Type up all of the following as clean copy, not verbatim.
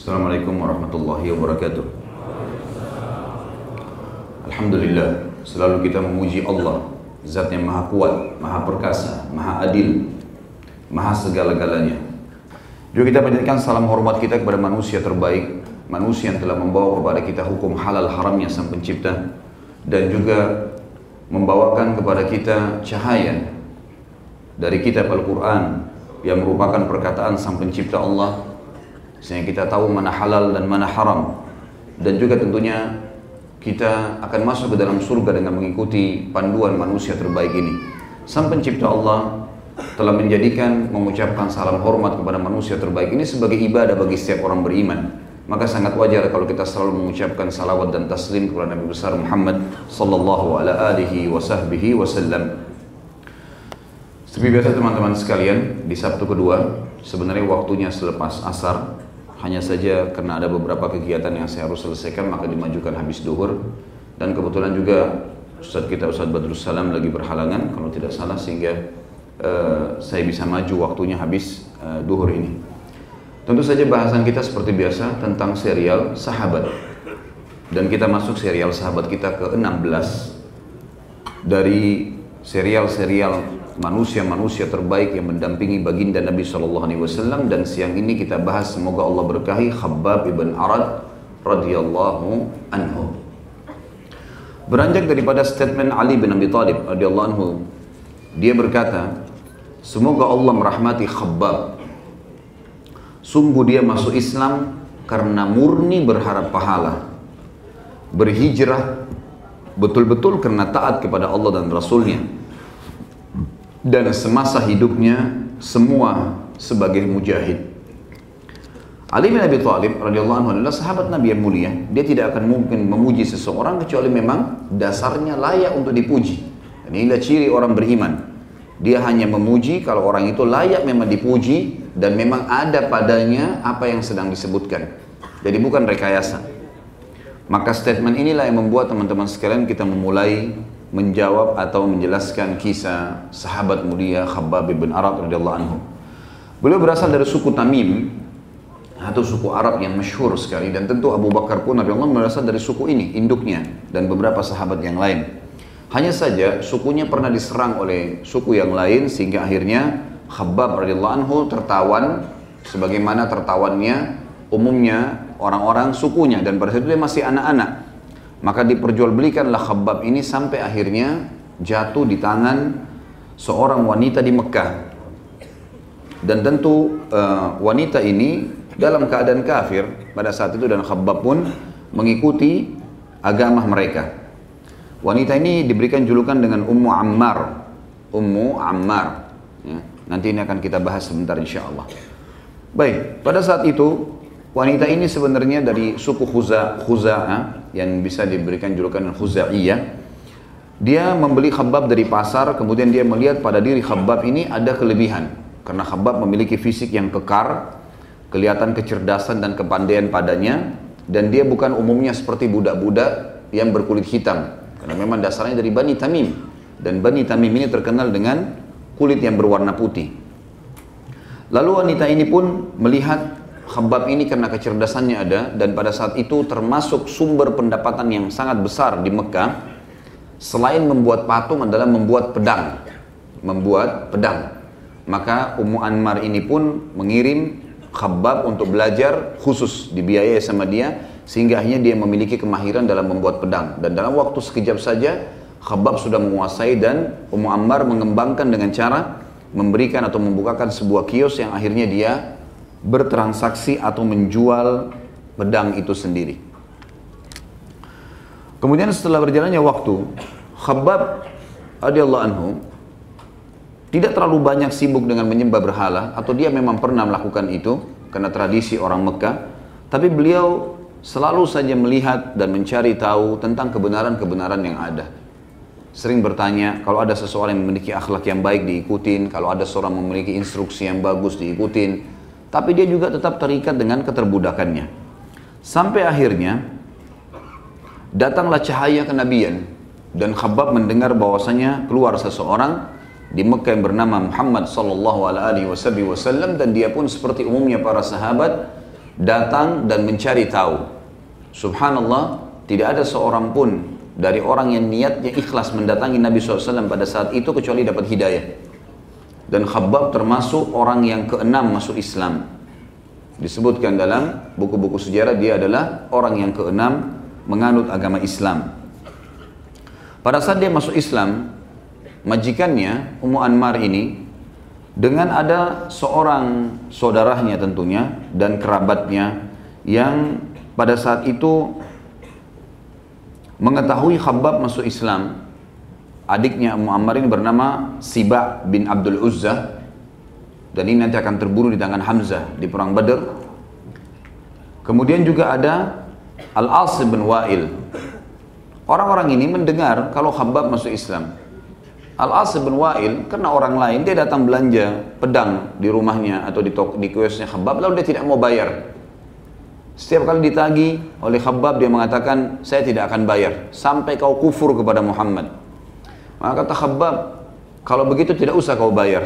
Assalamualaikum warahmatullahi wabarakatuh. Alhamdulillah, selalu kita memuji Allah, Zat yang maha kuat, maha perkasa, maha adil, maha segala-galanya. Juga kita panjatkan salam hormat kita kepada manusia terbaik, manusia yang telah membawa kepada kita hukum halal haramnya Sang Pencipta, dan juga membawakan kepada kita cahaya dari kitab Al-Quran yang merupakan perkataan Sang Pencipta Allah, sehingga kita tahu mana halal dan mana haram. Dan juga tentunya kita akan masuk ke dalam surga dengan mengikuti panduan manusia terbaik ini. Sang Pencipta Allah telah menjadikan mengucapkan salam hormat kepada manusia terbaik ini sebagai ibadah bagi setiap orang beriman. Maka sangat wajar kalau kita selalu mengucapkan salawat dan taslim kepada Nabi besar Muhammad sallallahu alaihi wasallam. Seperti biasa teman-teman sekalian, di Sabtu kedua sebenarnya waktunya selepas asar. Hanya saja karena ada beberapa kegiatan yang saya harus selesaikan, maka dimajukan habis duhur. Dan kebetulan juga Ustaz kita Ustaz Badrus Salam lagi berhalangan kalau tidak salah, sehingga saya bisa maju waktunya habis duhur ini. Tentu saja bahasan kita seperti biasa tentang serial Sahabat. Dan kita masuk serial Sahabat kita ke-16 dari serial-serial manusia-manusia terbaik yang mendampingi baginda Nabi SAW. Dan siang ini kita bahas, semoga Allah berkahi, Khabbab ibn Arad radhiyallahu anhu. Beranjak daripada statement Ali bin Abi Thalib radhiyallahu anhu, dia berkata, semoga Allah merahmati Khabbab, sungguh dia masuk Islam karena murni berharap pahala, berhijrah betul-betul karena taat kepada Allah dan Rasulnya, dan semasa hidupnya semua sebagai mujahid. Ali bin Abi Thalib radhiyallahu anhu adalah sahabat Nabi yang mulia. Dia tidak akan mungkin memuji seseorang kecuali memang dasarnya layak untuk dipuji. Dan inilah ciri orang beriman. Dia hanya memuji kalau orang itu layak memang dipuji dan memang ada padanya apa yang sedang disebutkan. Jadi bukan rekayasa. Maka statement inilah yang membuat teman-teman sekalian kita memulai menjawab atau menjelaskan kisah sahabat mulia Khabbab bin Arad radhiyallahu anhu. Beliau berasal dari suku Tamim atau suku Arab yang masyhur sekali, dan tentu Abu Bakar pun radhiyallahu anhu berasal dari suku ini, induknya, dan beberapa sahabat yang lain. Hanya saja sukunya pernah diserang oleh suku yang lain sehingga akhirnya Khabbab radhiyallahu anhu tertawan sebagaimana tertawannya umumnya orang-orang sukunya, dan pada saat itu dia masih anak-anak. Maka diperjualbelikanlah Khabbab ini sampai akhirnya jatuh di tangan seorang wanita di Mekah. Dan tentu wanita ini dalam keadaan kafir pada saat itu, dan Khabbab pun mengikuti agama mereka. Wanita ini diberikan julukan dengan Ummu Ammar. Ummu Ammar. Ya, nanti ini akan kita bahas sebentar insyaAllah. Baik, pada saat itu wanita ini sebenarnya dari suku Khuza'ah yang bisa diberikan julukan Khuza'iyah. Dia membeli Khabbab dari pasar, kemudian dia melihat pada diri Khabbab ini ada kelebihan. Karena Khabbab memiliki fisik yang kekar, kelihatan kecerdasan dan kepandaian padanya, dan dia bukan umumnya seperti budak-budak yang berkulit hitam. Karena memang dasarnya dari Bani Tamim, dan Bani Tamim ini terkenal dengan kulit yang berwarna putih. Lalu wanita ini pun melihat Khabbab ini karena kecerdasannya ada, dan pada saat itu termasuk sumber pendapatan yang sangat besar di Mekah selain membuat patung adalah membuat pedang. Maka Ummu Ammar ini pun mengirim Khabbab untuk belajar khusus, dibiayai sama dia, sehingga akhirnya dia memiliki kemahiran dalam membuat pedang. Dan dalam waktu sekejap saja Khabbab sudah menguasai, dan Ummu Ammar mengembangkan dengan cara memberikan atau membukakan sebuah kios yang akhirnya dia bertransaksi atau menjual pedang itu sendiri. Kemudian setelah berjalannya waktu, Khabbab radhiyallahu anhu tidak terlalu banyak sibuk dengan menyembah berhala, atau dia memang pernah melakukan itu karena tradisi orang Mekah, tapi beliau selalu saja melihat dan mencari tahu tentang kebenaran-kebenaran yang ada. Sering bertanya, kalau ada seseorang yang memiliki akhlak yang baik diikutin, kalau ada seorang memiliki instruksi yang bagus diikutin. Tapi dia juga tetap terikat dengan keterbudakannya. Sampai akhirnya datanglah cahaya kenabian, dan Khabbab mendengar bahwasanya keluar seseorang di Mekah yang bernama Muhammad sallallahu alaihi wasallam, dan dia pun seperti umumnya para sahabat datang dan mencari tahu. Subhanallah, tidak ada seorang pun dari orang yang niatnya ikhlas mendatangi Nabi SAW pada saat itu kecuali dapat hidayah. Dan Khabbab termasuk orang yang keenam masuk Islam. Disebutkan dalam buku-buku sejarah dia adalah orang yang keenam menganut agama Islam. Pada saat dia masuk Islam, majikannya Ummu Anmar ini dengan ada seorang saudaranya tentunya dan kerabatnya yang pada saat itu mengetahui Khabbab masuk Islam. Adiknya Ummu Ammar ini bernama Siba bin Abdul Uzza, dan ini nanti akan terbunuh di tangan Hamzah di perang Badr. Kemudian juga ada Al-As bin Wa'il. Orang-orang ini mendengar kalau Khabbab masuk Islam. Al-As bin Wa'il karena orang lain, dia datang belanja pedang di rumahnya atau di kiosnya Khabbab, lalu dia tidak mau bayar. Setiap kali ditagih oleh Khabbab, dia mengatakan, saya tidak akan bayar sampai kau kufur kepada Muhammad. Maka kata Khabbab, kalau begitu tidak usah kau bayar,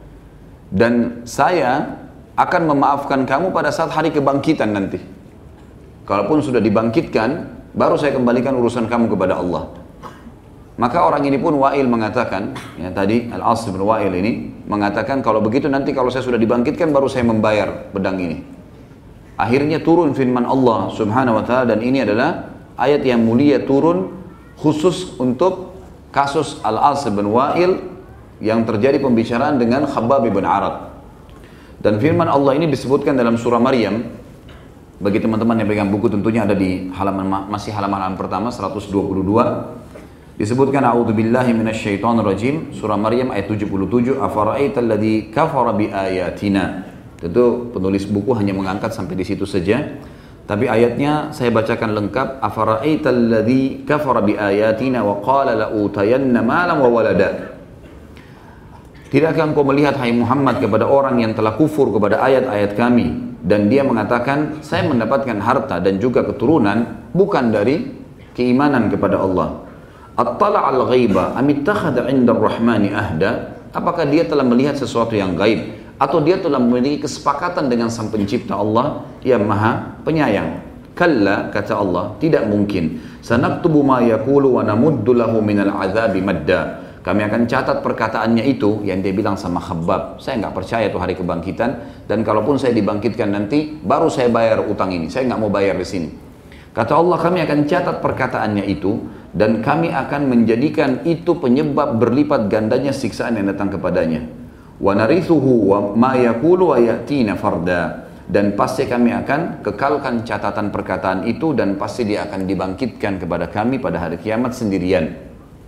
dan saya akan memaafkan kamu pada saat hari kebangkitan nanti. Kalaupun sudah dibangkitkan, baru saya kembalikan urusan kamu kepada Allah. Maka orang ini pun Wa'il mengatakan, ya tadi Al-As bin Wa'il ini mengatakan, kalau begitu nanti kalau saya sudah dibangkitkan baru saya membayar pedang ini. Akhirnya turun firman Allah Subhanahu wa ta'ala, dan ini adalah ayat yang mulia turun khusus untuk kasus Al-As bin Wa'il yang terjadi pembicaraan dengan Khabbab bin Arad. Dan firman Allah ini disebutkan dalam surah Maryam. Bagi teman-teman yang pegang buku tentunya ada di masih halaman pertama 122. Disebutkan a'udzubillahi minasyaitonirrajim, surah Maryam ayat 77, afara'aital ladzi kafara biayatina. Tentu penulis buku hanya mengangkat sampai di situ saja. Tapi ayatnya saya bacakan lengkap. Afara'aital ladzi kafara biayatina wa qala la'utayanna malan wa walada. Tidakkah engkau melihat hai Muhammad kepada orang yang telah kufur kepada ayat-ayat kami dan dia mengatakan saya mendapatkan harta dan juga keturunan bukan dari keimanan kepada Allah. Attala'al ghaiba am ittakhadha 'inda ar-rahmani ahda? Apakah dia telah melihat sesuatu yang gaib atau dia telah memiliki kesepakatan dengan sang pencipta Allah yang maha penyayang? Kalla, kata Allah, tidak mungkin. Sanaktubu ma yaqulu wa namuddu lahu minal azabi madda. Kami akan catat perkataannya itu yang dia bilang sama Khabbab. Saya nggak percaya tuh hari kebangkitan, dan kalaupun saya dibangkitkan nanti baru saya bayar utang ini. Saya nggak mau bayar di sini. Kata Allah, kami akan catat perkataannya itu dan kami akan menjadikan itu penyebab berlipat gandanya siksaan yang datang kepadanya. Wa narithuhu wa ma yaqulu wa yatina farda, dan pasti kami akan kekalkan catatan perkataan itu dan pasti dia akan dibangkitkan kepada kami pada hari kiamat sendirian.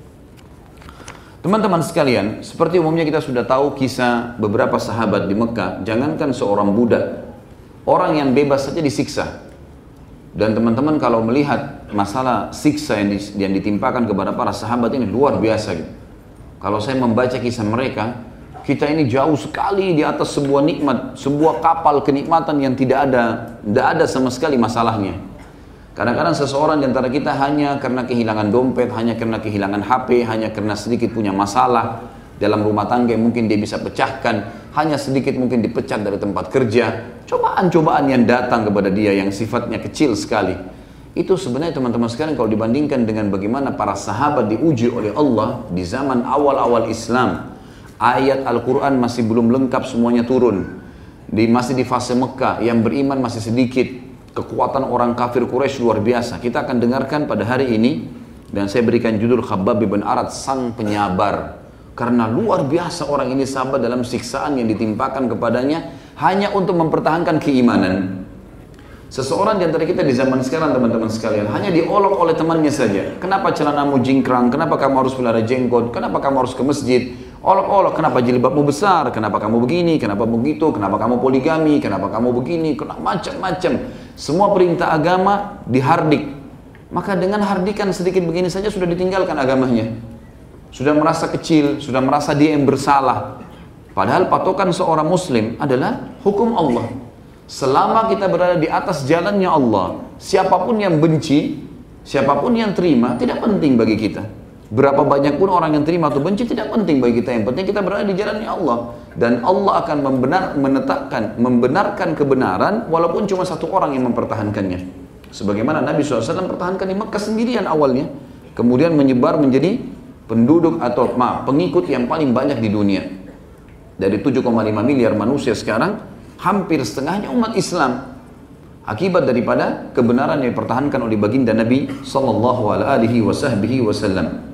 Teman-teman sekalian, seperti umumnya kita sudah tahu kisah beberapa sahabat di Mekah. Jangankan seorang budak, orang yang bebas saja disiksa. Dan teman-teman kalau melihat masalah siksa yang ditimpakan kepada para sahabat ini luar biasa gitu. Kalau saya membaca kisah mereka, kita ini jauh sekali di atas sebuah nikmat, sebuah kapal kenikmatan yang tidak ada sama sekali masalahnya. Kadang-kadang seseorang di antara kita hanya karena kehilangan dompet, hanya karena kehilangan HP, hanya karena sedikit punya masalah dalam rumah tangga yang mungkin dia bisa pecahkan, hanya sedikit mungkin dipecat dari tempat kerja, cobaan-cobaan yang datang kepada dia yang sifatnya kecil sekali. Itu sebenarnya teman-teman sekalian kalau dibandingkan dengan bagaimana para sahabat diuji oleh Allah di zaman awal-awal Islam. Ayat Al-Quran masih belum lengkap semuanya turun. Masih di fase Mekah, yang beriman masih sedikit. Kekuatan orang kafir Quraisy luar biasa. Kita akan dengarkan pada hari ini, dan saya berikan judul Khabbab bin Arad, sang penyabar. Karena luar biasa orang ini sabar dalam siksaan yang ditimpakan kepadanya hanya untuk mempertahankan keimanan. Seseorang di antara kita di zaman sekarang teman-teman sekalian hanya diolok oleh temannya saja. Kenapa celanamu jingkrang? Kenapa kamu harus pelihara jenggot? Kenapa kamu harus ke masjid? Olok-olok, kenapa jilbabmu besar? Kenapa kamu begini? Kenapa begitu? Kenapa kamu poligami? Kenapa kamu begini? Macam-macam. Semua perintah agama dihardik. Maka dengan hardikan sedikit begini saja sudah ditinggalkan agamanya. Sudah merasa kecil, sudah merasa dia yang bersalah. Padahal patokan seorang muslim adalah hukum Allah. Selama kita berada di atas jalannya Allah, siapapun yang benci, siapapun yang terima, tidak penting bagi kita. Berapa banyak pun orang yang terima atau benci tidak penting bagi kita. Yang penting kita berada di jalannya Allah. Dan Allah akan membenarkan kebenaran walaupun cuma satu orang yang mempertahankannya. Sebagaimana Nabi SAW pertahankan di Mekah sendirian awalnya. Kemudian menyebar menjadi penduduk atau pengikut yang paling banyak di dunia. Dari 7,5 miliar manusia sekarang, hampir setengahnya umat Islam. Akibat daripada kebenaran yang dipertahankan oleh baginda Nabi SAW.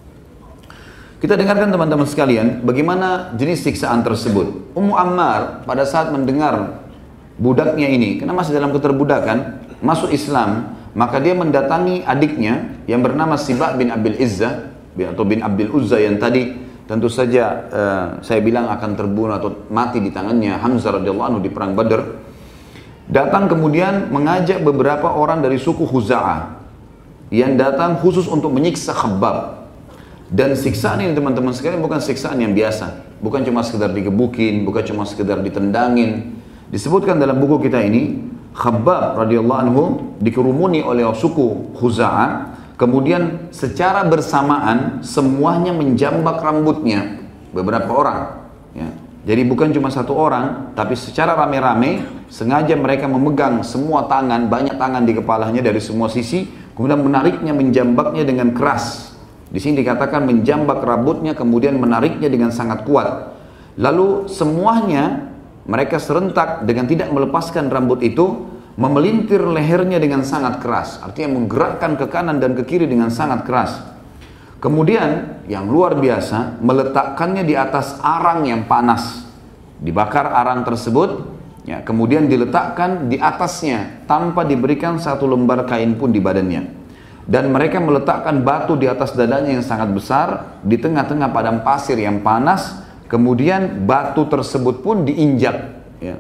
Kita dengarkan teman-teman sekalian bagaimana jenis siksaan tersebut. Ummu Ammar pada saat mendengar budaknya ini, karena masih dalam keterbudakan, masuk Islam, maka dia mendatangi adiknya yang bernama Sibak bin Abil Izzah atau bin Abdul Uzza yang tadi tentu saja saya bilang akan terbunuh atau mati di tangannya Hamzah radhiyallahu anhu di perang Badar. Datang kemudian mengajak beberapa orang dari suku Khuza'ah yang datang khusus untuk menyiksa Khabbab. Dan siksaan ini teman-teman sekalian bukan siksaan yang biasa, bukan cuma sekedar digebukin, bukan cuma sekedar ditendangin. Disebutkan dalam buku kita ini, Khabbab radhiyallahu anhu dikerumuni oleh suku Khuza'ah, kemudian secara bersamaan semuanya menjambak rambutnya, beberapa orang. Ya. Jadi bukan cuma satu orang, tapi secara rame-rame sengaja mereka memegang semua tangan, banyak tangan di kepalanya dari semua sisi, kemudian menariknya, menjambaknya dengan keras. Di sini dikatakan menjambak rambutnya kemudian menariknya dengan sangat kuat. Lalu semuanya mereka serentak dengan tidak melepaskan rambut itu, memelintir lehernya dengan sangat keras. Artinya menggerakkan ke kanan dan ke kiri dengan sangat keras. Kemudian yang luar biasa meletakkannya di atas arang yang panas. Dibakar arang tersebut, ya, kemudian diletakkan di atasnya tanpa diberikan satu lembar kain pun di badannya. Dan mereka meletakkan batu di atas dadanya yang sangat besar di tengah-tengah padang pasir yang panas. Kemudian batu tersebut pun diinjak. Ya.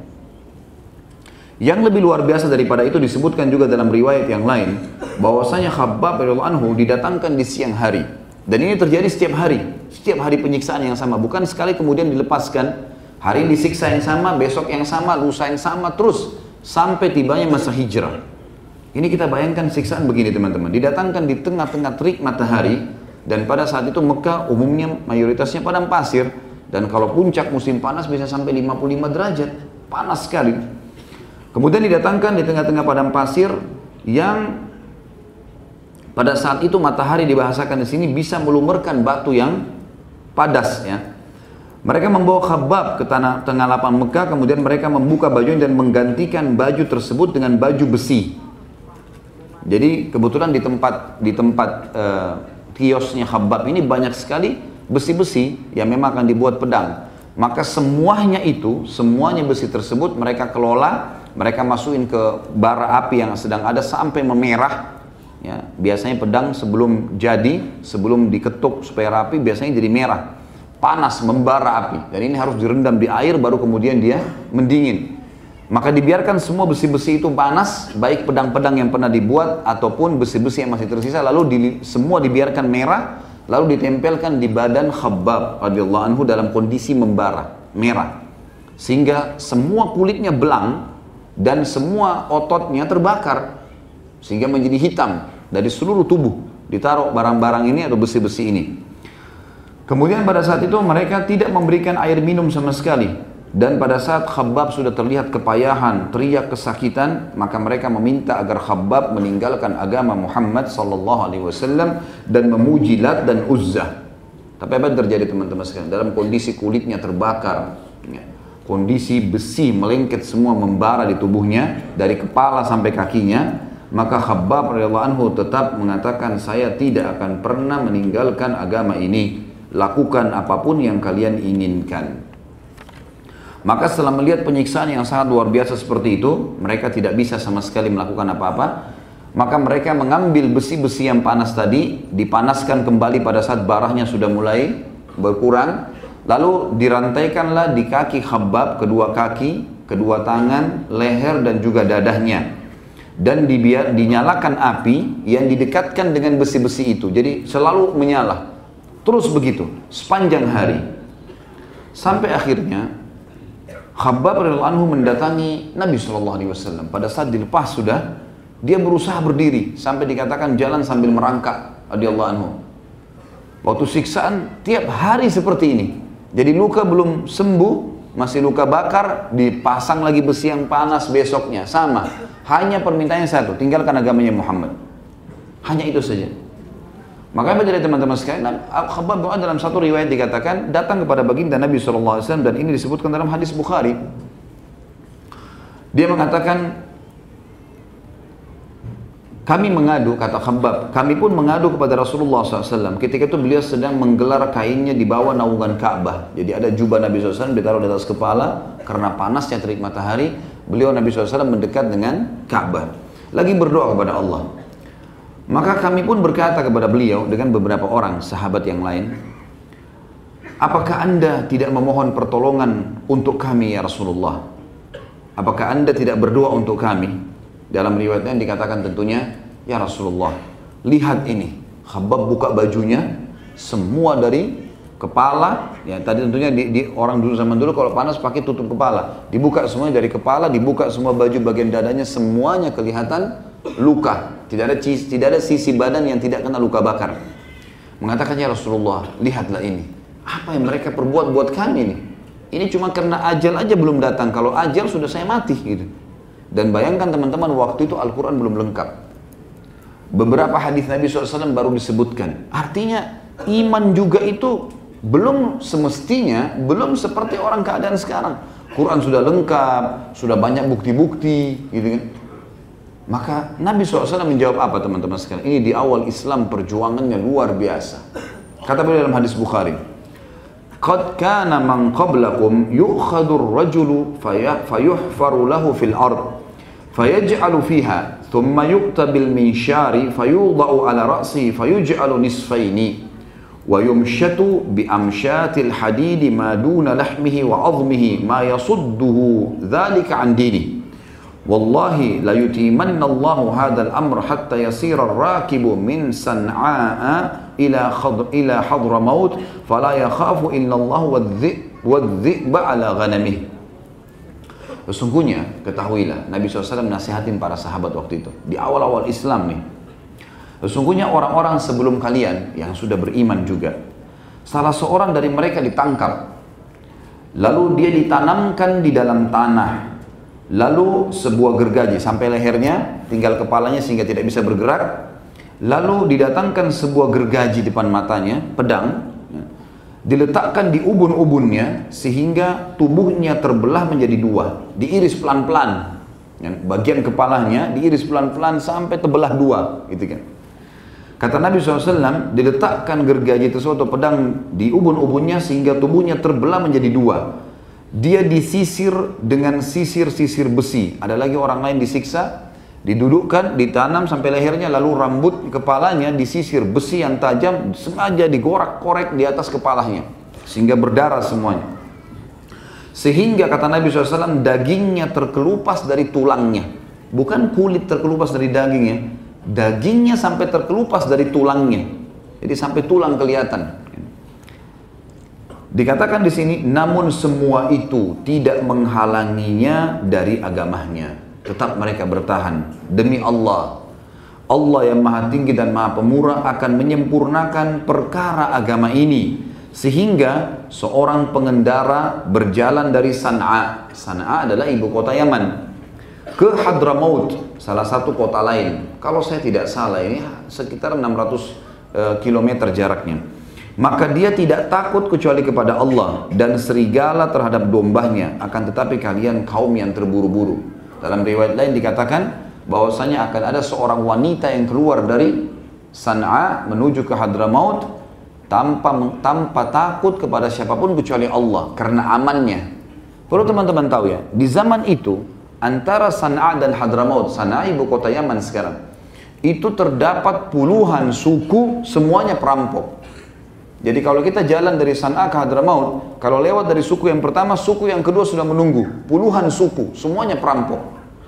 Yang lebih luar biasa daripada itu disebutkan juga dalam riwayat yang lain bahwasanya Khabbab radhiyallahu anhu didatangkan di siang hari. Dan ini terjadi setiap hari penyiksaan yang sama, bukan sekali kemudian dilepaskan. Hari ini disiksa yang sama, besok yang sama, lusa yang sama, terus sampai tibanya masa hijrah. Ini kita bayangkan siksaan begini teman-teman, didatangkan di tengah-tengah terik matahari, dan pada saat itu Mekah umumnya mayoritasnya padang pasir, dan kalau puncak musim panas bisa sampai 55 derajat, panas sekali. Kemudian didatangkan di tengah-tengah padang pasir yang pada saat itu matahari dibahasakan di sini bisa melumerkan batu yang padas, ya. Mereka membawa Khabbab ke tengah lapang Mekah, kemudian mereka membuka bajunya dan menggantikan baju tersebut dengan baju besi. Jadi kebetulan di tempat kiosnya Khabbab ini banyak sekali besi-besi yang memang akan dibuat pedang. Maka semuanya besi tersebut mereka kelola, mereka masukin ke bara api yang sedang ada sampai memerah. Ya, biasanya pedang sebelum diketuk supaya rapi biasanya jadi merah, panas, membara api. Dan ini harus direndam di air baru kemudian dia mendingin. Maka dibiarkan semua besi-besi itu panas, baik pedang-pedang yang pernah dibuat ataupun besi-besi yang masih tersisa, lalu semua dibiarkan merah, lalu ditempelkan di badan Khabbab radhiyallahu anhu dalam kondisi membara, merah. Sehingga semua kulitnya belang dan semua ototnya terbakar sehingga menjadi hitam dari seluruh tubuh. Ditaruh barang-barang ini atau besi-besi ini. Kemudian pada saat itu mereka tidak memberikan air minum sama sekali. Dan pada saat Khabbab sudah terlihat kepayahan, teriak kesakitan, maka mereka meminta agar Khabbab meninggalkan agama Muhammad SAW dan memuji Lat dan Uzza. Tapi apa yang terjadi teman-teman sekalian? Dalam kondisi kulitnya terbakar, kondisi besi melengket semua membara di tubuhnya dari kepala sampai kakinya, maka Khabbab radhiyallahu anhu tetap mengatakan, saya tidak akan pernah meninggalkan agama ini, lakukan apapun yang kalian inginkan. Maka setelah melihat penyiksaan yang sangat luar biasa seperti itu, mereka tidak bisa sama sekali melakukan apa-apa. Maka mereka mengambil besi-besi yang panas tadi, dipanaskan kembali pada saat barahnya sudah mulai berkurang. Lalu dirantaikanlah di kaki Khabbab, kedua kaki, kedua tangan, leher dan juga dadahnya. Dan dinyalakan api yang didekatkan dengan besi-besi itu. Jadi selalu menyala. Terus begitu, sepanjang hari. Sampai akhirnya Khabbab radhiyallahu anhu mendatangi Nabi SAW. Pada saat dilepas sudah, dia berusaha berdiri sampai dikatakan jalan sambil merangkak radhiyallahu anhu. Waktu siksaan tiap hari seperti ini. Jadi luka belum sembuh, masih luka bakar, dipasang lagi besi yang panas besoknya. Sama, hanya permintaannya satu, tinggalkan agamanya Muhammad. Hanya itu saja. Makanya dari teman-teman sekalian, Khabbab bin Arad dalam satu riwayat dikatakan, datang kepada baginda Nabi SAW, dan ini disebutkan dalam hadis Bukhari. Dia mengatakan, kami mengadu, kata Khabbab, kami pun mengadu kepada Rasulullah SAW. Ketika itu beliau sedang menggelar kainnya di bawah naungan Ka'bah. Jadi ada jubah Nabi SAW ditaruh di atas kepala, karena panasnya terik matahari, beliau Nabi SAW mendekat dengan Ka'bah. Lagi berdoa kepada Allah. Maka kami pun berkata kepada beliau dengan beberapa orang sahabat yang lain, apakah anda tidak memohon pertolongan untuk kami ya Rasulullah? Apakah anda tidak berdoa untuk kami? Dalam riwayatnya dikatakan tentunya, ya Rasulullah, lihat ini. Khabbab buka bajunya, semua dari kepala, ya tadi tentunya di orang dulu zaman dulu kalau panas pakai tutup kepala. Dibuka semuanya dari kepala, dibuka semua baju bagian dadanya, semuanya kelihatan luka. Tidak ada sisi badan yang tidak kena luka bakar. Mengatakan, ya Rasulullah, lihatlah ini. Apa yang mereka perbuat buat kami ini? Ini cuma karena ajal aja belum datang. Kalau ajal sudah saya mati gitu. Dan bayangkan teman-teman, waktu itu Al-Quran belum lengkap. Beberapa hadis Nabi SAW baru disebutkan. Artinya iman juga itu belum semestinya, belum seperti orang keadaan sekarang. Quran sudah lengkap, sudah banyak bukti-bukti gitu kan. Maka Nabi SAW menjawab apa teman-teman sekalian? Ini di awal Islam perjuangannya luar biasa. Kata beliau dalam hadis Bukhari, qad kana man qablakum yu'khadhu ar-rajulu fayuhfaru lahu fil ard fayaj'alu fiha thumma yu'ta bil minshari fayudha'u ala ra'sihi fayuj'alu nisfaini wa yumshatu bi amshatil hadid ma duna lahmihi wa 'azmihi ma yasudduhu dhalika 'an dinihi wallahi la yutimanna Allahu hadzal amr hatta yasira ar-rakibu min San'aa ila Hadramaut fala yakhafu illallah wadh-dhi'ba ala ghanamih. Sesungguhnya ketahuilah, Nabi SAW nasihatin para sahabat waktu itu di awal-awal Islam nih. Sesungguhnya orang-orang sebelum kalian yang sudah beriman juga, salah seorang dari mereka ditangkap, lalu dia ditanamkan di dalam tanah, lalu sebuah gergaji sampai lehernya, tinggal kepalanya sehingga tidak bisa bergerak. Lalu didatangkan sebuah gergaji depan matanya, pedang, diletakkan di ubun-ubunnya sehingga tubuhnya terbelah menjadi dua, diiris pelan-pelan. Bagian kepalanya diiris pelan-pelan sampai terbelah dua, gitu kan. Kata Nabi SAW, diletakkan gergaji tersebut atau pedang di ubun-ubunnya sehingga tubuhnya terbelah menjadi dua. Dia disisir dengan sisir-sisir besi. Ada lagi orang lain disiksa, didudukkan, ditanam sampai lehernya, lalu rambut kepalanya disisir besi yang tajam, sengaja digorak-korek di atas kepalanya sehingga berdarah semuanya. Sehingga kata Nabi SAW, dagingnya terkelupas dari tulangnya, bukan kulit terkelupas dari dagingnya, dagingnya sampai terkelupas dari tulangnya, jadi sampai tulang kelihatan. Dikatakan di sini, namun semua itu tidak menghalanginya dari agamanya. Tetap mereka bertahan. Demi Allah, Allah yang maha tinggi dan maha pemurah akan menyempurnakan perkara agama ini. Sehingga seorang pengendara berjalan dari San'a. San'a adalah ibu kota Yaman, ke Hadramaut, salah satu kota lain. Kalau saya tidak salah ini sekitar 600 km jaraknya. Maka dia tidak takut kecuali kepada Allah dan serigala terhadap dombanya. Akan tetapi kalian kaum yang terburu-buru. Dalam riwayat lain dikatakan bahwasanya akan ada seorang wanita yang keluar dari San'a menuju ke Hadramaut tanpa takut kepada siapapun kecuali Allah karena amannya. Perlu teman-teman tahu ya, di zaman itu antara San'a dan Hadramaut, San'a ibu kota Yaman sekarang, itu terdapat puluhan suku, semuanya perampok. Jadi kalau kita jalan dari San'a ke Hadramaut, kalau lewat dari suku yang pertama, suku yang kedua sudah menunggu. Puluhan suku, semuanya perampok.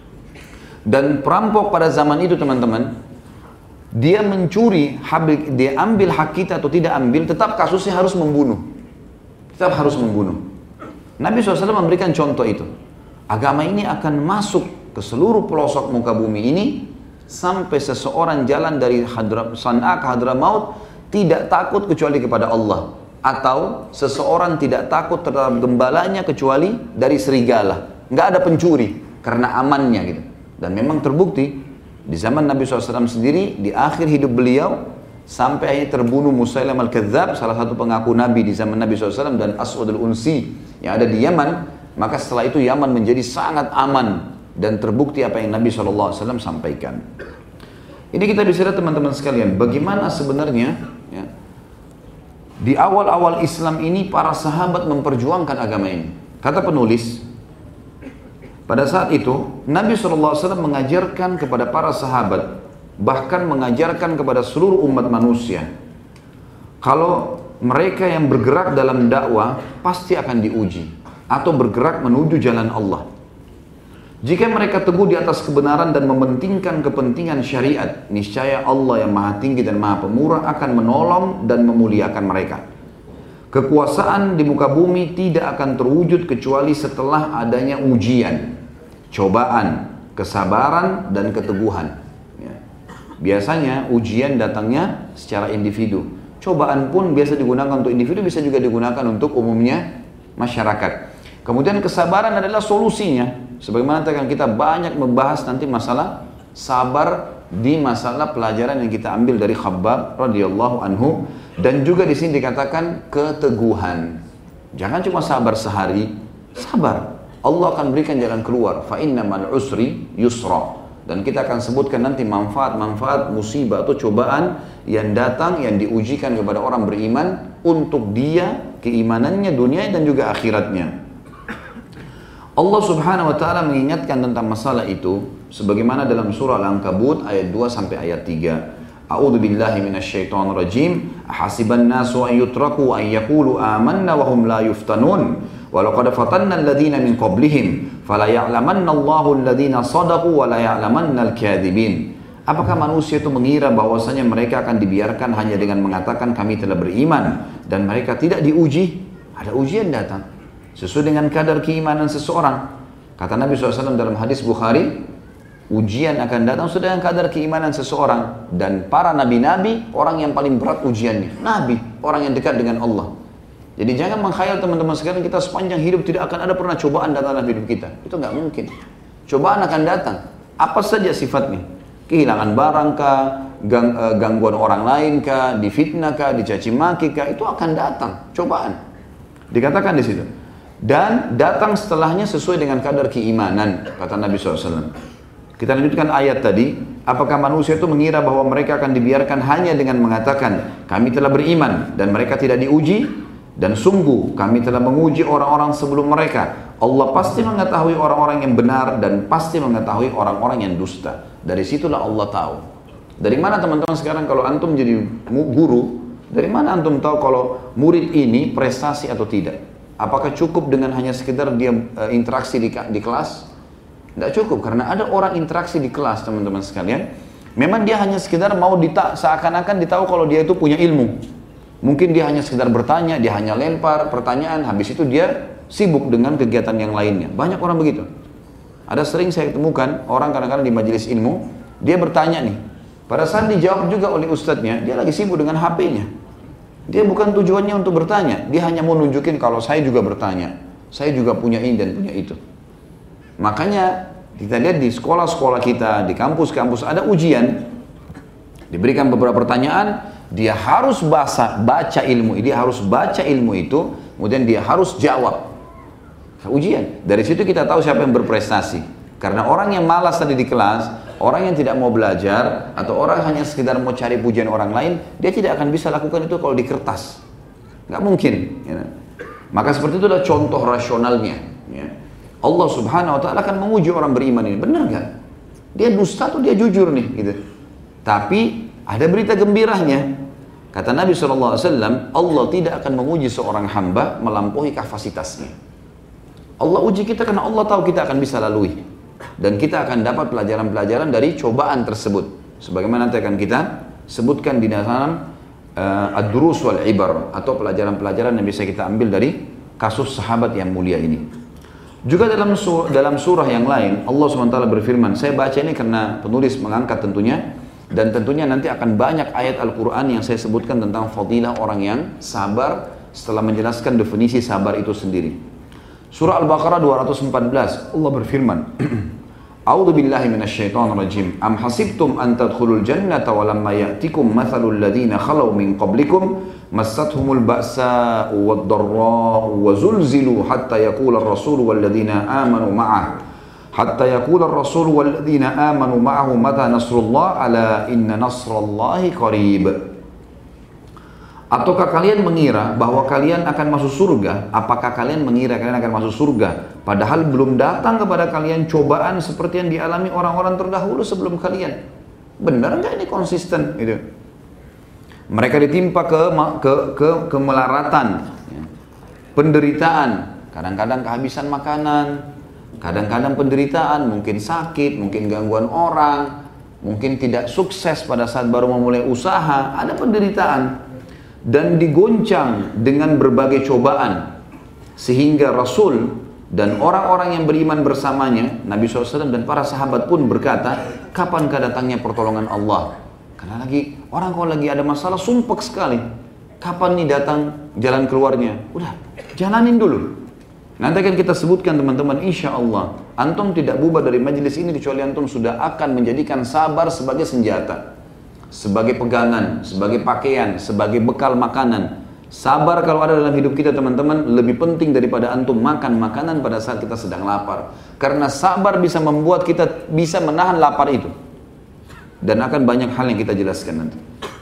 Dan perampok pada zaman itu teman-teman, dia mencuri, dia ambil hak kita atau tidak ambil, tetap kasusnya harus membunuh. Tetap harus membunuh. Nabi SAW memberikan contoh itu. Agama ini akan masuk ke seluruh pelosok muka bumi ini, sampai seseorang jalan dari San'a ke Hadramaut, tidak takut kecuali kepada Allah, atau seseorang tidak takut terhadap gembalanya kecuali dari serigala. Nggak ada pencuri karena amannya gitu. Dan memang terbukti di zaman Nabi SAW sendiri, di akhir hidup beliau, sampai akhirnya terbunuh Musailam al-Kadzab, salah satu pengaku Nabi di zaman Nabi SAW, dan Aswad al-Unsi yang ada di Yaman. Maka setelah itu Yaman menjadi sangat aman, dan terbukti apa yang Nabi SAW sampaikan. Ini kita bisa lihat teman-teman sekalian, bagaimana sebenarnya ya, di awal-awal Islam ini para sahabat memperjuangkan agama ini. Kata penulis, pada saat itu Nabi SAW mengajarkan kepada para sahabat, bahkan mengajarkan kepada seluruh umat manusia, kalau mereka yang bergerak dalam dakwah pasti akan diuji, atau bergerak menuju jalan Allah. Jika mereka teguh di atas kebenaran dan mementingkan kepentingan syariat, niscaya Allah yang maha tinggi dan maha pemurah akan menolong dan memuliakan mereka. Kekuasaan di muka bumi tidak akan terwujud kecuali setelah adanya ujian, cobaan, kesabaran, dan keteguhan. Ya. Biasanya ujian datangnya secara individu. Cobaan pun biasa digunakan untuk individu, bisa juga digunakan untuk umumnya masyarakat. Kemudian kesabaran adalah solusinya. Sebagaimana kita banyak membahas nanti masalah sabar di masalah pelajaran yang kita ambil dari Khabbab radhiyallahu anhu, dan juga di sini dikatakan keteguhan. Jangan cuma sabar sehari, sabar. Allah akan berikan jalan keluar. Fa innamal usri yusra. Dan kita akan sebutkan nanti manfaat-manfaat musibah atau cobaan yang datang, yang diujikan kepada orang beriman untuk dia, keimanannya dunia dan juga akhiratnya. Allah Subhanahu wa taala mengingatkan tentang masalah itu sebagaimana dalam surah Al-Ankabut ayat 2 sampai ayat 3. A'udzu billahi minasyaitonir rajim. Ahasiban nasu an yutraku an yaqulu amanna wa hum la yuftanun. Wa laqad fatanna alladziina min qablihim fala ya'lamanna Allahu alladziina shadaqu wa la ya'lamanna al-kadzibin. Apakah manusia itu mengira bahwasanya mereka akan dibiarkan hanya dengan mengatakan kami telah beriman dan mereka tidak diuji? Ada ujian datang sesuai dengan kadar keimanan seseorang. Kata Nabi SAW dalam hadis Bukhari, ujian akan datang sesuai dengan kadar keimanan seseorang. Dan para nabi-nabi, orang yang paling berat ujiannya. Nabi, orang yang dekat dengan Allah. Jadi jangan mengkhayal teman-teman sekalian, kita sepanjang hidup tidak akan ada pernah cobaan datang dalam hidup kita. Itu nggak mungkin. Cobaan akan datang. Apa saja sifatnya? Kehilangan barang kah? Gangguan orang lain kah? Difitnah kah? Dicaci maki kah? Itu akan datang. Cobaan. Dikatakan di situ. Dan datang setelahnya sesuai dengan kadar keimanan, kata Nabi SAW. Kita lanjutkan ayat tadi. Apakah manusia itu mengira bahwa mereka akan dibiarkan hanya dengan mengatakan kami telah beriman dan mereka tidak diuji? Dan sungguh kami telah menguji orang-orang sebelum mereka. Allah pasti mengetahui orang-orang yang benar dan pasti mengetahui orang-orang yang dusta. Dari situlah Allah tahu. Dari mana teman-teman sekarang kalau antum jadi guru, dari mana antum tahu kalau murid ini prestasi atau tidak? Apakah cukup dengan hanya sekedar dia interaksi di kelas? Tidak cukup, karena ada orang interaksi di kelas teman-teman sekalian. Memang dia hanya sekedar mau seakan-akan ditahu kalau dia itu punya ilmu. Mungkin dia hanya sekedar bertanya, dia hanya lempar pertanyaan, habis itu dia sibuk dengan kegiatan yang lainnya. Banyak orang begitu. Ada sering saya temukan orang kadang-kadang di majelis ilmu, dia bertanya nih. Pada saat dijawab juga oleh ustadznya, dia lagi sibuk dengan HP-nya. Dia bukan tujuannya untuk bertanya, dia hanya mau nunjukin kalau saya juga bertanya, saya juga punya ini dan punya itu. Makanya kita lihat di sekolah-sekolah kita, di kampus-kampus ada ujian, diberikan beberapa pertanyaan, dia harus baca ilmu, dia harus baca ilmu itu, kemudian dia harus jawab. Ujian, dari situ kita tahu siapa yang berprestasi. Karena orang yang malas tadi di kelas, orang yang tidak mau belajar, atau orang hanya sekedar mau cari pujian orang lain, dia tidak akan bisa lakukan itu kalau di kertas. Nggak mungkin. Ya. Maka seperti itu adalah contoh rasionalnya. Ya. Allah Subhanahu Wa Taala akan menguji orang beriman ini. Benar nggak? Dia dusta atau dia jujur nih? Gitu. Tapi ada berita gembiranya. Kata Nabi SAW, Allah tidak akan menguji seorang hamba melampaui kapasitasnya. Allah uji kita karena Allah tahu kita akan bisa lalui. Dan kita akan dapat pelajaran-pelajaran dari cobaan tersebut. Sebagaimana nanti akan kita sebutkan di dalam ad-durus wal ibar, atau pelajaran-pelajaran yang bisa kita ambil dari kasus sahabat yang mulia ini. Juga dalam surah yang lain Allah SWT berfirman, saya baca ini karena penulis mengangkat tentunya Dan tentunya nanti akan banyak ayat Al-Quran yang saya sebutkan tentang fadilah orang yang sabar setelah menjelaskan definisi sabar itu sendiri. Surah Al-Baqarah 214, Allah berfirman, A'udzu billahi minasyaitonir rajim. Am hasibtum an tadkhulul jannata wa lamma ya'tikum mathalul ladzina khalau min qablikum massathumul ba'sa'u wad-dharra'u wa zulzilu hatta yaqula ar-rasulu wal ladzina amanu ma'ah hatta yaqula ar-rasulu wal ladzina amanu ma'ahu mata nasrullah ala inna nasrallahi qarib. Ataukah kalian mengira bahwa kalian akan masuk surga? Apakah kalian mengira kalian akan masuk surga padahal belum datang kepada kalian cobaan seperti yang dialami orang-orang terdahulu sebelum kalian? Benar enggak ini konsisten gitu? Mereka ditimpa kemelaratan, ya, penderitaan, kadang-kadang kehabisan makanan, kadang-kadang penderitaan, mungkin sakit, mungkin gangguan orang, mungkin tidak sukses pada saat baru memulai usaha, ada penderitaan. Dan digoncang dengan berbagai cobaan. Sehingga Rasul dan orang-orang yang beriman bersamanya, Nabi SAW dan para sahabat pun berkata, kapankah datangnya pertolongan Allah? Karena lagi, orang kalau lagi ada masalah sumpek sekali. Kapan nih datang jalan keluarnya? Udah, jalanin dulu. Nanti akan kita sebutkan teman-teman, insya Allah antum tidak bubar dari majelis ini kecuali antum sudah akan menjadikan sabar sebagai senjata, sebagai pegangan, sebagai pakaian, sebagai bekal makanan. Sabar kalau ada dalam hidup kita teman-teman lebih penting daripada antum makan makanan pada saat kita sedang lapar. Karena sabar bisa membuat kita bisa menahan lapar itu. Dan akan banyak hal yang kita jelaskan nanti.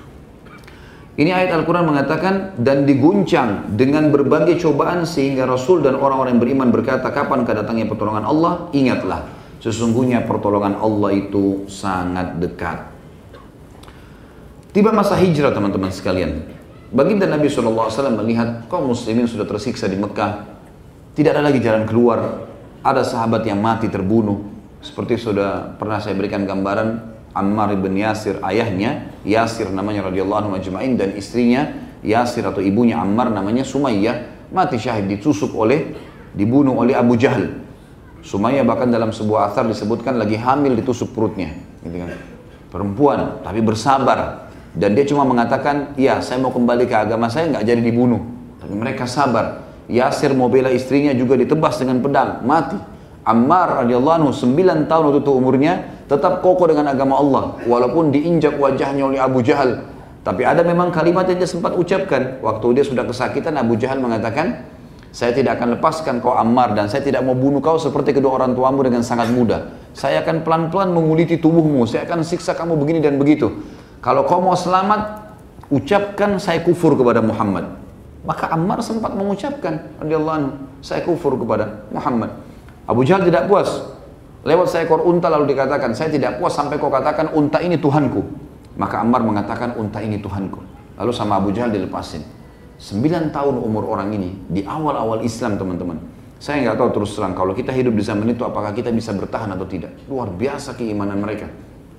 Ini ayat Al-Quran mengatakan, dan diguncang dengan berbagai cobaan sehingga Rasul dan orang-orang yang beriman berkata, kapankah datangnya pertolongan Allah? Ingatlah, sesungguhnya pertolongan Allah itu sangat dekat. Tiba masa hijrah teman-teman sekalian. Baginda Nabi SAW melihat kaum muslimin sudah tersiksa di Mekah. Tidak ada lagi jalan keluar. Ada sahabat yang mati terbunuh. Seperti sudah pernah saya berikan gambaran, Ammar ibn Yasir, ayahnya Yasir namanya radhiyallahu anhu ajma'in, dan istrinya Yasir atau ibunya Ammar namanya Sumayyah, mati syahid dibunuh oleh Abu Jahal. Sumayyah bahkan dalam sebuah athar disebutkan lagi hamil ditusuk perutnya, gitu kan. Perempuan tapi bersabar, dan dia cuma mengatakan, ya saya mau kembali ke agama saya, nggak jadi dibunuh. Tapi mereka sabar. Yasir mau bela istrinya juga ditebas dengan pedang, mati. Ammar radhiyallahu anhu 9 tahun waktu itu umurnya tetap kokoh dengan agama Allah walaupun diinjak wajahnya oleh Abu Jahal. Tapi ada memang kalimat yang dia sempat ucapkan waktu dia sudah kesakitan. Abu Jahal mengatakan, saya tidak akan lepaskan kau Ammar, dan saya tidak mau bunuh kau seperti kedua orang tuamu dengan sangat mudah. Saya akan pelan-pelan menguliti tubuhmu, saya akan siksa kamu begini dan begitu. Kalau kau mau selamat, ucapkan saya kufur kepada Muhammad. Maka Ammar sempat mengucapkan radhiyallahu anhu, saya kufur kepada Muhammad. Abu Jahal tidak puas. Lewat seekor unta lalu dikatakan, saya tidak puas sampai kau katakan unta ini Tuhanku. Maka Ammar mengatakan unta ini Tuhanku. Lalu sama Abu Jahal dilepasin. 9 tahun umur orang ini di awal-awal Islam teman-teman. Saya nggak tahu terus terang kalau kita hidup di zaman itu apakah kita bisa bertahan atau tidak. Luar biasa keimanan mereka.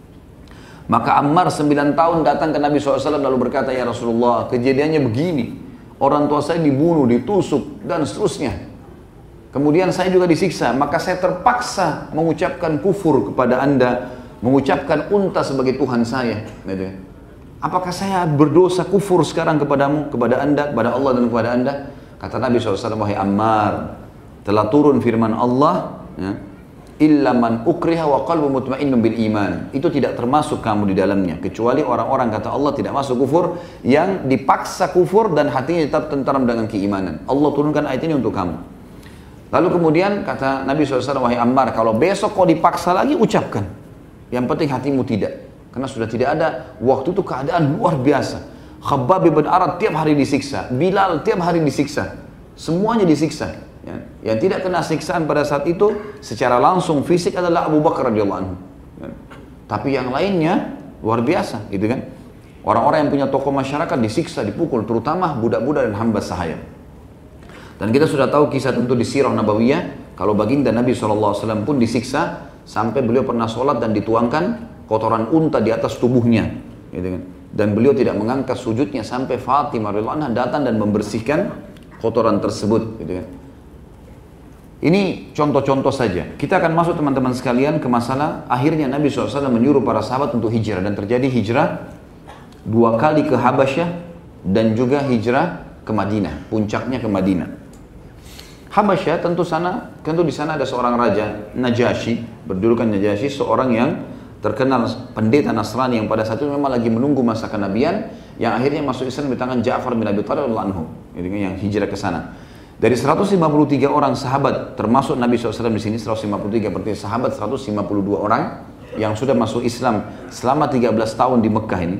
Maka Ammar 9 tahun datang ke Nabi SAW lalu berkata, ya Rasulullah, kejadiannya begini. Orang tua saya dibunuh, ditusuk dan seterusnya. Kemudian saya juga disiksa, maka saya terpaksa mengucapkan kufur kepada anda, mengucapkan unta sebagai Tuhan saya. Apakah saya berdosa kufur sekarang kepadamu, kepada anda, kepada Allah dan kepada anda? Kata Nabi SAW, wahai Ammar, telah turun firman Allah, ya, illa man ukriha wa qalbu mutmainnun bil iman. Itu tidak termasuk kamu di dalamnya, kecuali orang-orang, kata Allah, tidak masuk kufur, yang dipaksa kufur dan hatinya tetap tenteram dengan keimanan. Allah turunkan ayat ini untuk kamu. Lalu kemudian kata Nabi SAW, wahai Ammar, kalau besok kau dipaksa lagi, ucapkan. Yang penting hatimu tidak. Karena sudah tidak ada, waktu itu keadaan luar biasa. Khabbab ibn Arad tiap hari disiksa. Bilal tiap hari disiksa. Semuanya disiksa. Ya. Yang tidak kena siksaan pada saat itu, secara langsung fisik adalah Abu Bakar radhiyallahu anhu. Ya. Tapi yang lainnya, luar biasa. Gitu kan? Orang-orang yang punya tokoh masyarakat disiksa, dipukul. Terutama budak-budak dan hamba sahaya. Dan kita sudah tahu kisah tentu di Sirah Nabawiyah, kalau baginda Nabi SAW pun disiksa sampai beliau pernah sholat dan dituangkan kotoran unta di atas tubuhnya, gitu kan. Dan beliau tidak mengangkat sujudnya sampai Fatimah radhiyallahu anha datang dan membersihkan kotoran tersebut, gitu kan. Ini contoh-contoh saja. Kita akan masuk teman-teman sekalian ke masalah akhirnya Nabi SAW menyuruh para sahabat untuk hijrah. Dan terjadi hijrah 2 kali ke Habasyah dan juga hijrah ke Madinah. Puncaknya ke Madinah. Habasyah tentu di sana ada seorang raja, Najasyi, berjulukan Najasyi, seorang yang terkenal pendeta Nasrani yang pada saat itu memang lagi menunggu masa kenabian, yang akhirnya masuk Islam di tangan Ja'far bin Abi Thalib radhiyallahu anhu, yang hijrah ke sana. Dari 153 orang sahabat, termasuk Nabi SAW di sini 153, berarti sahabat 152 orang yang sudah masuk Islam selama 13 tahun di Mekah ini.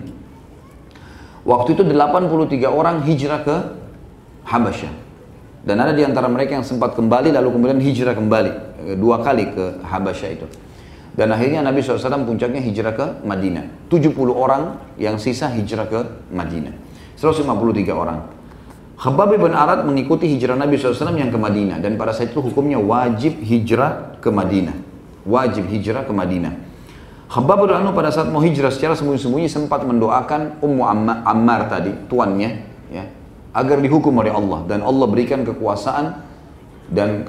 Waktu itu 83 orang hijrah ke Habasyah. Dan ada di antara mereka yang sempat kembali lalu kemudian hijrah kembali 2 kali ke Habasyah itu. Dan akhirnya Nabi SAW puncaknya hijrah ke Madinah. 70 orang yang sisa hijrah ke Madinah. 153 orang. Khabbab bin Arad mengikuti hijrah Nabi SAW yang ke Madinah. Dan pada saat itu hukumnya wajib hijrah ke Madinah. Wajib hijrah ke Madinah. Khabbab bin Arad pada saat mau hijrah secara sembunyi-sembunyi sempat mendoakan Ummu Ammar tadi, tuannya, ya, agar dihukum oleh Allah. Dan Allah berikan kekuasaan dan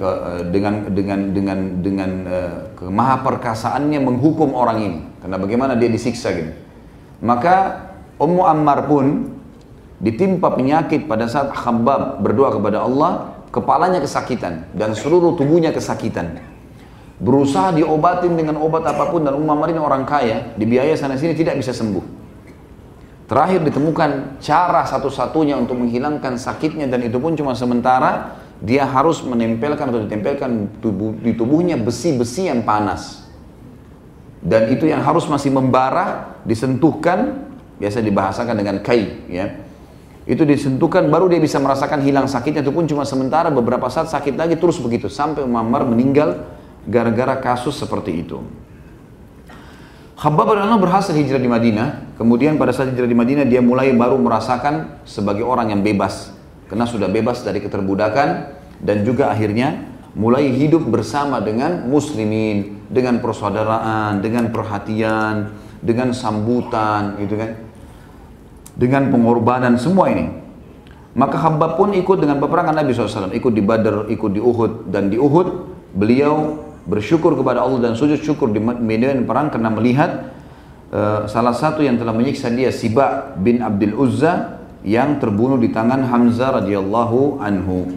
dengan kemahaperkasaannya menghukum orang ini. Karena bagaimana dia disiksa gitu. Maka Ummu Ammar pun ditimpa penyakit pada saat Khabbab berdoa kepada Allah, kepalanya kesakitan dan seluruh tubuhnya kesakitan. Berusaha diobatin dengan obat apapun dan Ummu Ammar ini orang kaya, dibiayai sana sini tidak bisa sembuh. Terakhir ditemukan cara satu-satunya untuk menghilangkan sakitnya dan itu pun cuma sementara, dia harus menempelkan atau ditempelkan di tubuhnya besi-besi yang panas. Dan itu yang harus masih membara, disentuhkan, biasa dibahasakan dengan kai, ya. Itu disentuhkan baru dia bisa merasakan hilang sakitnya, itu pun cuma sementara, beberapa saat sakit lagi terus begitu sampai Ummu Ammar meninggal gara-gara kasus seperti itu. Khabbab bin Arad berhasil hijrah di Madinah. Kemudian pada saat hijrah di Madinah dia mulai baru merasakan sebagai orang yang bebas, karena sudah bebas dari keterbudakan dan juga akhirnya mulai hidup bersama dengan muslimin, dengan persaudaraan, dengan perhatian, dengan sambutan, gitu kan, dengan pengorbanan semua ini. Maka Khabbab pun ikut dengan peperangan Nabi SAW, ikut di Badr, ikut di Uhud, dan di Uhud beliau bersyukur kepada Allah dan sujud syukur di medan perang karena melihat salah satu yang telah menyiksa dia, Siba bin Abdul Uzza, yang terbunuh di tangan Hamzah radhiyallahu anhu.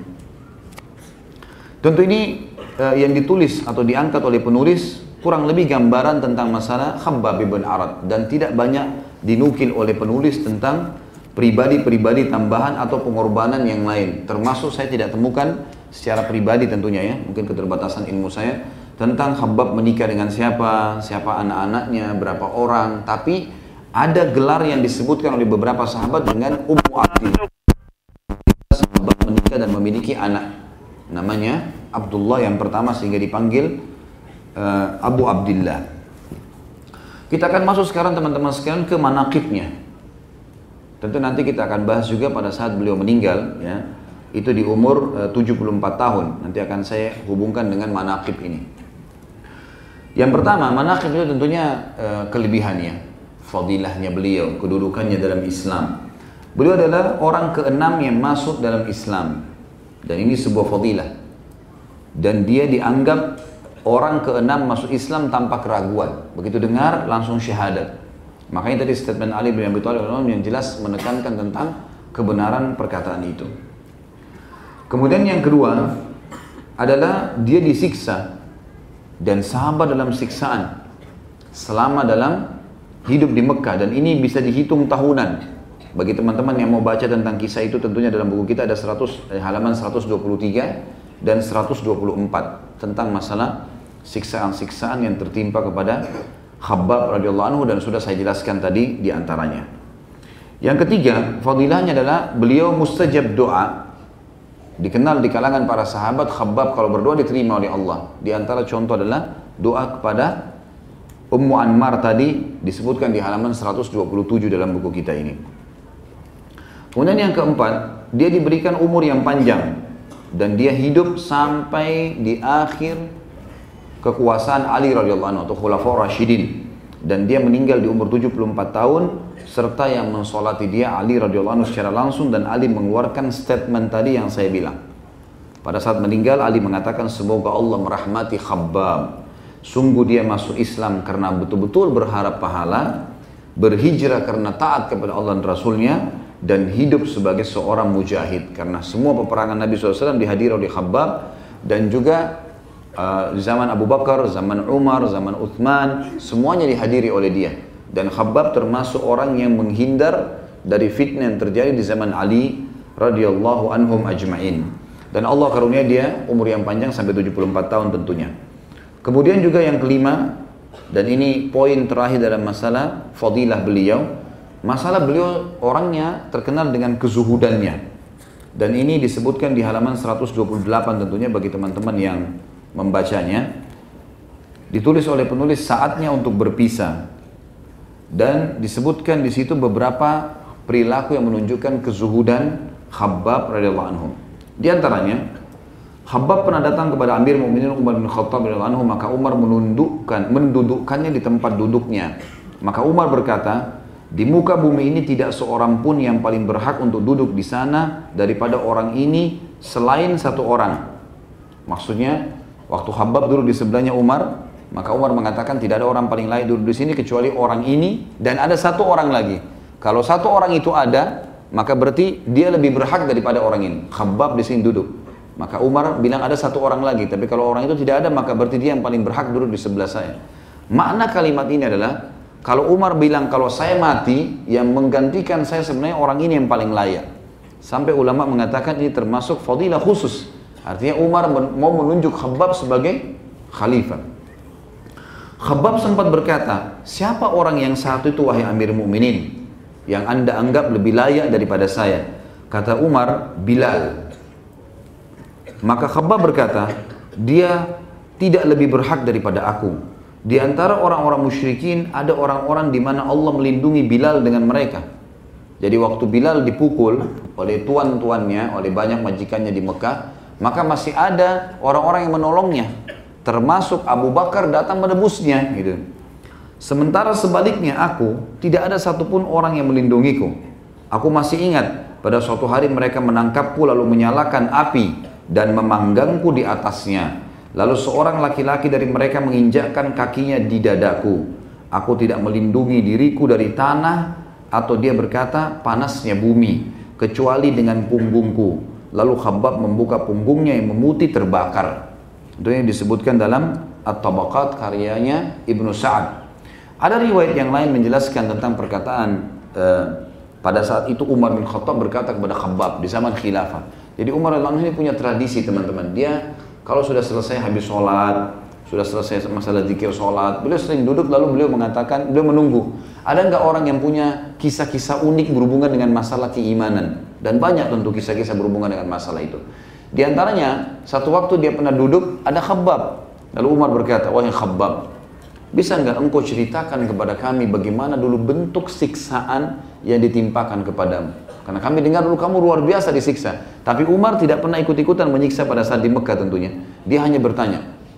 Tentu ini yang ditulis atau diangkat oleh penulis kurang lebih gambaran tentang masalah Khabbab bin Arad, dan tidak banyak dinukil oleh penulis tentang pribadi-pribadi tambahan atau pengorbanan yang lain. Termasuk saya tidak temukan secara pribadi tentunya, ya, mungkin keterbatasan ilmu saya, tentang Khabbab menikah dengan siapa anak-anaknya, berapa orang. Tapi ada gelar yang disebutkan oleh beberapa sahabat dengan Ummu Abdillah. Sahabat menikah dan memiliki anak, namanya Abdullah yang pertama, sehingga dipanggil Abu Abdillah. Kita akan masuk sekarang teman-teman sekalian ke manaqibnya. Tentu nanti kita akan bahas juga pada saat beliau meninggal, ya, itu di umur 74 tahun. Nanti akan saya hubungkan dengan manaqib ini. Yang pertama, manaqib itu tentunya kelebihannya, fadilahnya beliau, kedudukannya dalam Islam. Beliau adalah orang ke-6 yang masuk dalam Islam, dan ini sebuah fadilah. Dan dia dianggap orang ke-6 masuk Islam tanpa keraguan. Begitu dengar langsung syahadat. Makanya tadi statement Ali bin Abi Thalib yang jelas menekankan tentang kebenaran perkataan itu. Kemudian yang kedua adalah dia disiksa dan sahabat dalam siksaan selama dalam hidup di Mekah, dan ini bisa dihitung tahunan. Bagi teman-teman yang mau baca tentang kisah itu, tentunya dalam buku kita ada halaman 123 dan 124 tentang masalah siksaan-siksaan yang tertimpa kepada Khabbab radhiyallahu anhu, dan sudah saya jelaskan tadi di antaranya. Yang ketiga, fadilahnya adalah beliau mustajab doa. Dikenal di kalangan para sahabat, Khabbab kalau berdoa diterima oleh Allah. Di antara contoh adalah doa kepada Ummu Ammar tadi, disebutkan di halaman 127 dalam buku kita ini. Kemudian yang keempat, dia diberikan umur yang panjang dan dia hidup sampai di akhir kekuasaan Ali radhiyallahu anhu atau Khulafaur Rasyidin, dan dia meninggal di umur 74 tahun, serta yang mensolati dia Ali radhiyallahu anhu secara langsung, dan Ali mengeluarkan statement tadi yang saya bilang. Pada saat meninggal Ali mengatakan semoga Allah merahmati Khabbab. Sungguh dia masuk Islam karena betul-betul berharap pahala, berhijrah karena taat kepada Allah dan Rasulnya, dan hidup sebagai seorang mujahid. Karena semua peperangan Nabi SAW dihadiri oleh Khabbab, dan juga di zaman Abu Bakar, zaman Umar, zaman Uthman, semuanya dihadiri oleh dia. Dan Khabbab termasuk orang yang menghindar dari fitnah yang terjadi di zaman Ali radhiyallahu anhum ajma'in. Dan Allah karunia dia umur yang panjang sampai 74 tahun tentunya. Kemudian juga yang kelima, dan ini poin terakhir dalam masalah fadilah beliau, masalah beliau orangnya terkenal dengan kezuhudannya. Dan ini disebutkan di halaman 128 tentunya bagi teman-teman yang membacanya. Ditulis oleh penulis saatnya untuk berpisah. Dan disebutkan di situ beberapa perilaku yang menunjukkan kezuhudan Khabbab radhiyallahu anhu. Di antaranya, Khabbab pernah datang kepada Amir Mu'minin Umar bin Khattab radhiyallahu anhu, maka Umar mendudukkannya di tempat duduknya. Maka Umar berkata, di muka bumi ini tidak seorang pun yang paling berhak untuk duduk di sana daripada orang ini selain satu orang. Maksudnya, waktu Khabbab duduk di sebelahnya Umar, maka Umar mengatakan tidak ada orang paling layak duduk di sini kecuali orang ini dan ada satu orang lagi. Kalau satu orang itu ada, maka berarti dia lebih berhak daripada orang ini. Khabbab di sini duduk. Maka Umar bilang ada satu orang lagi, tapi kalau orang itu tidak ada, maka berarti dia yang paling berhak duduk di sebelah saya. Makna kalimat ini adalah, kalau Umar bilang kalau saya mati, yang menggantikan saya sebenarnya orang ini yang paling layak. Sampai ulama mengatakan ini termasuk fadilah khusus. Artinya Umar mau menunjuk Khabbab sebagai khalifah. Khabbab sempat berkata, siapa orang yang satu itu wahai Amir Mu'minin, yang anda anggap lebih layak daripada saya? Kata Umar, Bilal. Maka Khabbab berkata, dia tidak lebih berhak daripada aku. Di antara orang-orang musyrikin ada orang-orang di mana Allah melindungi Bilal dengan mereka. Jadi waktu Bilal dipukul oleh tuan-tuannya, oleh banyak majikannya di Mekah, maka masih ada orang-orang yang menolongnya. Termasuk Abu Bakar datang menebusnya. Gitu. Sementara sebaliknya aku, tidak ada satupun orang yang melindungiku. Aku masih ingat, pada suatu hari mereka menangkapku lalu menyalakan api dan memanggangku di atasnya. Lalu seorang laki-laki dari mereka menginjakkan kakinya di dadaku. Aku tidak melindungi diriku dari tanah, atau dia berkata panasnya bumi, kecuali dengan punggungku. Lalu Khabbab membuka punggungnya yang memutih terbakar. Itu yang disebutkan dalam At-Tabaqat karyanya Ibnu Sa'ad. Ada riwayat yang lain menjelaskan tentang perkataan pada saat itu Umar bin Khattab berkata kepada Khabbab di zaman khilafah. Jadi Umar radhiyallahu anhu ini punya tradisi teman-teman. Dia kalau sudah selesai habis sholat, sudah selesai masalah zikir sholat, beliau sering duduk lalu beliau mengatakan, beliau menunggu. Ada nggak orang yang punya kisah-kisah unik berhubungan dengan masalah keimanan? Dan banyak tentu kisah-kisah berhubungan dengan masalah itu. Di antaranya, satu waktu dia pernah duduk, ada Khabbab. Lalu Umar berkata, wahai Khabbab, bisa nggak engkau ceritakan kepada kami bagaimana dulu bentuk siksaan yang ditimpakan kepadamu? Karena kami dengar dulu kamu luar biasa disiksa. Tapi Umar tidak pernah ikut-ikutan menyiksa pada saat di Mekah tentunya. Dia hanya bertanya.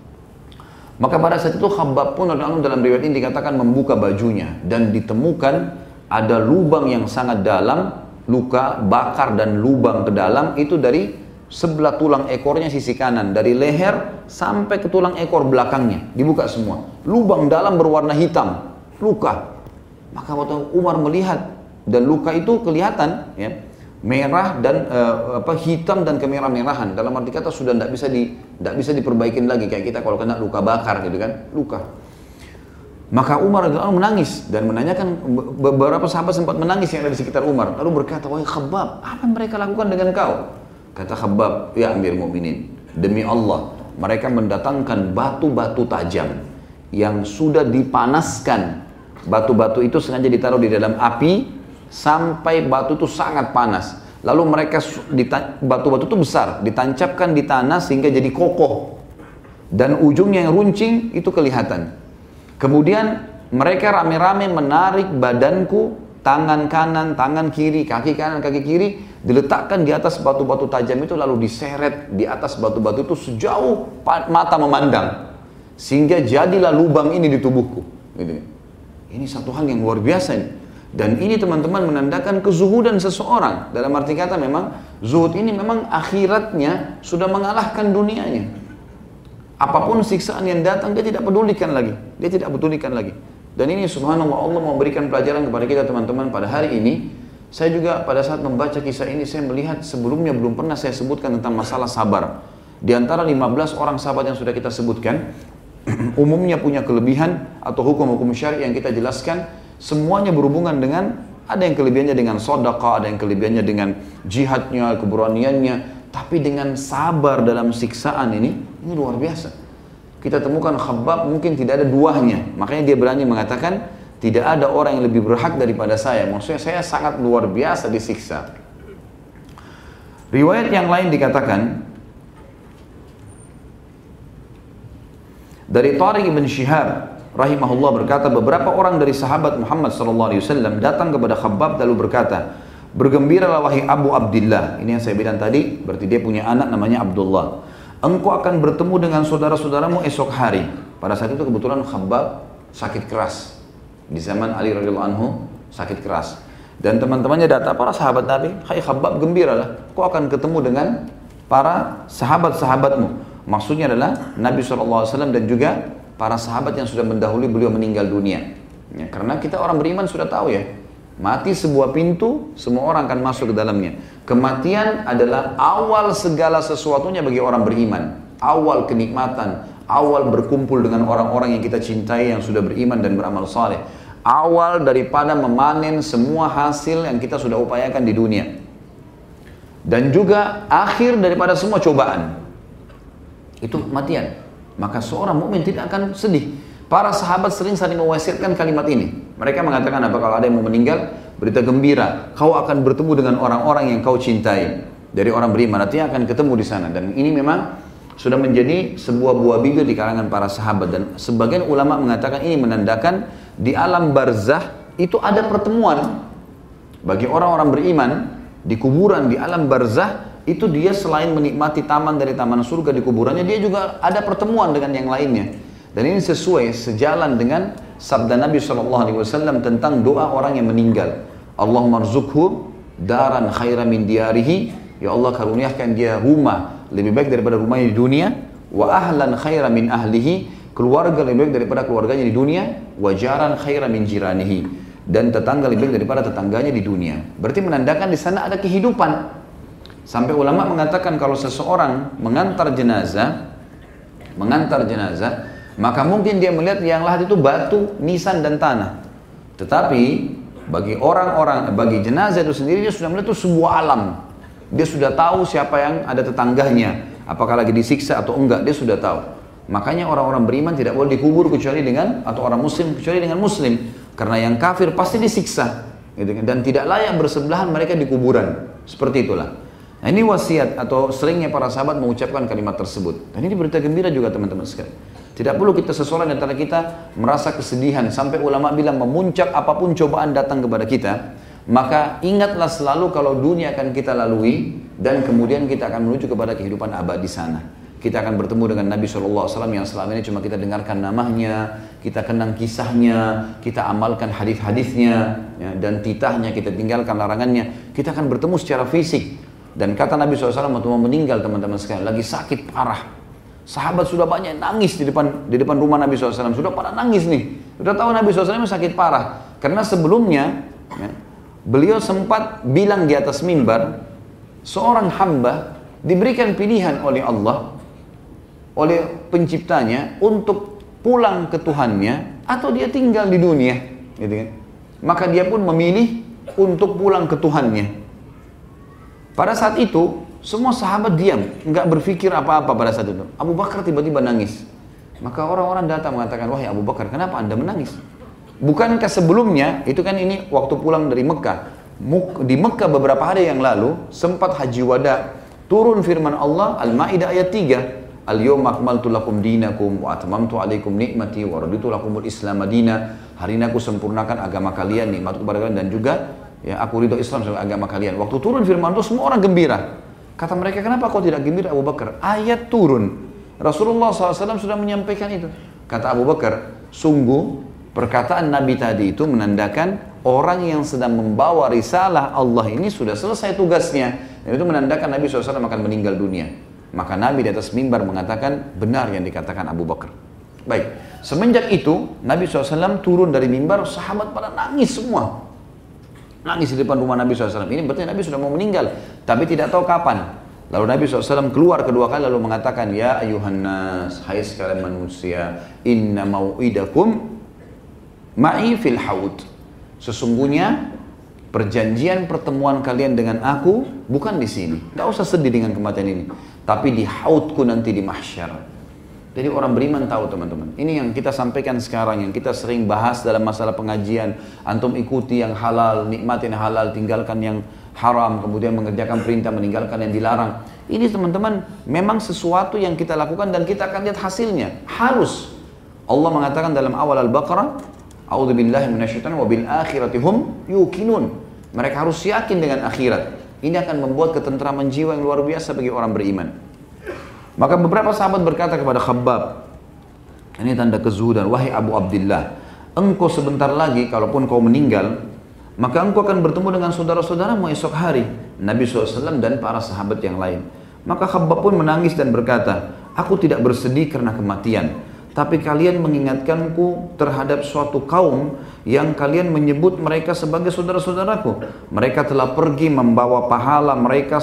Maka pada saat itu Khabbab pun dalam riwayat ini dikatakan membuka bajunya. Dan ditemukan ada lubang yang sangat dalam, luka, bakar dan lubang ke dalam itu dari sebelah tulang ekornya sisi kanan. Dari leher sampai ke tulang ekor belakangnya. Dibuka semua. Lubang dalam berwarna hitam. Luka. Maka waktu Umar melihat dan luka itu kelihatan ya, merah dan hitam dan kemerah-merahan. Dalam arti kata sudah tidak bisa diperbaikin lagi kayak kita kalau kena luka bakar gitu kan, luka. Maka Umar menangis dan menanyakan, beberapa sahabat sempat menangis yang ada di sekitar Umar. Lalu berkata, wahai Khabbab, apa yang mereka lakukan dengan kau? Kata Khabbab, ya Amir Mu'minin, demi Allah, mereka mendatangkan batu-batu tajam yang sudah dipanaskan. Batu-batu itu sengaja ditaruh di dalam api sampai batu itu sangat panas. Lalu mereka, batu-batu itu besar, ditancapkan di tanah sehingga jadi kokoh. Dan ujungnya yang runcing itu kelihatan. Kemudian mereka rame-rame menarik badanku, tangan kanan, tangan kiri, kaki kanan, kaki kiri, diletakkan di atas batu-batu tajam itu lalu diseret di atas batu-batu itu sejauh mata memandang. Sehingga jadilah lubang ini di tubuhku. Gitu. Ini satu hal yang luar biasa ini. Dan ini teman-teman menandakan kezuhudan seseorang. Dalam arti kata memang zuhud ini memang akhiratnya sudah mengalahkan dunianya. Apapun siksaan yang datang dia tidak pedulikan lagi. Dia tidak pedulikan lagi. Dan ini subhanallah Allah memberikan pelajaran kepada kita teman-teman pada hari ini. Saya juga pada saat membaca kisah ini saya melihat sebelumnya belum pernah saya sebutkan tentang masalah sabar. Di antara 15 orang sahabat yang sudah kita sebutkan, umumnya punya kelebihan atau hukum-hukum syar'i yang kita jelaskan, semuanya berhubungan dengan, ada yang kelebihannya dengan sedekah, ada yang kelebihannya dengan jihadnya, keberaniannya, tapi dengan sabar dalam siksaan ini luar biasa. Kita temukan Khabbab mungkin tidak ada duanya, makanya dia berani mengatakan tidak ada orang yang lebih berhak daripada saya. Maksudnya saya sangat luar biasa disiksa. Riwayat yang lain dikatakan dari Tariq ibn Shihab rahimahullah berkata, beberapa orang dari sahabat Muhammad SAW datang kepada Khabbab lalu berkata, bergembiralah wahai Abu Abdillah. Ini yang saya bilang tadi, berarti dia punya anak namanya Abdullah. Engkau akan bertemu dengan saudara-saudaramu esok hari. Pada saat itu kebetulan Khabbab sakit keras. Di zaman Ali radhiyallahu anhu sakit keras. Dan teman-temannya datang, para sahabat Nabi, hai Khabbab, gembiralah. Kau akan ketemu dengan para sahabat-sahabatmu. Maksudnya adalah Nabi SAW dan juga para sahabat yang sudah mendahului beliau meninggal dunia. Ya, karena kita orang beriman sudah tahu ya, mati sebuah pintu, semua orang akan masuk ke dalamnya. Kematian adalah awal segala sesuatunya bagi orang beriman. Awal kenikmatan, awal berkumpul dengan orang-orang yang kita cintai yang sudah beriman dan beramal saleh. Awal daripada memanen semua hasil yang kita sudah upayakan di dunia. Dan juga akhir daripada semua cobaan. Itu kematian. Maka seorang mukmin tidak akan sedih. Para sahabat sering saling mewasiatkan kalimat ini. Mereka mengatakan apa kalau ada yang mau meninggal, berita gembira, kau akan bertemu dengan orang-orang yang kau cintai. Dari orang beriman, artinya akan ketemu di sana. Dan ini memang sudah menjadi sebuah buah bibir di kalangan para sahabat. Dan sebagian ulama mengatakan ini menandakan di alam barzah itu ada pertemuan. Bagi orang-orang beriman, di kuburan, di alam barzah, itu dia selain menikmati taman dari taman surga di kuburannya, dia juga ada pertemuan dengan yang lainnya. Dan ini sesuai, sejalan dengan sabda Nabi SAW tentang doa orang yang meninggal. Allahumma rzuqhu daran khairan min diyarihi. Ya Allah karuniakan dia rumah lebih baik daripada rumahnya di dunia. Wa ahlan khairan min ahlihi. Keluarga lebih baik daripada keluarganya di dunia. Wa jaran khairan min jiranihi. Dan tetangga lebih baik daripada tetangganya di dunia. Berarti menandakan di sana ada kehidupan. Sampai ulama mengatakan kalau seseorang mengantar jenazah, maka mungkin dia melihat yang lahat itu batu, nisan dan tanah. Tetapi bagi orang-orang, bagi jenazah itu sendiri dia sudah melihat itu sebuah alam. Dia sudah tahu siapa yang ada tetangganya, apakah lagi disiksa atau enggak, dia sudah tahu. Makanya orang-orang beriman tidak boleh dikubur kecuali dengan, atau orang muslim kecuali dengan muslim. Karena yang kafir pasti disiksa, gitu kan? Dan tidak layak bersebelahan mereka di kuburan. Seperti itulah. Nah, ini wasiat atau seringnya para sahabat mengucapkan kalimat tersebut. Dan ini berita gembira juga teman-teman sekalian. Tidak perlu kita seseorang antara kita merasa kesedihan. Sampai ulama bilang memuncak apapun cobaan datang kepada kita, maka ingatlah selalu kalau dunia akan kita lalui dan kemudian kita akan menuju kepada kehidupan abadi sana. Kita akan bertemu dengan Nabi SAW yang selama ini cuma kita dengarkan namanya, kita kenang kisahnya, kita amalkan hadis-hadisnya, ya, dan titahnya kita tinggalkan larangannya. Kita akan bertemu secara fisik. Dan kata Nabi SAW waktu mau meninggal teman-teman sekalian, lagi sakit parah. Sahabat sudah banyak nangis di depan rumah Nabi SAW. Sudah pada nangis nih. Sudah tahu Nabi SAW sakit parah. Karena sebelumnya ya, beliau sempat bilang di atas mimbar, seorang hamba diberikan pilihan oleh Allah, oleh penciptanya untuk pulang ke Tuhannya atau dia tinggal di dunia. Gitu kan? Maka dia pun memilih untuk pulang ke Tuhannya. Pada saat itu, semua sahabat diam, nggak berpikir apa-apa pada saat itu. Abu Bakar tiba-tiba nangis. Maka orang-orang datang mengatakan, wahai Abu Bakar, kenapa anda menangis? Bukankah sebelumnya, itu kan ini waktu pulang dari Mekah. Di Mekah beberapa hari yang lalu, sempat haji wada, turun firman Allah, Al-Ma'idah ayat 3. Al-yawma akmaltu lakum dinakum, wa atmamtu alaikum nikmati, wa raditu lakumul islam madina. Hari ini aku sempurnakan agama kalian, nikmat kepada kalian, dan juga ya, aku ridho Islam sebagai agama kalian. Waktu turun firman itu semua orang gembira. Kata mereka, kenapa kau tidak gembira Abu Bakar? Ayat turun. Rasulullah SAW sudah menyampaikan itu. Kata Abu Bakar, sungguh perkataan Nabi tadi itu menandakan orang yang sedang membawa risalah Allah ini sudah selesai tugasnya. Dan itu menandakan Nabi SAW akan meninggal dunia. Maka Nabi di atas mimbar mengatakan benar yang dikatakan Abu Bakar. Baik, semenjak itu Nabi SAW turun dari mimbar, sahabat pada nangis semua. Nangis di depan rumah Nabi SAW. Ini berarti Nabi sudah mau meninggal, tapi tidak tahu kapan. Lalu Nabi SAW keluar kedua kali lalu mengatakan, ya ayuhan nas, hai sekalian manusia, inna mau'idakum ma'i fil haud. Sesungguhnya perjanjian pertemuan kalian dengan aku bukan di sini. Tidak usah sedih dengan kematian ini, tapi di haudku nanti di mahsyar. Jadi orang beriman tahu teman-teman. Ini yang kita sampaikan sekarang, yang kita sering bahas dalam masalah pengajian. Antum ikuti yang halal, nikmatin halal, tinggalkan yang haram, kemudian mengerjakan perintah, meninggalkan yang dilarang. Ini teman-teman memang sesuatu yang kita lakukan dan kita akan lihat hasilnya. Harus. Allah mengatakan dalam awal Al-Baqarah, A'udzubillahi minasyaitonir wa bil akhirati hum yuqinun. Mereka harus yakin dengan akhirat. Ini akan membuat ketentraman jiwa yang luar biasa bagi orang beriman. Maka beberapa sahabat berkata kepada Khabbab, ini tanda kezuhudan, wahai Abu Abdillah, engkau sebentar lagi kalaupun kau meninggal, maka engkau akan bertemu dengan saudara-saudaramu esok hari, Nabi SAW dan para sahabat yang lain. Maka Khabbab pun menangis dan berkata, aku tidak bersedih karena kematian, tapi kalian mengingatkanku terhadap suatu kaum yang kalian menyebut mereka sebagai saudara-saudaraku. Mereka telah pergi membawa pahala mereka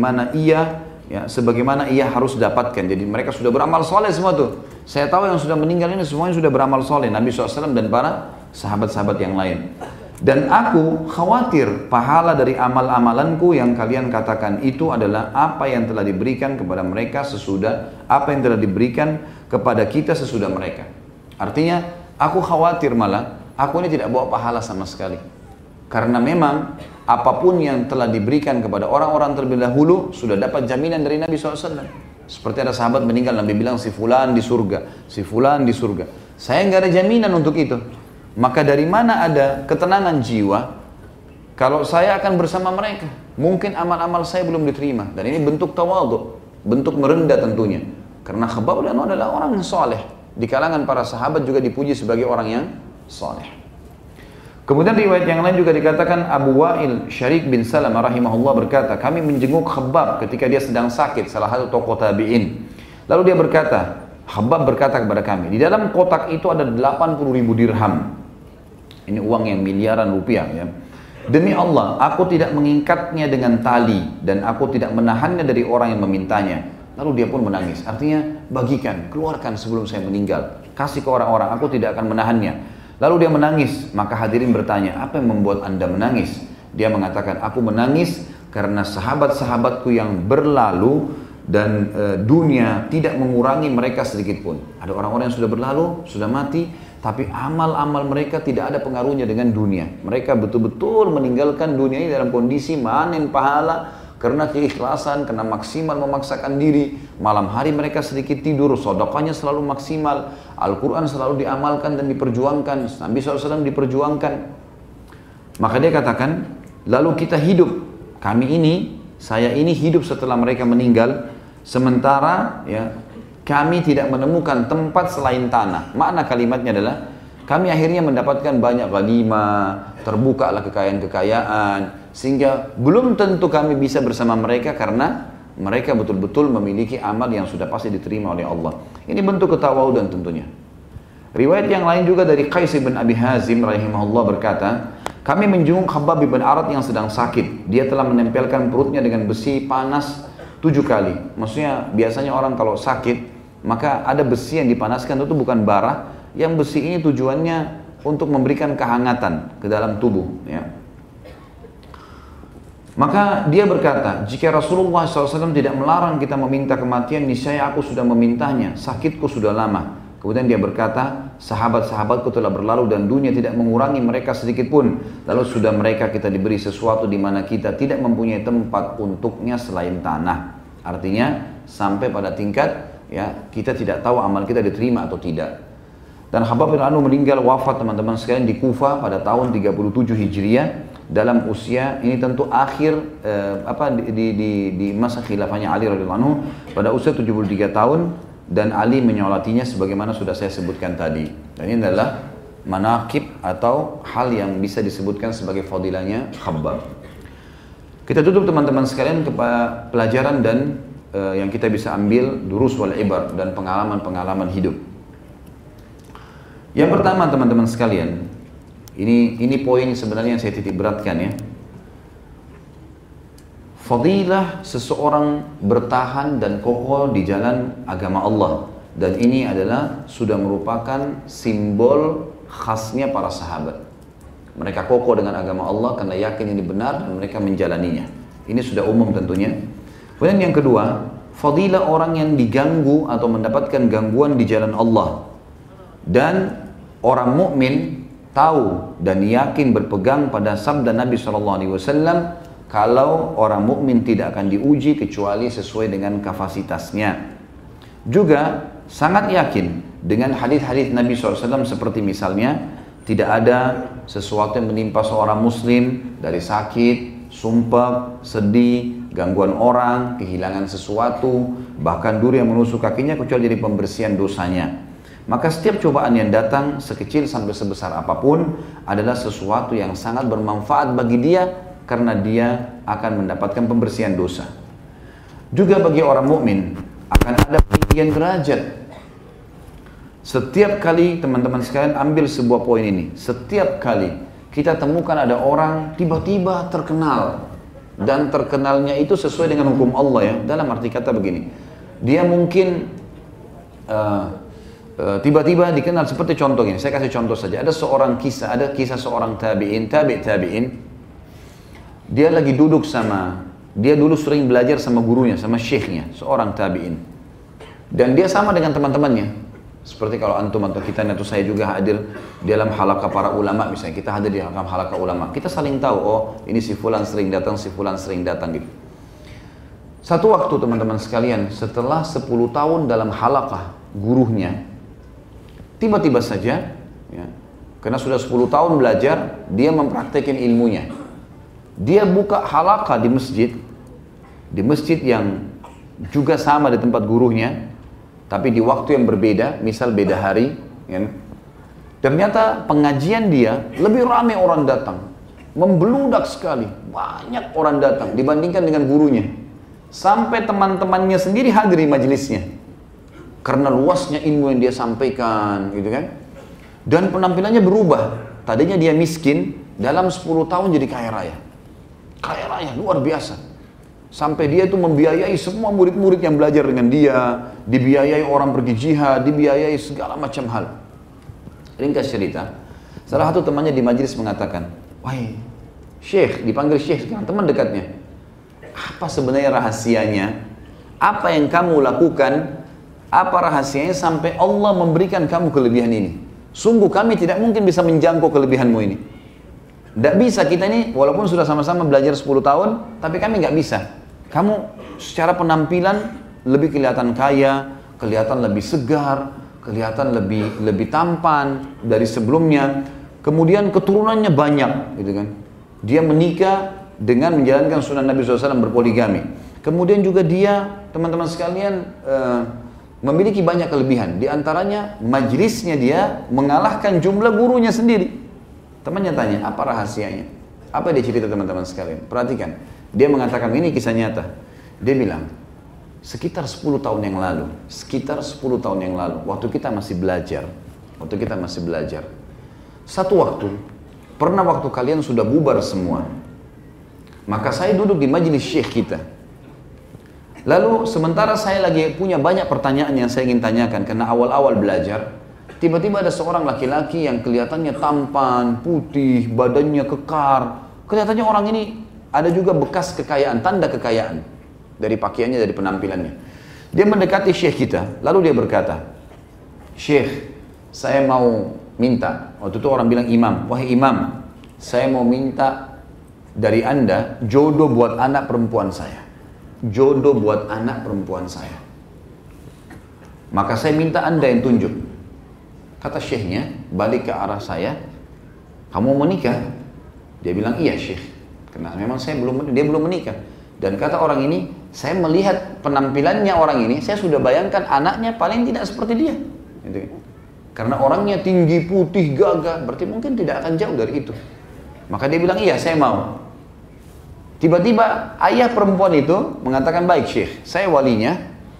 sebagaimana ia harus dapatkan. Jadi mereka sudah beramal soleh semua tuh. Saya tahu yang sudah meninggal ini semuanya sudah beramal soleh, Nabi SAW dan para sahabat-sahabat yang lain. Dan aku khawatir pahala dari amal-amalanku yang kalian katakan itu adalah apa yang telah diberikan kepada mereka apa yang telah diberikan kepada kita sesudah mereka. Artinya aku khawatir malah aku ini tidak bawa pahala sama sekali. Karena memang apapun yang telah diberikan kepada orang-orang terlebih dahulu sudah dapat jaminan dari Nabi SAW. Seperti ada sahabat meninggal, Nabi bilang si fulan di surga, si fulan di surga. Saya nggak ada jaminan untuk itu. Maka dari mana ada ketenangan jiwa kalau saya akan bersama mereka? Mungkin amal-amal saya belum diterima. Dan ini bentuk tawadhu, bentuk merendah tentunya. Karena Khabbab adalah orang yang soleh. Di kalangan para sahabat juga dipuji sebagai orang yang soleh. Kemudian riwayat yang lain juga dikatakan Abu Wa'il Syarik bin Salamah rahimahullah berkata, kami menjenguk Khabbab ketika dia sedang sakit, salah satu tokoh tabi'in. Lalu dia berkata, Khabbab berkata kepada kami, di dalam kotak itu ada 80.000 dirham. Ini uang yang miliaran rupiah ya. Demi Allah, aku tidak mengikatnya dengan tali dan aku tidak menahannya dari orang yang memintanya. Lalu dia pun menangis. Artinya, bagikan, keluarkan sebelum saya meninggal. Kasih ke orang-orang, aku tidak akan menahannya. Lalu dia menangis, maka hadirin bertanya, apa yang membuat anda menangis? Dia mengatakan, aku menangis karena sahabat-sahabatku yang berlalu dan dunia tidak mengurangi mereka sedikit pun. Ada orang-orang yang sudah berlalu, sudah mati, tapi amal-amal mereka tidak ada pengaruhnya dengan dunia. Mereka betul-betul meninggalkan dunia ini dalam kondisi manen pahala, karena keikhlasan, karena maksimal memaksakan diri. Malam hari mereka sedikit tidur, sedekahnya selalu maksimal, Al-Quran selalu diamalkan dan diperjuangkan, Nabi SAW diperjuangkan. Maka dia katakan, lalu kita hidup, saya ini hidup setelah mereka meninggal, sementara ya kami tidak menemukan tempat selain tanah. Makna kalimatnya adalah, kami akhirnya mendapatkan banyak ghanimah, terbukalah kekayaan-kekayaan, sehingga belum tentu kami bisa bersama mereka karena mereka betul-betul memiliki amal yang sudah pasti diterima oleh Allah. Ini bentuk ketawaduan tentunya. Riwayat yang lain juga dari Qais bin Abi Hazim rahimahullah berkata, kami menjenguk Khabbab bin Arad yang sedang sakit. Dia telah menempelkan perutnya dengan besi panas 7 kali. Maksudnya biasanya orang kalau sakit, maka ada besi yang dipanaskan itu bukan bara, yang besi ini tujuannya untuk memberikan kehangatan ke dalam tubuh ya. Maka dia berkata, jika Rasulullah SAW tidak melarang kita meminta kematian, niscaya aku sudah memintanya, sakitku sudah lama. Kemudian dia berkata, sahabat-sahabatku telah berlalu dan dunia tidak mengurangi mereka sedikit pun. Lalu sudah mereka kita diberi sesuatu di mana kita tidak mempunyai tempat untuknya selain tanah. Artinya sampai pada tingkat ya kita tidak tahu amal kita diterima atau tidak. Dan Khabbab bin Anu meninggal wafat teman-teman sekalian di Kufa pada tahun 37 Hijriah dalam usia ini tentu akhir di masa khilafahnya Ali radhiyallahu anhu pada usia 73 tahun dan Ali menyolatinya sebagaimana sudah saya sebutkan tadi. Dan ini adalah manaqib atau hal yang bisa disebutkan sebagai fadilahnya Khabbab. Kita tutup teman-teman sekalian kepada pelajaran dan yang kita bisa ambil durus wal ibar dan pengalaman-pengalaman hidup. Yang pertama teman-teman sekalian, ini poin sebenarnya yang saya titik beratkan ya. Fadilah seseorang bertahan dan kokoh di jalan agama Allah, dan ini adalah sudah merupakan simbol khasnya para sahabat. Mereka kokoh dengan agama Allah karena yakin ini benar dan mereka menjalaninya. Ini sudah umum tentunya. Kemudian yang kedua, fadilah orang yang diganggu atau mendapatkan gangguan di jalan Allah. Dan orang mukmin tahu dan yakin berpegang pada sabda Nabi SAW, kalau orang mukmin tidak akan diuji kecuali sesuai dengan kapasitasnya. Juga sangat yakin dengan hadis-hadis Nabi SAW seperti misalnya, tidak ada sesuatu yang menimpa seorang muslim dari sakit, sumpah, sedih, gangguan orang, kehilangan sesuatu, bahkan duri yang menusuk kakinya kecuali jadi pembersihan dosanya. Maka setiap cobaan yang datang sekecil sampai sebesar apapun adalah sesuatu yang sangat bermanfaat bagi dia karena dia akan mendapatkan pembersihan dosa. Juga bagi orang mukmin akan ada peninggian derajat. Setiap kali teman-teman sekalian ambil sebuah poin ini, setiap kali kita temukan ada orang tiba-tiba terkenal, dan terkenalnya itu sesuai dengan hukum Allah ya, dalam arti kata begini, dia mungkin tiba-tiba dikenal seperti contoh ini, saya kasih contoh saja, ada kisah seorang tabi'in, dia lagi duduk dia dulu sering belajar sama gurunya, sama syekhnya, seorang tabi'in, dan dia sama dengan teman-temannya. Seperti kalau antum atau kita atau saya juga hadir dalam halaqah para ulama, misalnya kita hadir di halaqah ulama, kita saling tahu, oh ini si fulan sering datang, si fulan sering datang gitu. Satu waktu teman-teman sekalian, setelah 10 tahun dalam halaqah gurunya, tiba-tiba saja, ya, karena sudah 10 tahun belajar, dia mempraktekkan ilmunya. Dia buka halaqah di masjid yang juga sama di tempat gurunya, tapi di waktu yang berbeda, misal beda hari, ya. Ternyata pengajian dia lebih ramai orang datang, membeludak sekali, banyak orang datang dibandingkan dengan gurunya. Sampai teman-temannya sendiri hadir di majelisnya, karena luasnya ilmu yang dia sampaikan, gitu kan. Dan penampilannya berubah. Tadinya dia miskin, dalam 10 tahun jadi kaya raya, luar biasa. Sampai dia itu membiayai semua murid-murid yang belajar dengan dia, dibiayai orang pergi jihad, dibiayai segala macam hal. Ringkas cerita, salah satu temannya di majelis mengatakan, wahai syekh, dipanggil syekh sekarang, teman dekatnya, apa sebenarnya rahasianya? Apa yang kamu lakukan? Apa rahasianya sampai Allah memberikan kamu kelebihan ini? Sungguh kami tidak mungkin bisa menjangkau kelebihanmu ini. Tidak bisa kita ini, walaupun sudah sama-sama belajar 10 tahun, tapi kami nggak bisa. Kamu secara penampilan lebih kelihatan kaya, kelihatan lebih segar, kelihatan lebih tampan dari sebelumnya. Kemudian keturunannya banyak, gitu kan. Dia menikah dengan menjalankan sunnah Nabi SAW berpoligami. Kemudian juga dia, teman-teman sekalian, memiliki banyak kelebihan. Di antaranya majlisnya dia mengalahkan jumlah gurunya sendiri. Temannya tanya, apa rahasianya? Apa dia cerita teman-teman sekalian? Perhatikan, dia mengatakan ini kisah nyata. Dia bilang, sekitar 10 tahun yang lalu, waktu kita masih belajar, satu waktu, pernah waktu kalian sudah bubar semua, maka saya duduk di majelis syekh kita. Lalu sementara saya lagi punya banyak pertanyaan yang saya ingin tanyakan, karena awal-awal belajar, tiba-tiba ada seorang laki-laki yang kelihatannya tampan, putih, badannya kekar. Kelihatannya orang ini ada juga bekas kekayaan, tanda kekayaan. Dari pakaiannya, dari penampilannya. Dia mendekati syekh kita, lalu dia berkata, syekh, saya mau minta, waktu itu orang bilang imam, wahai imam, saya mau minta dari anda jodoh buat anak perempuan saya. Maka saya minta anda yang tunjuk. Kata syekhnya, balik ke arah saya, kamu mau menikah? Dia bilang, iya syekh. Karena memang dia belum menikah. Dan kata orang ini, saya melihat penampilannya orang ini, saya sudah bayangkan anaknya paling tidak seperti dia. Gitu. Karena orangnya tinggi, putih, gagah, berarti mungkin tidak akan jauh dari itu. Maka dia bilang, iya saya mau. Tiba-tiba ayah perempuan itu mengatakan, baik Syekh, saya walinya,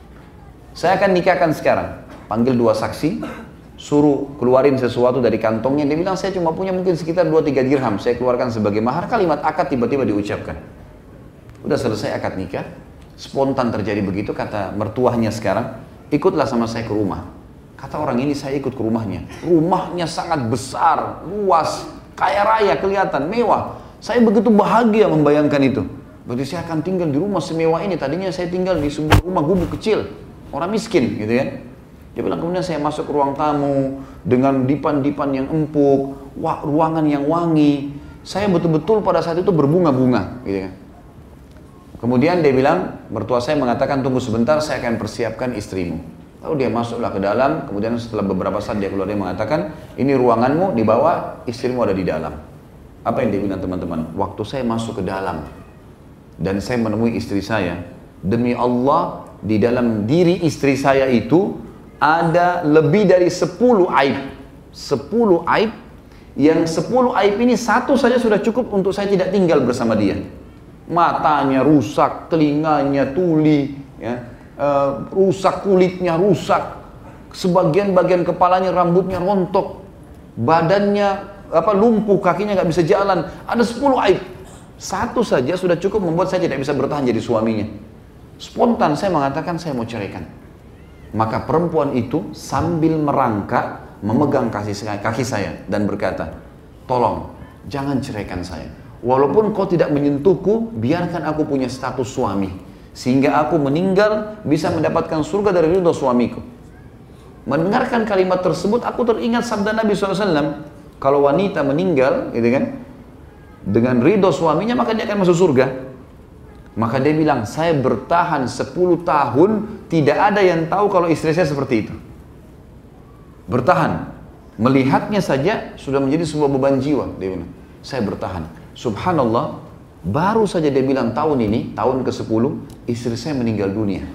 saya akan nikahkan sekarang. Panggil 2 saksi, suruh keluarin sesuatu dari kantongnya. Dia bilang, saya cuma punya mungkin sekitar 2-3 dirham, saya keluarkan sebagai mahar. Kalimat akad tiba-tiba diucapkan. Udah selesai akad nikah, spontan terjadi begitu, kata mertuahnya sekarang, ikutlah sama saya ke rumah. Kata orang ini, saya ikut ke rumahnya. Rumahnya sangat besar, luas, kaya raya, kelihatan, mewah. Saya begitu bahagia membayangkan itu. Berarti saya akan tinggal di rumah semewah ini. Tadinya saya tinggal di sebuah rumah gubuk kecil, orang miskin gitu kan. Dia bilang, kemudian saya masuk ke ruang tamu dengan dipan-dipan yang empuk, ruangan yang wangi. Saya betul-betul pada saat itu berbunga-bunga gitu kan. Kemudian dia bilang, mertua saya mengatakan, tunggu sebentar, saya akan persiapkan istrimu. Lalu dia masuklah ke dalam, kemudian setelah beberapa saat dia keluar, dia mengatakan, ini ruanganmu, di bawah, istrimu ada di dalam. Apa yang dia bilang teman-teman? Waktu saya masuk ke dalam, dan saya menemui istri saya, demi Allah, di dalam diri istri saya itu, ada lebih dari 10 aib. 10 aib, yang 10 aib ini satu saja sudah cukup untuk saya tidak tinggal bersama dia. Matanya rusak, telinganya tuli, ya. Rusak kulitnya, rusak sebagian-bagian kepalanya, rambutnya rontok, badannya lumpuh, kakinya nggak bisa jalan. Ada 10 aib. Satu saja sudah cukup membuat saya tidak bisa bertahan jadi suaminya. Spontan saya mengatakan saya mau ceraikan. Maka perempuan itu sambil merangkak memegang kaki saya dan berkata, tolong jangan ceraikan saya. Walaupun kau tidak menyentuhku, biarkan aku punya status suami, sehingga aku meninggal bisa mendapatkan surga dari ridho suamiku. Mendengarkan kalimat tersebut, aku teringat sabda Nabi SAW, kalau wanita meninggal gitu kan, dengan ridho suaminya, maka dia akan masuk surga. Maka dia bilang, saya bertahan 10 tahun, tidak ada yang tahu kalau istri saya seperti itu. Bertahan. Melihatnya saja sudah menjadi sebuah beban jiwa. Dia bilang, saya bertahan. Subhanallah, baru saja dia bilang tahun ini, tahun ke-10, istri saya meninggal dunia.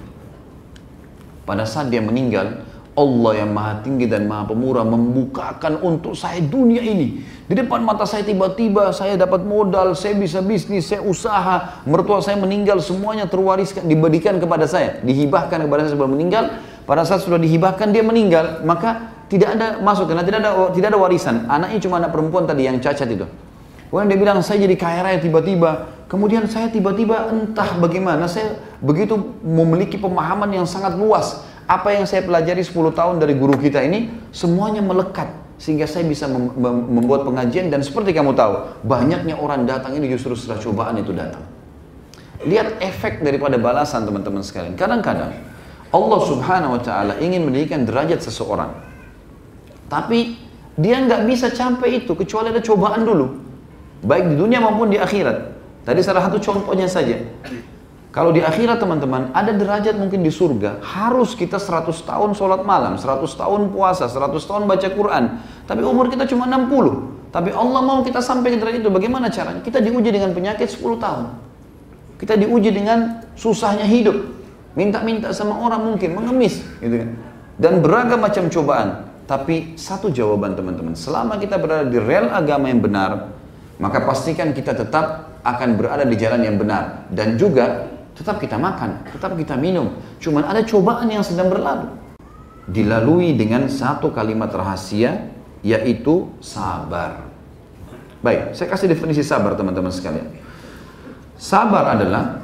Pada saat dia meninggal, Allah yang maha tinggi dan maha pemurah membukakan untuk saya dunia ini. Di depan mata saya tiba-tiba saya dapat modal, saya bisa bisnis, saya usaha. Mertua saya meninggal, semuanya terwariskan, diberikan kepada saya, dihibahkan kepada saya sebelum meninggal. Pada saat sudah dihibahkan dia meninggal, maka tidak ada masuk, karena tidak ada warisan. Anaknya cuma anak perempuan tadi yang cacat itu. Kemudian dia bilang, saya jadi kaya raya tiba-tiba. Kemudian saya tiba-tiba entah bagaimana, saya begitu memiliki pemahaman yang sangat luas. Apa yang saya pelajari 10 tahun dari guru kita ini, semuanya melekat. Sehingga saya bisa membuat pengajian, dan seperti kamu tahu, banyaknya orang datang ini justru setelah cobaan itu datang. Lihat efek daripada balasan teman-teman sekalian. Kadang-kadang, Allah subhanahu wa ta'ala ingin meninggikan derajat seseorang. Tapi, dia nggak bisa sampai itu, kecuali ada cobaan dulu. Baik di dunia maupun di akhirat. Tadi salah satu contohnya saja. Kalau di akhirat teman-teman, ada derajat mungkin di surga. Harus kita 100 tahun sholat malam, 100 tahun puasa, 100 tahun baca Quran. Tapi umur kita cuma 60. Tapi Allah mau kita sampai ke derajat itu. Bagaimana caranya? Kita diuji dengan penyakit 10 tahun. Kita diuji dengan susahnya hidup. Minta-minta sama orang mungkin, mengemis. Gitu kan. Dan beragam macam cobaan. Tapi satu jawaban teman-teman. Selama kita berada di rel agama yang benar, maka pastikan kita tetap akan berada di jalan yang benar. Dan juga tetap kita makan, tetap kita minum. Cuman ada cobaan yang sedang berlalu. Dilalui dengan satu kalimat rahasia, yaitu sabar. Baik, saya kasih definisi sabar teman-teman sekalian. Sabar adalah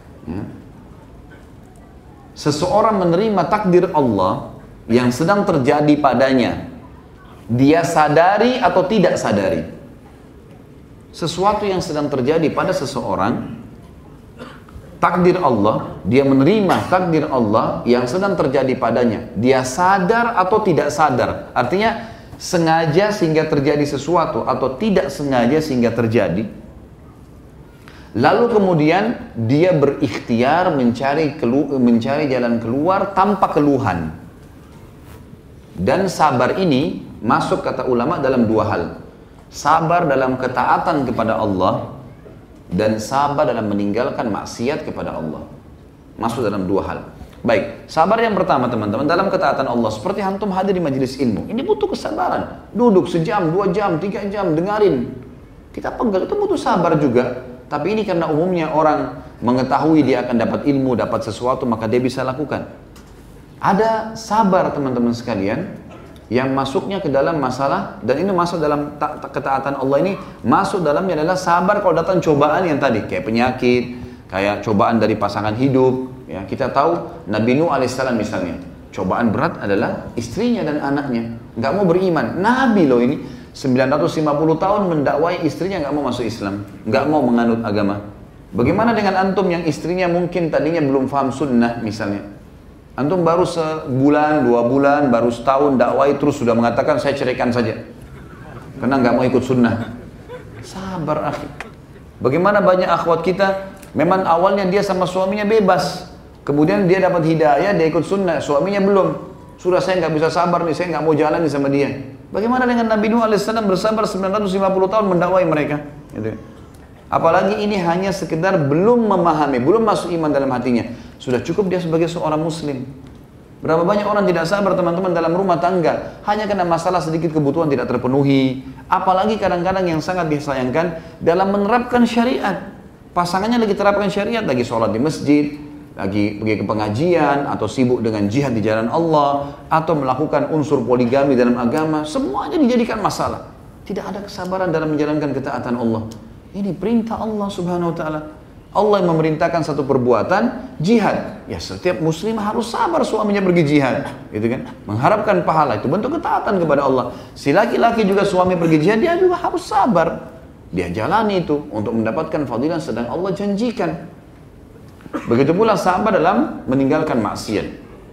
seseorang menerima takdir Allah yang sedang terjadi padanya. Dia sadari atau tidak sadari. Sesuatu yang sedang terjadi pada seseorang, takdir Allah, dia menerima takdir Allah yang sedang terjadi padanya. Dia sadar atau tidak sadar. Artinya sengaja sehingga terjadi sesuatu atau tidak sengaja sehingga terjadi. Lalu kemudian dia berikhtiar mencari jalan keluar tanpa keluhan. Dan sabar ini masuk kata ulama dalam 2 hal. Sabar dalam ketaatan kepada Allah dan sabar dalam meninggalkan maksiat kepada Allah. Masuk dalam 2 hal. Baik, sabar yang pertama teman-teman dalam ketaatan Allah. Seperti antum hadir di majelis ilmu. Ini butuh kesabaran. Duduk sejam, 2 jam, 3 jam, dengarin. Kita pegal, itu butuh sabar juga. Tapi ini karena umumnya orang mengetahui dia akan dapat ilmu, dapat sesuatu, maka dia bisa lakukan. Ada sabar teman-teman sekalian, yang masuknya ke dalam masalah, dan ini masuk dalam ketaatan Allah ini, masuk dalamnya adalah sabar kalau datang cobaan yang tadi, kayak penyakit, kayak cobaan dari pasangan hidup. Ya, kita tahu Nabi Nuh alaihissalam misalnya, cobaan berat adalah istrinya dan anaknya, nggak mau beriman. Nabi loh ini, 950 tahun mendakwai istrinya nggak mau masuk Islam, nggak mau menganut agama. Bagaimana dengan antum yang istrinya mungkin tadinya belum paham sunnah misalnya? Antum baru sebulan, 2 bulan, baru setahun dakwai terus sudah mengatakan saya ceraikan saja, karena nggak mau ikut sunnah. Sabar akhi. Bagaimana banyak akhwat kita, memang awalnya dia sama suaminya bebas. Kemudian dia dapat hidayah, dia ikut sunnah, suaminya belum. Sudah saya nggak bisa sabar nih, saya nggak mau jalan nih sama dia. Bagaimana dengan Nabi Nuh alaihissalam bersabar 950 tahun mendakwai mereka? Gitu. Apalagi ini hanya sekedar belum memahami, belum masuk iman dalam hatinya. Sudah cukup dia sebagai seorang muslim. Berapa banyak orang tidak sabar teman-teman dalam rumah tangga, hanya karena masalah sedikit kebutuhan tidak terpenuhi. Apalagi kadang-kadang yang sangat disayangkan dalam menerapkan syariat. Pasangannya lagi terapkan syariat, lagi sholat di masjid, lagi pergi ke pengajian, atau sibuk dengan jihad di jalan Allah, atau melakukan unsur poligami dalam agama, semuanya dijadikan masalah. Tidak ada kesabaran dalam menjalankan ketaatan Allah. Ini perintah Allah subhanahu wa ta'ala. Allah yang memerintahkan satu perbuatan, jihad. Ya setiap muslim harus sabar suaminya pergi jihad, gitu kan? Mengharapkan pahala, itu bentuk ketaatan kepada Allah. Si laki-laki juga suami pergi jihad, dia juga harus sabar. Dia jalani itu untuk mendapatkan fadilah sedang Allah janjikan. Begitu pula sabar dalam meninggalkan maksiat.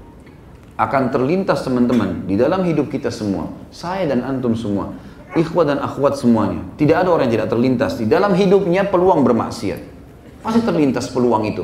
Akan terlintas teman-teman di dalam hidup kita semua, saya dan antum semua, ikhwat dan akhwat semuanya. Tidak ada orang yang tidak terlintas di dalam hidupnya peluang bermaksiat. Pasti terlintas peluang itu.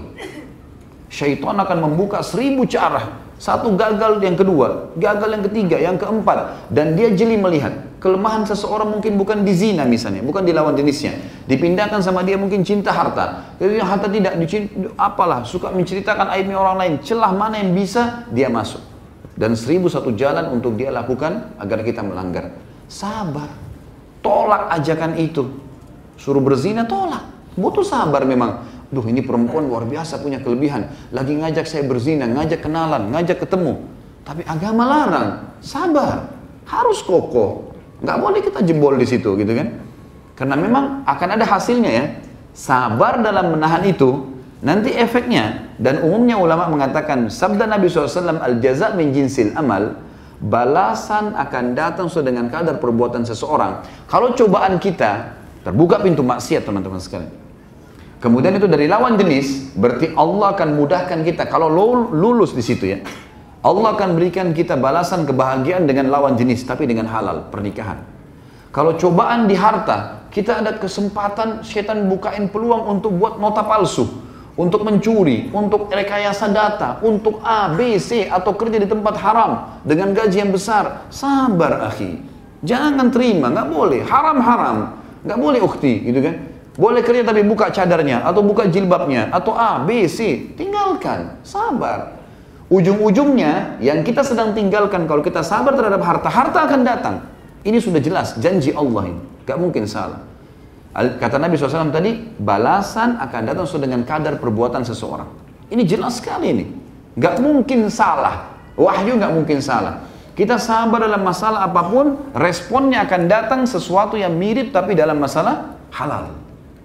Syaitan akan membuka 1000 cara. Satu gagal, yang kedua, gagal yang ketiga, yang keempat. Dan dia jeli melihat kelemahan seseorang mungkin bukan di zina misalnya, bukan di lawan jenisnya. Dipindahkan sama dia mungkin cinta harta. Jadi harta tidak, apalah, suka menceritakan aibnya orang lain. Celah mana yang bisa, dia masuk. Dan 1001 jalan untuk dia lakukan agar kita melanggar. Sabar. Tolak ajakan itu. Suruh berzina, tolak. Butuh sabar memang. Duh, ini perempuan luar biasa punya kelebihan. Lagi ngajak saya berzina, ngajak kenalan, ngajak ketemu. Tapi agama larang. Sabar. Harus kokoh. Nggak boleh kita jebol di situ, gitu kan? Karena memang akan ada hasilnya ya. Sabar dalam menahan itu, nanti efeknya. Dan umumnya ulama mengatakan, sabda Nabi SAW, al-jaza' min jinsil amal, balasan akan datang sesuai dengan kadar perbuatan seseorang. Kalau cobaan kita, terbuka pintu maksiat teman-teman sekalian. Kemudian itu dari lawan jenis, berarti Allah akan mudahkan kita. Kalau lulus di situ ya, Allah akan berikan kita balasan kebahagiaan dengan lawan jenis, tapi dengan halal, pernikahan. Kalau cobaan di harta, kita ada kesempatan setan bukain peluang untuk buat nota palsu, untuk mencuri, untuk rekayasa data, untuk A, B, C, atau kerja di tempat haram dengan gaji yang besar. Sabar akhi, jangan terima, nggak boleh, haram-haram, nggak boleh ukhti, gitu kan? Boleh kerja tapi buka cadarnya, atau buka jilbabnya, atau A, B, C, tinggalkan, sabar. Ujung-ujungnya yang kita sedang tinggalkan, kalau kita sabar terhadap harta, harta akan datang. Ini sudah jelas, janji Allah ini, gak mungkin salah. Kata Nabi SAW tadi, balasan akan datang sesuai dengan kadar perbuatan seseorang. Ini jelas sekali ini, gak mungkin salah. Wahyu gak mungkin salah. Kita sabar dalam masalah apapun, responnya akan datang sesuatu yang mirip tapi dalam masalah halal.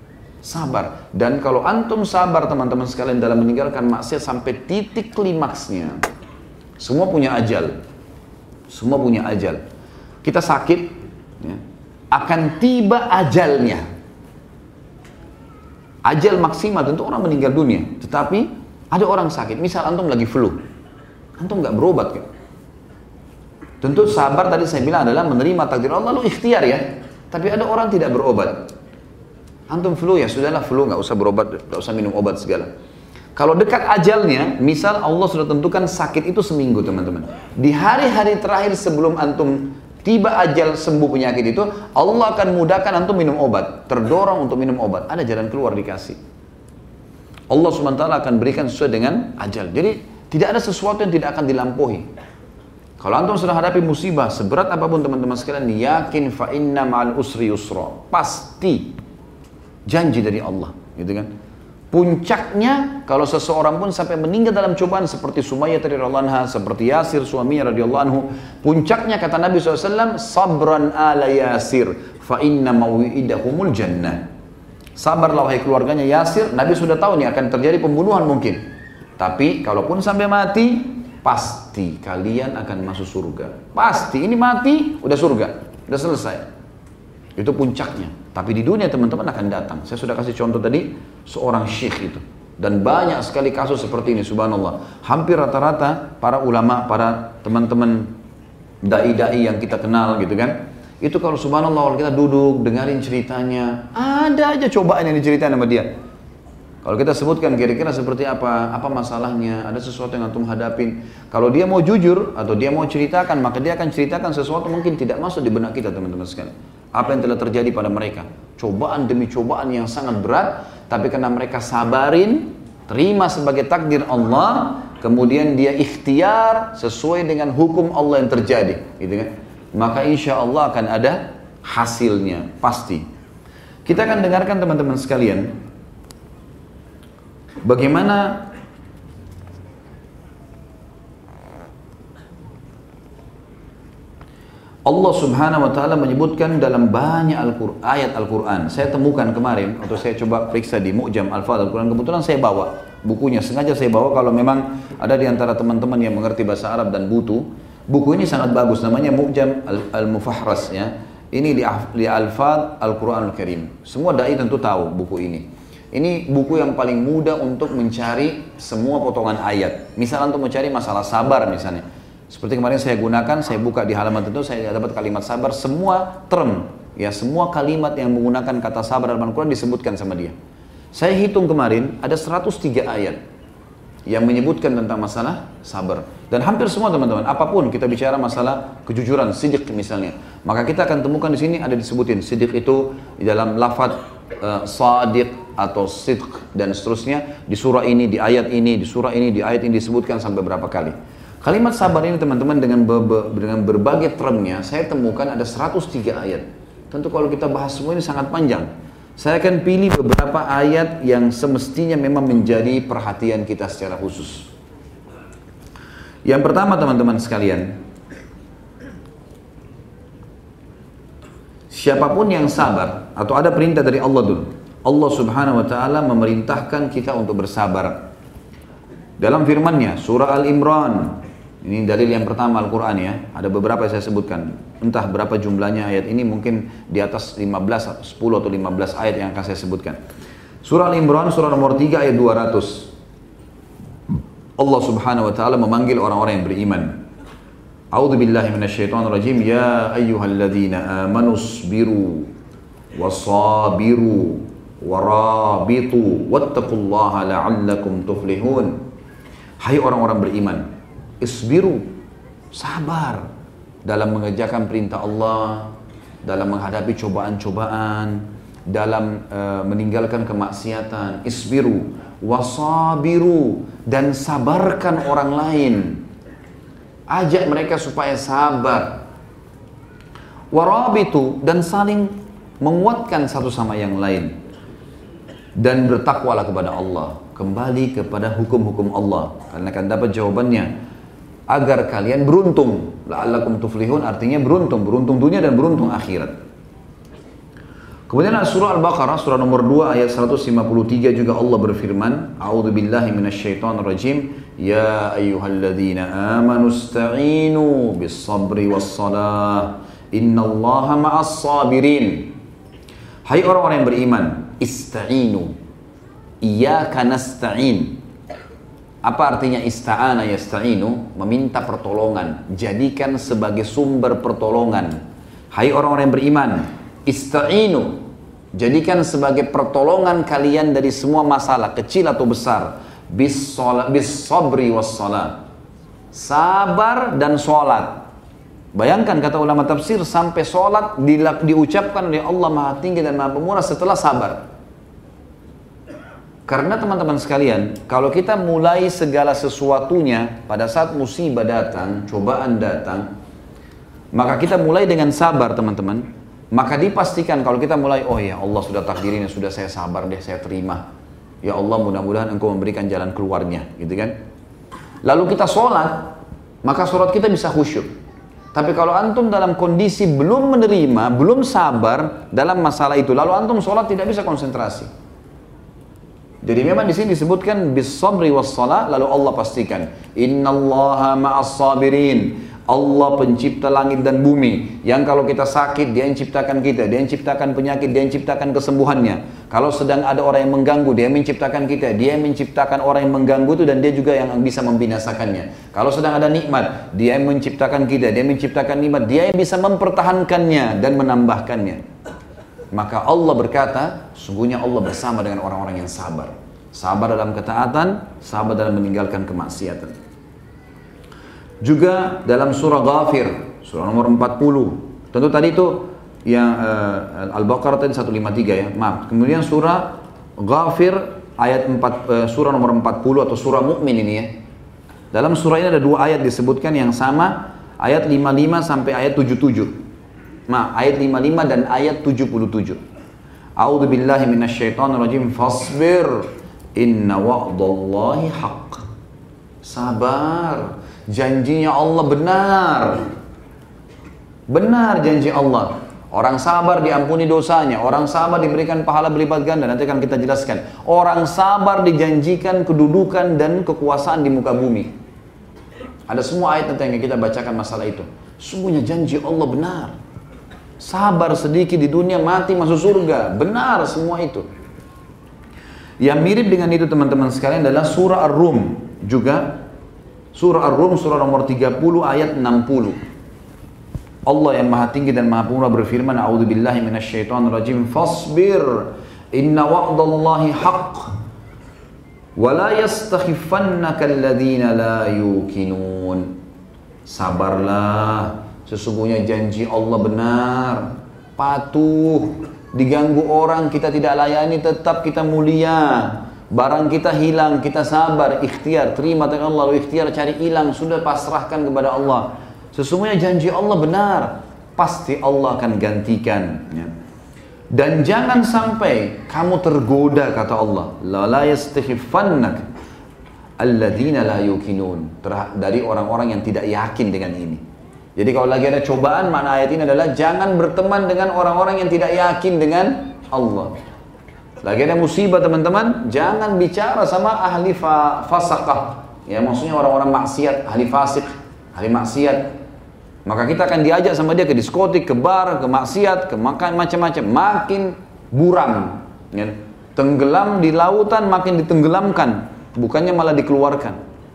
Sabar. Dan kalau antum sabar teman-teman sekalian dalam meninggalkan maksiat sampai titik klimaksnya, semua punya ajal. Semua punya ajal. Kita sakit ya, akan tiba ajalnya. Ajal maksimal tentu orang meninggal dunia. Tetapi ada orang sakit, misal antum lagi flu, antum nggak berobat kan? Tentu sabar tadi saya bilang adalah menerima takdir Allah, lalu ikhtiar ya. Tapi ada orang tidak berobat. Antum flu ya sudahlah, flu nggak usah berobat, nggak usah minum obat segala. Kalau dekat ajalnya, misal Allah sudah tentukan sakit itu seminggu teman-teman. Di hari-hari terakhir sebelum antum tiba ajal sembuh penyakit itu, Allah akan mudahkan antum minum obat, terdorong untuk minum obat. Ada jalan keluar dikasih. Allah SWT akan berikan sesuai dengan ajal. Jadi Tidak ada sesuatu yang tidak akan dilampaui. Kalau antum sudah hadapi musibah seberat apapun teman-teman sekalian, yakin fa inna ma'al usri yusra. Pasti janji dari Allah, gitu kan? Puncaknya kalau seseorang pun sampai meninggal dalam cobaan seperti Sumayyah radhiyallahu anha, seperti Yasir suaminya radhiyallahu anhu, puncaknya kata Nabi SAW, sabran ala Yasir fa inna maw'idahumul jannah. Sabarlah wahai keluarganya Yasir, Nabi sudah tahu nih akan terjadi pembunuhan mungkin. Tapi kalaupun sampai mati, pasti kalian akan masuk surga. Pasti, ini mati, udah surga, udah selesai. Itu puncaknya. Tapi di dunia teman-teman akan datang. Saya sudah kasih contoh tadi, seorang syekh itu. Dan banyak sekali kasus seperti ini, subhanallah. Hampir rata-rata para ulama, para teman-teman dai-dai yang kita kenal gitu kan. Itu kalau subhanallah, kalau kita duduk, dengarin ceritanya, ada aja cobaan yang diceritain sama dia. Kalau kita sebutkan kira-kira seperti apa masalahnya, ada sesuatu yang antum hadapin. Kalau dia mau jujur atau dia mau ceritakan, maka dia akan ceritakan sesuatu mungkin tidak masuk di benak kita teman-teman sekalian. Apa yang telah terjadi pada mereka. Cobaan demi cobaan yang sangat berat, tapi karena mereka sabarin, terima sebagai takdir Allah, kemudian dia ikhtiar sesuai dengan hukum Allah yang terjadi. Gitu kan? Maka insya Allah akan ada hasilnya, pasti. Kita akan dengarkan teman-teman sekalian, bagaimana Allah subhanahu wa ta'ala menyebutkan dalam banyak ayat Al-Quran. Saya temukan kemarin, atau saya coba periksa di Mu'jam Al-Fadh Al-Quran. Kebetulan saya bawa bukunya, sengaja saya bawa kalau memang ada di antara teman-teman yang mengerti bahasa Arab dan butuh. Buku ini sangat bagus, namanya Mu'jam Al-Mufahras ya. Ini di Al-Fadh Al-Quran Al-Karim. Semua dai tentu tahu buku ini. Ini buku yang paling mudah untuk mencari semua potongan ayat. Misalnya untuk mencari masalah sabar misalnya. Seperti kemarin saya gunakan, saya buka di halaman tertentu, saya dapat kalimat sabar, semua term, ya semua kalimat yang menggunakan kata sabar dalam Al-Quran disebutkan sama dia. Saya hitung kemarin, ada 103 ayat yang menyebutkan tentang masalah sabar. Dan hampir semua teman-teman, apapun kita bicara masalah kejujuran, sidq misalnya, maka kita akan temukan di sini ada disebutin. Sidq itu di dalam lafaz sadiq atau sidq dan seterusnya, di surah ini, di ayat ini, di surah ini, di ayat ini disebutkan sampai berapa kali. Kalimat sabar ini teman-teman dengan berbagai termnya, saya temukan ada 103 ayat. Tentu kalau kita bahas semua ini sangat panjang. Saya akan pilih beberapa ayat yang semestinya memang menjadi perhatian kita secara khusus. Yang pertama teman-teman sekalian, siapapun yang sabar, atau ada perintah dari Allah dulu. Allah subhanahu wa ta'ala memerintahkan kita untuk bersabar. Dalam firman-Nya, surah Al-Imran, ini dalil yang pertama Al-Quran ya, ada beberapa yang saya sebutkan. Entah berapa jumlahnya ayat ini, mungkin di atas 15, 10 atau 15 ayat yang akan saya sebutkan. Surah Al-Imran, surah nomor 3 ayat 200. Allah subhanahu wa ta'ala memanggil orang-orang yang beriman. A'udzu billahi minasyaitonir rajim. Ya ayyuhalladzina amanu sabiru wasabiru warabitu wattaqullaha la'allakum tuflihun. Hai orang-orang beriman, isbiru, sabar dalam mengerjakan perintah Allah, dalam menghadapi cobaan-cobaan, dalam meninggalkan kemaksiatan. Isbiru, wasabiru, dan sabarkan orang lain. Ajak mereka supaya sabar. Warabitu, dan saling menguatkan satu sama yang lain. Dan bertakwalah kepada Allah, kembali kepada hukum-hukum Allah, karena akan dapat jawabannya. Agar kalian beruntung, la'allakum tuflihun, artinya beruntung dunia dan beruntung akhirat. Kemudian surah Al-Baqarah, surah nomor 2 ayat 153 juga Allah berfirman, A'udzu billahi minasyaitonir rajim, ya ayyuhalladzina amanu ista'inu bis-sabri was-salah, innallaha ma'as sabirin. Hai orang-orang yang beriman, ista'inu, iyyaka nasta'in. Apa artinya ista'ana yasta'inu? Meminta pertolongan, jadikan sebagai sumber pertolongan. Hai orang-orang yang beriman, ista'inu, jadikan sebagai pertolongan kalian dari semua masalah, kecil atau besar. Bis-sabri was-salat, sabar dan sholat. Bayangkan kata ulama tafsir, sampai sholat diucapkan oleh Allah Maha Tinggi dan Maha Pemurah setelah sabar. Karena teman-teman sekalian, kalau kita mulai segala sesuatunya pada saat musibah datang, cobaan datang, maka kita mulai dengan sabar teman-teman. Maka dipastikan kalau kita mulai, oh ya Allah sudah takdirin, sudah saya sabar deh, saya terima. Ya Allah mudah-mudahan engkau memberikan jalan keluarnya, gitu kan. Lalu kita sholat, maka sholat kita bisa khusyuk. Tapi kalau antum dalam kondisi belum menerima, belum sabar dalam masalah itu, lalu antum sholat tidak bisa konsentrasi. Jadi memang di sini disebutkan bis sabri was shalah, lalu Allah pastikan innallaha ma'as sabirin. Allah pencipta langit dan bumi, yang kalau kita sakit dia yang ciptakan kita, dia yang ciptakan penyakit, dia yang ciptakan kesembuhannya. Kalau sedang ada orang yang mengganggu, dia yang menciptakan kita, dia yang menciptakan orang yang mengganggu itu, dan dia juga yang bisa membinasakannya. Kalau sedang ada nikmat, dia yang menciptakan kita, dia yang menciptakan nikmat, dia yang bisa mempertahankannya dan menambahkannya. Maka Allah berkata, sungguhnya Allah bersama dengan orang-orang yang sabar. Sabar dalam ketaatan, sabar dalam meninggalkan kemaksiatan. Juga dalam surah Ghafir, surah nomor 40. Tentu tadi itu yang Al-Baqarah tadi 153 ya, maaf. Kemudian surah Ghafir ayat 4, surah nomor 40 atau surah Mukmin ini ya. Dalam surah ini ada dua ayat disebutkan yang sama, ayat 55 sampai ayat 77. Maaf, ayat 55 dan ayat 77. A'udzu billahi minasyaitonir rajim. Fasbir inna wa'dallahi haqq. Sabar. Janjinya Allah benar. Benar janji Allah. Orang sabar diampuni dosanya. Orang sabar diberikan pahala berlipat ganda. Nanti akan kita jelaskan. Orang sabar dijanjikan kedudukan dan kekuasaan di muka bumi. Ada semua ayat yang kita bacakan masalah itu. Sungguhnya janji Allah benar. Sabar sedikit di dunia, mati masuk surga. Benar semua itu. Yang mirip dengan itu teman-teman sekalian adalah surah Ar-Rum. Juga surah Ar-Rum, surah nomor 30 ayat 60. Allah yang maha tinggi dan maha pemurah berfirman, A'udzubillahi minasyaitonirrajim. Fasbir inna wa'dallahi haqq wa la yastakhifannaka alladhina la yuqinun. Sabarlah, sesungguhnya janji Allah benar. Patuh, diganggu orang kita tidak layani, tetap kita mulia. Barang kita hilang, kita sabar, ikhtiar, terima dengan Allah, lalu ikhtiar cari hilang, sudah pasrahkan kepada Allah. Sesungguhnya janji Allah benar, pasti Allah akan gantikan. Ya. Dan jangan sampai kamu tergoda, kata Allah, la yastakhifannak alladzina la yuqinun, dari orang-orang yang tidak yakin dengan ini. Jadi kalau lagi ada cobaan, makna ayat ini adalah jangan berteman dengan orang-orang yang tidak yakin dengan Allah. Lagi ada musibah teman-teman, jangan bicara sama ahli fasaqah. Ya, maksudnya orang-orang maksiat, ahli fasik, ahli maksiat. Maka kita akan diajak sama dia ke diskotik, ke bar, ke maksiat, ke makan macam-macam. Makin buram. Ya. Tenggelam di lautan, makin ditenggelamkan. Bukannya malah dikeluarkan.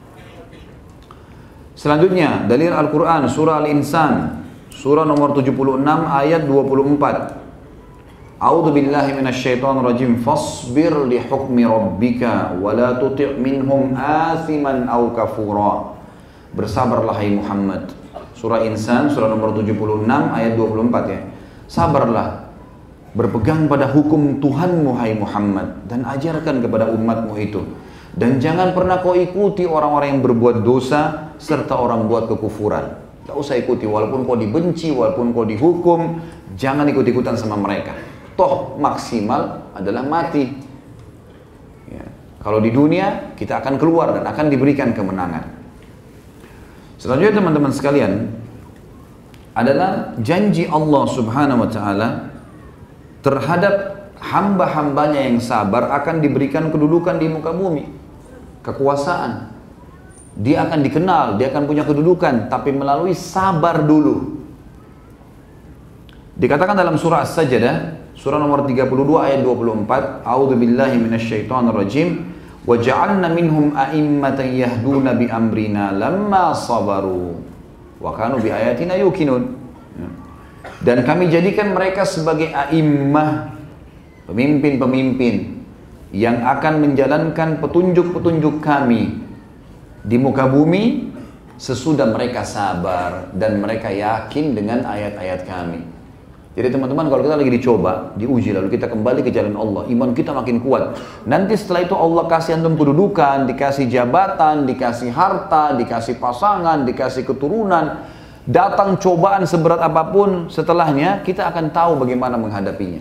Selanjutnya, dalil Al-Quran, surah Al-Insan, surah nomor 76 ayat 24. A'udzu billahi minasyaitonir rajim. Fasbir li hukmi rabbika wa la tuti' minhum athiman aw kafura. Bersabarlah hai Muhammad. Surah Insan surah nomor 76 ayat 24 ya. Sabarlah, berpegang pada hukum Tuhanmu hai Muhammad, dan ajarkan kepada umatmu itu. Dan jangan pernah kau ikuti orang-orang yang berbuat dosa serta orang buat kekufuran. Tak usah ikuti, walaupun kau dibenci, walaupun kau dihukum, jangan ikut-ikutan sama mereka. Toh maksimal adalah mati. Ya. Kalau di dunia kita akan keluar dan akan diberikan kemenangan. Selanjutnya teman-teman sekalian adalah janji Allah Subhanahu wa taala terhadap hamba-hambanya yang sabar akan diberikan kedudukan di muka bumi, kekuasaan. Dia akan dikenal, dia akan punya kedudukan, tapi melalui sabar dulu. Dikatakan dalam surah As-Sajdah, surah nomor 32 ayat 24, A'udzu billahi minasyaitonir rajim, wa ja'alna minhum a'immatan yahduna bi amrina lamma sabaru wa kanu bi ayatina yuqinun. Dan kami jadikan mereka sebagai a'immah, pemimpin-pemimpin yang akan menjalankan petunjuk-petunjuk kami di muka bumi sesudah mereka sabar dan mereka yakin dengan ayat-ayat kami. Jadi teman-teman, kalau kita lagi dicoba, diuji, lalu kita kembali ke jalan Allah, iman kita makin kuat. Nanti setelah itu Allah kasih antum kedudukan, dikasih jabatan, dikasih harta, dikasih pasangan, dikasih keturunan. Datang cobaan seberat apapun setelahnya, kita akan tahu bagaimana menghadapinya.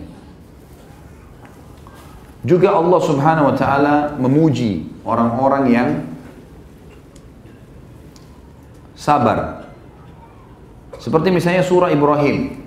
Juga Allah Subhanahu wa Ta'ala memuji orang-orang yang sabar. Seperti misalnya surah Ibrahim.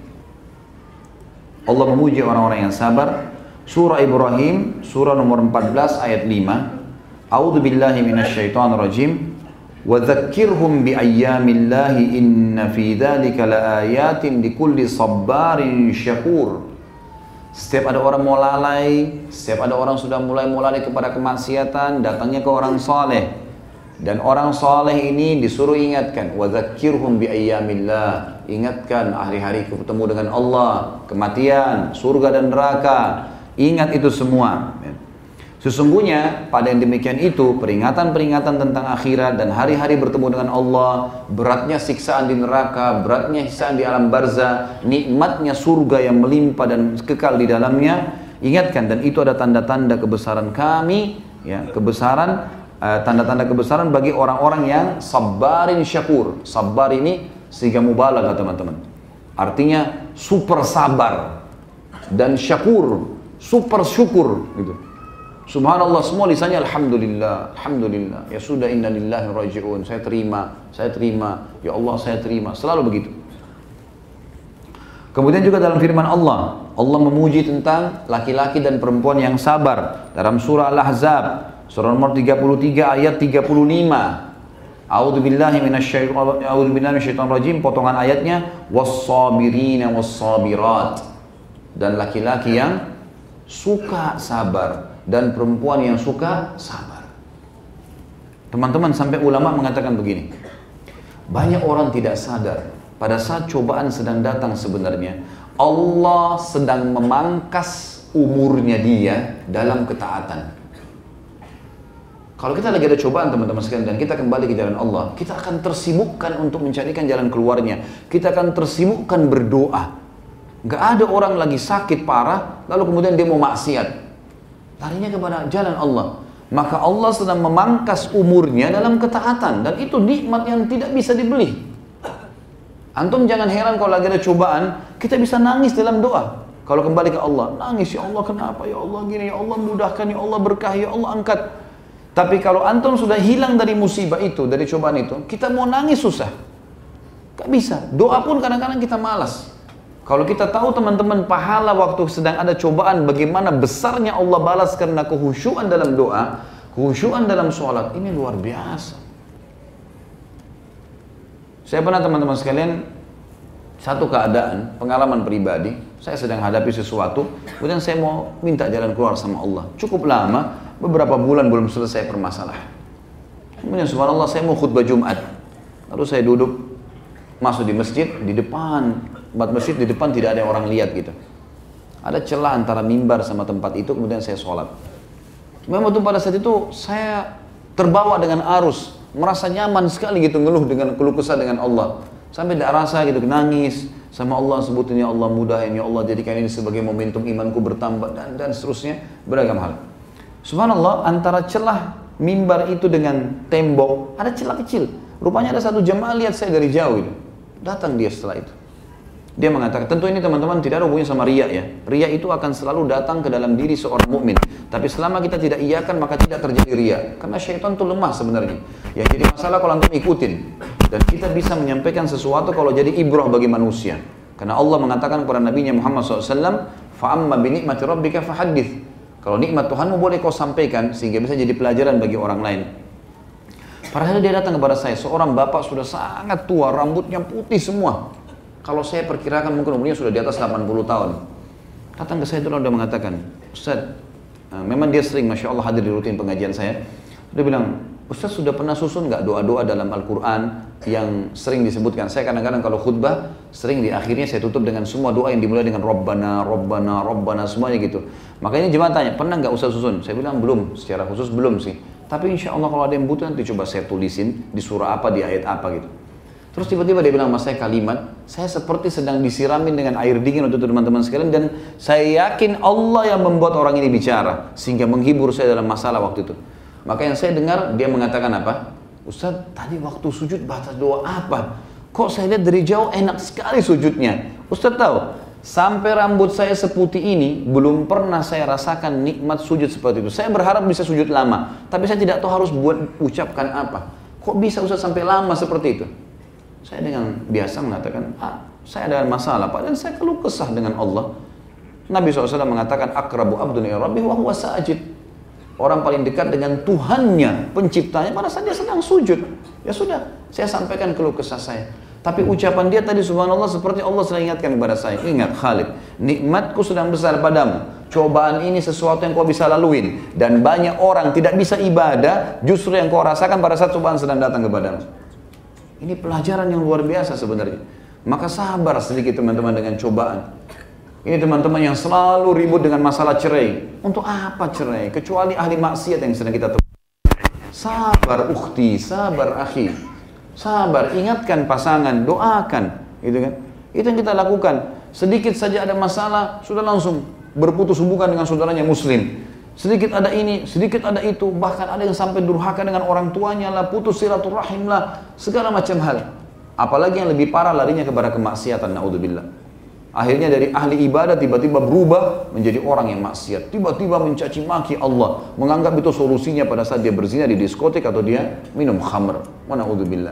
Allah memuji orang-orang yang sabar. Surah Ibrahim, surah nomor 14 ayat 5. A'udzu billahi minasyaitonir rajim. Wa dzakkirhum bi ayyamillahi inna fi dzalika laayatin likulli sabbarin syakur. Setiap ada orang mau lalai, setiap ada orang sudah mulai kepada kemaksiatan, datangnya ke orang saleh. Dan orang saleh ini disuruh ingatkan, wa dzakkirhum bi ayyamillah. Ingatkan hari-hari ketemu dengan Allah, kematian, surga dan neraka. Ingat itu semua. Sesungguhnya pada yang demikian itu, peringatan-peringatan tentang akhirat dan hari-hari bertemu dengan Allah, beratnya siksaan di neraka, beratnya siksaan di alam barzah, nikmatnya surga yang melimpah dan kekal di dalamnya. Ingatkan, dan itu ada tanda-tanda kebesaran kami, ya, tanda-tanda kebesaran bagi orang-orang yang sabarin syakur. Sabar ini sehingga mubalaghah teman-teman. Artinya super sabar dan syakur, super syukur gitu. Subhanallah, semua lisannya alhamdulillah, alhamdulillah. Ya sudah, inna lillahi raji'un. Saya terima. Ya Allah, saya terima. Selalu begitu. Kemudian juga dalam firman Allah, Allah memuji tentang laki-laki dan perempuan yang sabar dalam surah Al-Ahzab, surah nomor 33 ayat 35. A'udzubillahi minasyaitonir rajim, potongan ayatnya, was-sabirina was-sabirat. Dan laki-laki yang suka sabar dan perempuan yang suka sabar. Teman-teman, sampai ulama mengatakan begini, banyak orang tidak sadar pada saat cobaan sedang datang sebenarnya Allah sedang memangkas umurnya dia dalam ketaatan. Kalau kita lagi ada cobaan teman-teman sekalian dan kita kembali ke jalan Allah, kita akan tersibukkan untuk mencarikan jalan keluarnya. Kita akan tersibukkan berdoa. Gak ada orang lagi sakit parah lalu kemudian dia mau maksiat, larinya kepada jalan Allah. Maka Allah sedang memangkas umurnya dalam ketaatan, dan itu nikmat yang tidak bisa dibeli. Antum jangan heran kalau lagi ada cobaan, kita bisa nangis dalam doa. Kalau kembali ke Allah, nangis, ya Allah kenapa, ya Allah gini, ya Allah mudahkan, ya Allah berkah, ya Allah angkat. Tapi kalau antum sudah hilang dari musibah itu, dari cobaan itu, kita mau nangis susah. Gak bisa. Doa pun kadang-kadang kita malas. Kalau kita tahu teman-teman pahala waktu sedang ada cobaan, bagaimana besarnya Allah balas karena kehusyuan dalam doa, kehusyuan dalam sholat, ini luar biasa. Saya pernah teman-teman sekalian, satu keadaan, pengalaman pribadi, saya sedang hadapi sesuatu, kemudian saya mau minta jalan keluar sama Allah. Cukup lama, beberapa bulan belum selesai permasalahan. Kemudian subhanallah saya mau khutbah Jumat, lalu saya duduk, masuk di masjid, di depan, tempat masjid di depan tidak ada orang lihat gitu. Ada celah antara mimbar sama tempat itu, kemudian saya sholat. Memang tuh pada saat itu saya terbawa dengan arus, merasa nyaman sekali gitu ngeluh dengan keluh kesah dengan Allah. Sampai tidak rasa gitu, nangis sama Allah, sebutin ya Allah mudahin, ya Allah jadikan ini sebagai momentum imanku bertambah dan seterusnya, beragam hal. Subhanallah, antara celah mimbar itu dengan tembok ada celah kecil. Rupanya ada satu jemaah lihat saya dari jauh gitu. Datang dia setelah itu. Dia mengatakan, tentu ini teman-teman tidak ada hubungannya sama riya ya. Riya itu akan selalu datang ke dalam diri seorang mukmin. Tapi selama kita tidak iyakan maka tidak terjadi riya. Karena syaitan itu lemah sebenarnya. Yang jadi masalah kalau antum ikutin. Dan kita bisa menyampaikan sesuatu kalau jadi ibrah bagi manusia. Karena Allah mengatakan kepada Nabi Muhammad SAW, فَأَمَّا بِنِعْمَةِ رَبِّكَ فَحَدِّثْ. Kalau nikmat Tuhanmu boleh kau sampaikan sehingga bisa jadi pelajaran bagi orang lain. Padahal dia datang kepada saya, seorang bapak sudah sangat tua, rambutnya putih semua. Kalau saya perkirakan mungkin umurnya sudah di atas 80 tahun. Datang ke saya itu dan mengatakan, Ustaz, memang dia sering Masya Allah hadir di rutin pengajian saya. Dia bilang, Ustaz sudah pernah susun nggak doa-doa dalam Al-Quran yang sering disebutkan? Saya kadang-kadang kalau khutbah, sering di akhirnya saya tutup dengan semua doa yang dimulai dengan Rabbana, Rabbana, Rabbana, semuanya gitu. Makanya jemaah tanya, pernah nggak Ustaz susun? Saya bilang belum, secara khusus belum sih. Tapi insya Allah kalau ada yang butuh nanti coba saya tulisin di surah apa, di ayat apa gitu. Terus tiba-tiba dia bilang sama saya kalimat, saya seperti sedang disiramin dengan air dingin untuk teman-teman sekalian, dan saya yakin Allah yang membuat orang ini bicara sehingga menghibur saya dalam masalah waktu itu. Maka yang saya dengar dia mengatakan apa? Ustaz, tadi waktu sujud baca doa apa? Kok saya lihat dari jauh enak sekali sujudnya. Ustaz tahu, sampai rambut saya seputih ini belum pernah saya rasakan nikmat sujud seperti itu. Saya berharap bisa sujud lama, tapi saya tidak tahu harus ucapkan apa. Kok bisa Ustaz sampai lama seperti itu? Saya dengan biasa mengatakan, saya ada masalah, Pak, dan saya keluh kesah dengan Allah. Nabi SAW mengatakan, akrabu abdun ila rabbih wa huwa sajid. Orang paling dekat dengan Tuhannya, penciptanya, pada saat dia sedang sujud. Ya sudah, saya sampaikan keluh kesah saya. Tapi ucapan dia tadi subhanallah seperti Allah selalu ingatkan kepada saya. Ingat Khalid, nikmatku sedang besar padamu. Cobaan ini sesuatu yang kau bisa laluin. Dan banyak orang tidak bisa ibadah, justru yang kau rasakan pada saat cobaan sedang datang kepadamu. Ini pelajaran yang luar biasa sebenarnya. Maka sabar sedikit teman-teman dengan cobaan. Ini teman-teman yang selalu ribut dengan masalah cerai. Untuk apa cerai? Kecuali ahli maksiat yang sedang kita temui. Sabar ukhti, sabar akhi. Sabar, ingatkan pasangan, doakan. Gitu kan? Itu yang kita lakukan. Sedikit saja ada masalah, sudah langsung berputus hubungan dengan saudaranya muslim. Sedikit ada ini, sedikit ada itu, bahkan ada yang sampai durhaka dengan orang tuanya lah, putus silaturahim lah, segala macam hal. Apalagi yang lebih parah larinya kepada kemaksiatan, naudzubillah. Akhirnya dari ahli ibadah tiba-tiba berubah menjadi orang yang maksiat. Tiba-tiba mencaci maki Allah, menganggap itu solusinya pada saat dia berzina di diskotik atau dia minum khamr. Wa naudzubillah.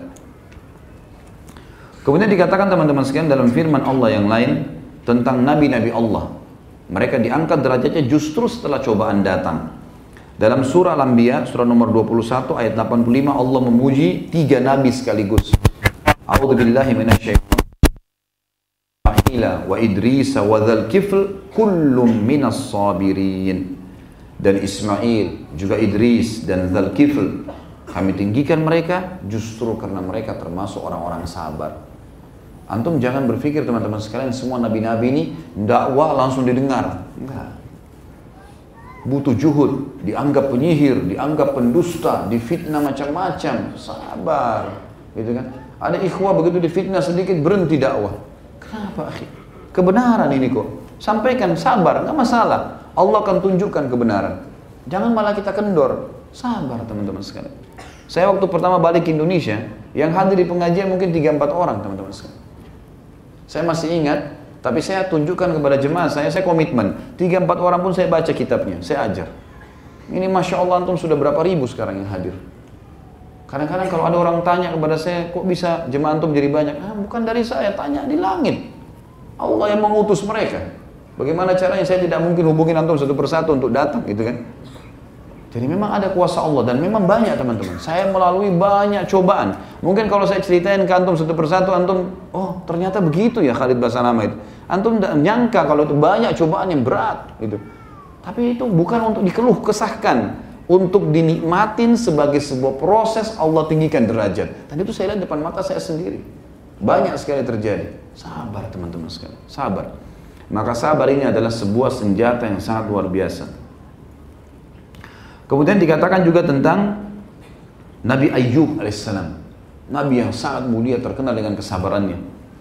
Kemudian dikatakan teman-teman sekalian dalam firman Allah yang lain tentang nabi-nabi Allah. Mereka diangkat derajatnya justru setelah cobaan datang. Dalam surah Al-Anbiya, surah nomor 21 ayat 85, Allah memuji 3 nabi sekaligus. A'udzubillahi minasyaitonir wa Idris wa dzal kifl kullum minas sabirin. Dan Ismail, juga Idris dan dzal kifl, kami tinggikan mereka justru karena mereka termasuk orang-orang sabar. Antum jangan berpikir teman-teman sekalian semua nabi-nabi ini dakwah langsung didengar. Enggak. Butuh juhud, dianggap penyihir, dianggap pendusta, difitnah macam-macam. Sabar, gitu kan? Ada ikhwah begitu difitnah sedikit berhenti dakwah. Kenapa, akhi? Kebenaran ini kok. Sampaikan, sabar, enggak masalah. Allah akan tunjukkan kebenaran. Jangan malah kita kendor. Sabar teman-teman sekalian. Saya waktu pertama balik ke Indonesia, yang hadir di pengajian mungkin 3-4 orang teman-teman sekalian. Saya masih ingat, tapi saya tunjukkan kepada jemaah saya komitmen. 3-4 orang pun saya baca kitabnya, saya ajar. Ini Masya Allah antum sudah berapa ribu sekarang yang hadir. Kadang-kadang kalau ada orang tanya kepada saya, kok bisa jemaah antum jadi banyak? Bukan dari saya, tanya di langit. Allah yang mengutus mereka. Bagaimana caranya? Saya tidak mungkin hubungin antum satu persatu untuk datang, gitu kan? Jadi memang ada kuasa Allah dan memang banyak teman-teman. Saya melalui banyak cobaan. Mungkin kalau saya ceritain ke antum satu persatu, antum, oh ternyata begitu ya Khalid Basanama itu. Antum tidak menyangka kalau itu banyak cobaan yang berat gitu. Tapi itu bukan untuk dikeluh kesahkan, untuk dinikmatin sebagai sebuah proses Allah tinggikan derajat. Tadi itu saya lihat depan mata saya sendiri. Banyak sekali terjadi. Sabar teman-teman sekalian, sabar. Maka sabar ini adalah sebuah senjata yang sangat luar biasa. Kemudian dikatakan juga tentang Nabi Ayyub alaihissalam. Nabi yang sangat mulia terkenal dengan kesabarannya.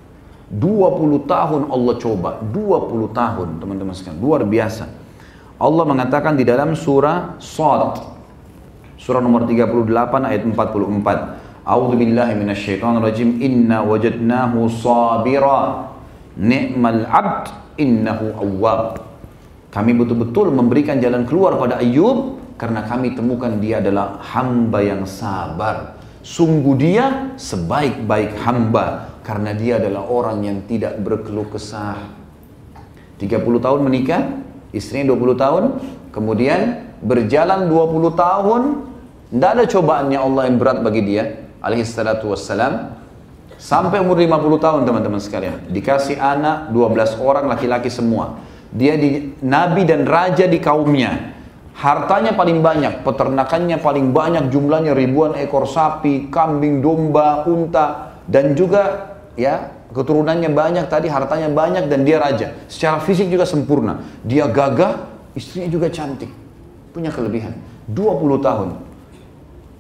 20 tahun Allah coba, 20 tahun teman-teman sekalian, luar biasa. Allah mengatakan di dalam surah Shad, surah nomor 38 ayat 44. A'udzu billahi minasyaitonir rajim. Inna wajadnahu sabira ni'mal 'abd innahu awwab. Kami betul-betul memberikan jalan keluar pada Ayyub karena kami temukan dia adalah hamba yang sabar. Sungguh dia sebaik-baik hamba karena dia adalah orang yang tidak berkeluh kesah. 30 tahun menikah, istrinya 20 tahun, kemudian berjalan 20 tahun, tidak ada cobaannya Allah yang berat bagi dia, alaihi salatu wassalam, sampai umur 50 tahun teman-teman sekalian. Dikasih anak 12 orang laki-laki semua. Dia nabi dan raja di kaumnya. Hartanya paling banyak, peternakannya paling banyak, jumlahnya ribuan ekor sapi, kambing, domba, unta, dan juga ya keturunannya banyak tadi, hartanya banyak, dan dia raja. Secara fisik juga sempurna. Dia gagah, istrinya juga cantik, punya kelebihan. 20 tahun.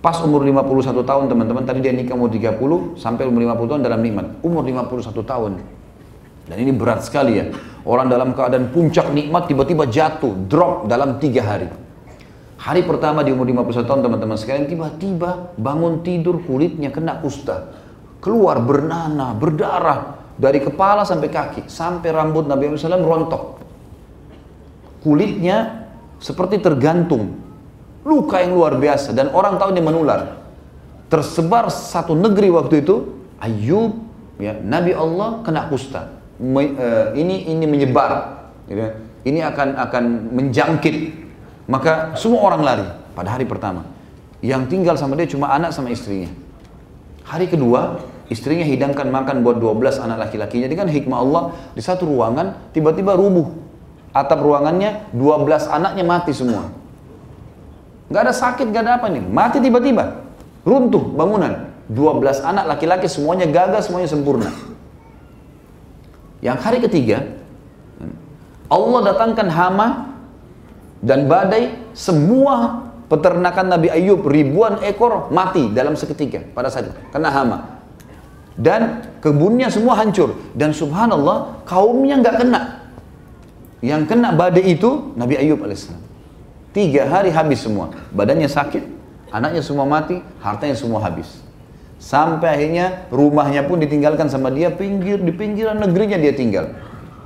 Pas umur 51 tahun teman-teman, tadi dia nikah umur 30 sampai umur 50 tahun dalam nikmat. Umur 51 tahun. Dan ini berat sekali ya. Orang dalam keadaan puncak nikmat tiba-tiba jatuh, drop dalam 3 hari. Hari pertama di umur 51 tahun teman-teman sekalian, tiba-tiba bangun tidur kulitnya kena kusta. Keluar bernanah, berdarah. Dari kepala sampai kaki, sampai rambut Nabi SAW rontok. Kulitnya seperti tergantung. Luka yang luar biasa dan orang tahu dia menular. Tersebar satu negeri waktu itu, Ayub, ya, Nabi Allah kena kusta. Ini menyebar, gitu. Ini akan menjangkit. Maka semua orang lari pada hari pertama. Yang tinggal sama dia cuma anak sama istrinya. Hari kedua, istrinya hidangkan makan buat 12 anak laki-lakinya. Jadi kan hikmah Allah, di satu ruangan tiba-tiba rubuh atap ruangannya, 12 anaknya mati semua. Gak ada sakit, gak ada apa nih, mati tiba-tiba, runtuh bangunan. 12 anak laki-laki semuanya gagal, semuanya sempurna. Yang hari ketiga, Allah datangkan hama dan badai, semua peternakan Nabi Ayub ribuan ekor mati dalam seketika pada saat itu, kena hama. Dan kebunnya semua hancur. Dan subhanallah, kaumnya nggak kena. Yang kena badai itu Nabi Ayub alaihissalam. 3 hari habis semua. Badannya sakit, anaknya semua mati, hartanya semua habis. Sampai akhirnya rumahnya pun ditinggalkan sama dia, di pinggiran negerinya dia tinggal.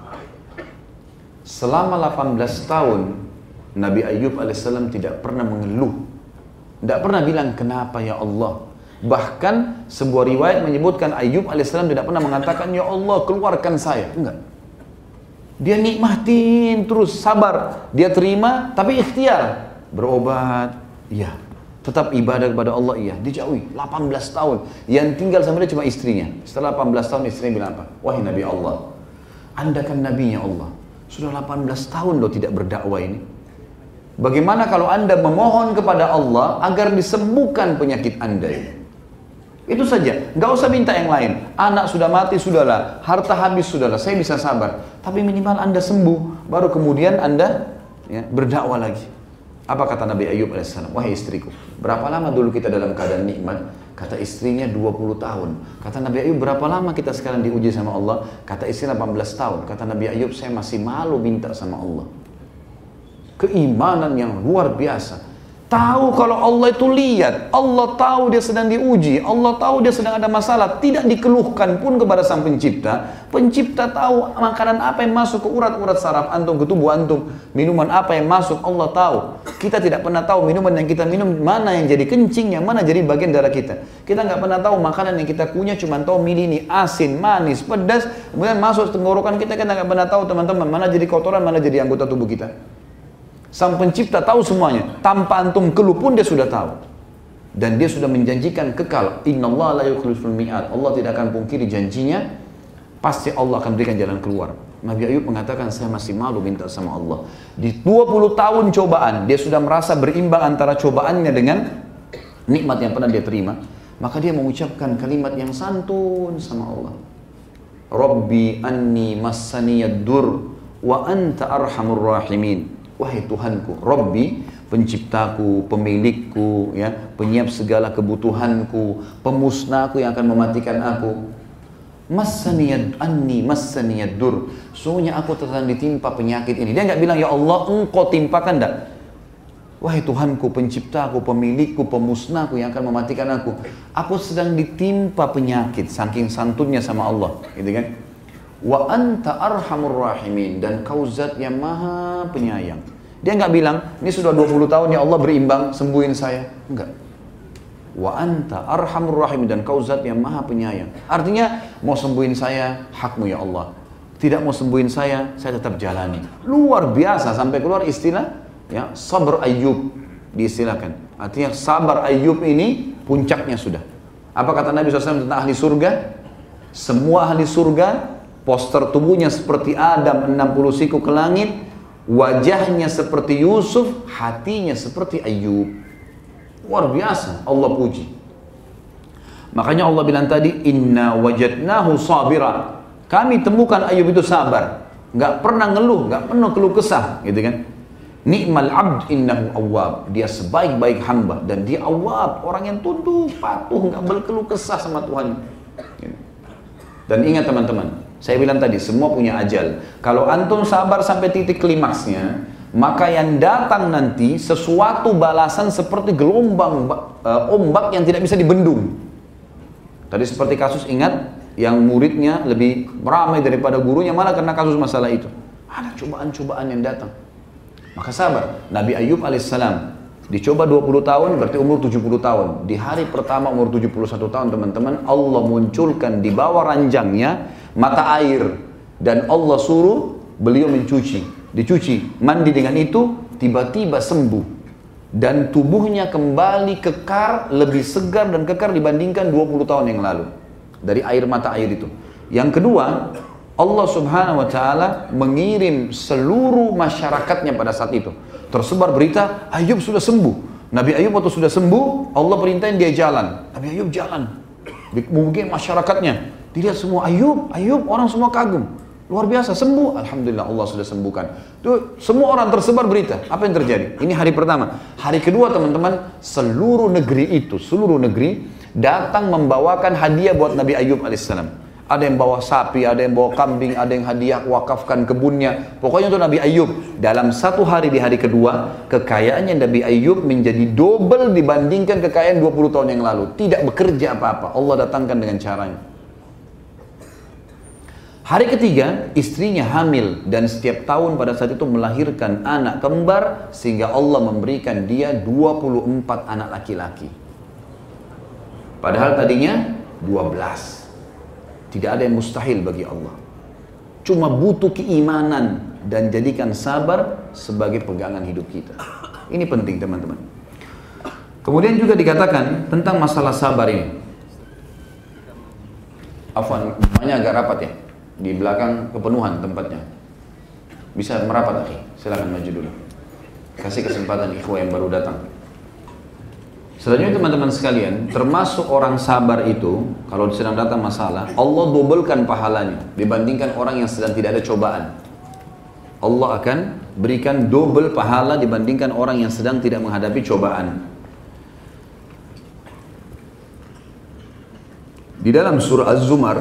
Selama 18 tahun, Nabi Ayub alaihissalam tidak pernah mengeluh. Tidak pernah bilang, kenapa ya Allah? Bahkan sebuah riwayat menyebutkan Ayub alaihissalam tidak pernah mengatakan, ya Allah keluarkan saya. Enggak. Dia nikmatin terus, sabar. Dia terima, tapi ikhtiar. Berobat, iya. Tetap ibadah kepada Allah, iya. Dijauhi, 18 tahun. Yang tinggal sama dia cuma istrinya. Setelah 18 tahun istrinya bilang apa? Wahai Nabi Allah, Anda kan Nabinya Allah. Sudah 18 tahun loh tidak berdakwah ini. Bagaimana kalau Anda memohon kepada Allah agar disembuhkan penyakit Anda ini? Itu saja, nggak usah minta yang lain. Anak sudah mati, sudahlah. Harta habis, sudahlah. Saya bisa sabar. Tapi minimal Anda sembuh, baru kemudian Anda ya, berdakwah lagi. Apa kata Nabi Ayub alaihissalam? Wahai istriku, berapa lama dulu kita dalam keadaan nikmat? Kata istrinya 20 tahun. Kata Nabi Ayub, berapa lama kita sekarang diuji sama Allah? Kata istri 18 tahun. Kata Nabi Ayub, saya masih malu minta sama Allah. Keimanan yang luar biasa. Tahu kalau Allah itu lihat, Allah tahu dia sedang diuji, Allah tahu dia sedang ada masalah, tidak dikeluhkan pun kepada sang pencipta. Pencipta tahu makanan apa yang masuk ke urat-urat saraf antum, ke tubuh antum, minuman apa yang masuk, Allah tahu. Kita tidak pernah tahu minuman yang kita minum mana yang jadi kencing, yang mana jadi bagian darah kita. Kita nggak pernah tahu makanan yang kita kunyah, cuma tahu milih ini asin, manis, pedas, kemudian masuk tenggorokan kita nggak pernah tahu teman-teman mana jadi kotoran, mana jadi anggota tubuh kita. Sang pencipta tahu semuanya. Tanpa antum keluh pun dia sudah tahu. Dan dia sudah menjanjikan kekal. Innallaha la yukhliful mi'ad. Allah tidak akan pungkiri janjinya. Pasti Allah akan berikan jalan keluar. Nabi Ayub mengatakan, saya masih malu minta sama Allah. Di 20 tahun cobaan, dia sudah merasa berimbang antara cobaannya dengan nikmat yang pernah dia terima. Maka dia mengucapkan kalimat yang santun sama Allah. Rabbi anni massaniyad dur wa anta arhamur rahimin. Wahai Tuhanku, Rabbi, penciptaku, pemilikku, ya, penyiap segala kebutuhanku, pemusnahku yang akan mematikan aku. Massaniyad dur. Sungguhnya aku sedang ditimpa penyakit ini. Dia nggak bilang, ya Allah, engkau timpakan, enggak. Wahai Tuhanku, penciptaku, pemilikku, pemusnahku yang akan mematikan aku. Aku sedang ditimpa penyakit, saking santunnya sama Allah, gitu kan? Wa anta arhamur rahimin, dan kau zat yang maha penyayang. Dia nggak bilang, ini sudah 20 tahun ya Allah berimbang, sembuhin saya. Enggak. Wa anta arhamur rahimin, dan kau zat yang maha penyayang. Artinya, mau sembuhin saya, hakmu ya Allah. Tidak mau sembuhin saya tetap jalani. Luar biasa, sampai keluar istilah, ya, sabar Ayub diistilahkan. Artinya sabar Ayub ini puncaknya sudah. Apa kata Nabi SAW tentang ahli surga? Semua ahli surga, poster tubuhnya seperti Adam 60 siku ke langit, wajahnya seperti Yusuf, hatinya seperti Ayub. Luar biasa, Allah puji. Makanya Allah bilang tadi, inna wajadnahu sabira. Kami temukan Ayub itu sabar, nggak pernah ngeluh, nggak pernah keluh kesah, gitu kan? Ni'mal abd innahu awwab. Dia sebaik-baik hamba dan dia awwab, orang yang tunduk, patuh, nggak berkeluh kesah sama Tuhan. Dan ingat teman-teman, saya bilang tadi semua punya ajal. Kalau antum sabar sampai titik klimaksnya, maka yang datang nanti sesuatu balasan seperti gelombang ombak yang tidak bisa dibendung. Tadi seperti kasus, ingat yang muridnya lebih ramai daripada gurunya, malah karena kasus masalah itu. Ada cobaan-cobaan yang datang. Maka sabar. Nabi Ayub alaihissalam dicoba 20 tahun, berarti umur 70 tahun. Di hari pertama umur 71 tahun teman-teman, Allah munculkan di bawah ranjangnya mata air. Dan Allah suruh beliau dicuci, mandi dengan itu, tiba-tiba sembuh. Dan tubuhnya kembali kekar, lebih segar dan kekar dibandingkan 20 tahun yang lalu. Dari air mata air itu. Yang kedua, Allah subhanahu wa ta'ala mengirim seluruh masyarakatnya pada saat itu. Tersebar berita, Ayub sudah sembuh. Nabi Ayub waktu sudah sembuh, Allah perintahin dia jalan. Nabi Ayub jalan. Mungkin masyarakatnya, dilihat semua, Ayub, orang semua kagum. Luar biasa, sembuh. Alhamdulillah Allah sudah sembuhkan. Tuh, semua orang tersebar berita. Apa yang terjadi? Ini hari pertama. Hari kedua teman-teman, seluruh negeri datang membawakan hadiah buat Nabi Ayub alaihissalam. Ada yang bawa sapi, ada yang bawa kambing, ada yang hadiah wakafkan kebunnya. Pokoknya itu Nabi Ayub. Dalam satu hari, di hari kedua, kekayaannya Nabi Ayub menjadi double dibandingkan kekayaan 20 tahun yang lalu. Tidak bekerja apa-apa. Allah datangkan dengan caranya. Hari ketiga, istrinya hamil dan setiap tahun pada saat itu melahirkan anak kembar sehingga Allah memberikan dia 24 anak laki-laki. Padahal tadinya 12. Tidak ada yang mustahil bagi Allah. Cuma butuh keimanan dan jadikan sabar sebagai pegangan hidup kita. Ini penting teman-teman. Kemudian juga dikatakan tentang masalah sabar ini. Afwan, namanya agak rapat ya. Di belakang kepenuhan tempatnya. Bisa merapat, akhi. Silakan maju dulu. Kasih kesempatan ikhwah yang baru datang. Selanjutnya teman-teman sekalian, termasuk orang sabar itu, kalau sedang datang masalah, Allah dobelkan pahalanya dibandingkan orang yang sedang tidak ada cobaan. Allah akan berikan double pahala dibandingkan orang yang sedang tidak menghadapi cobaan. Di dalam surah Az-Zumar,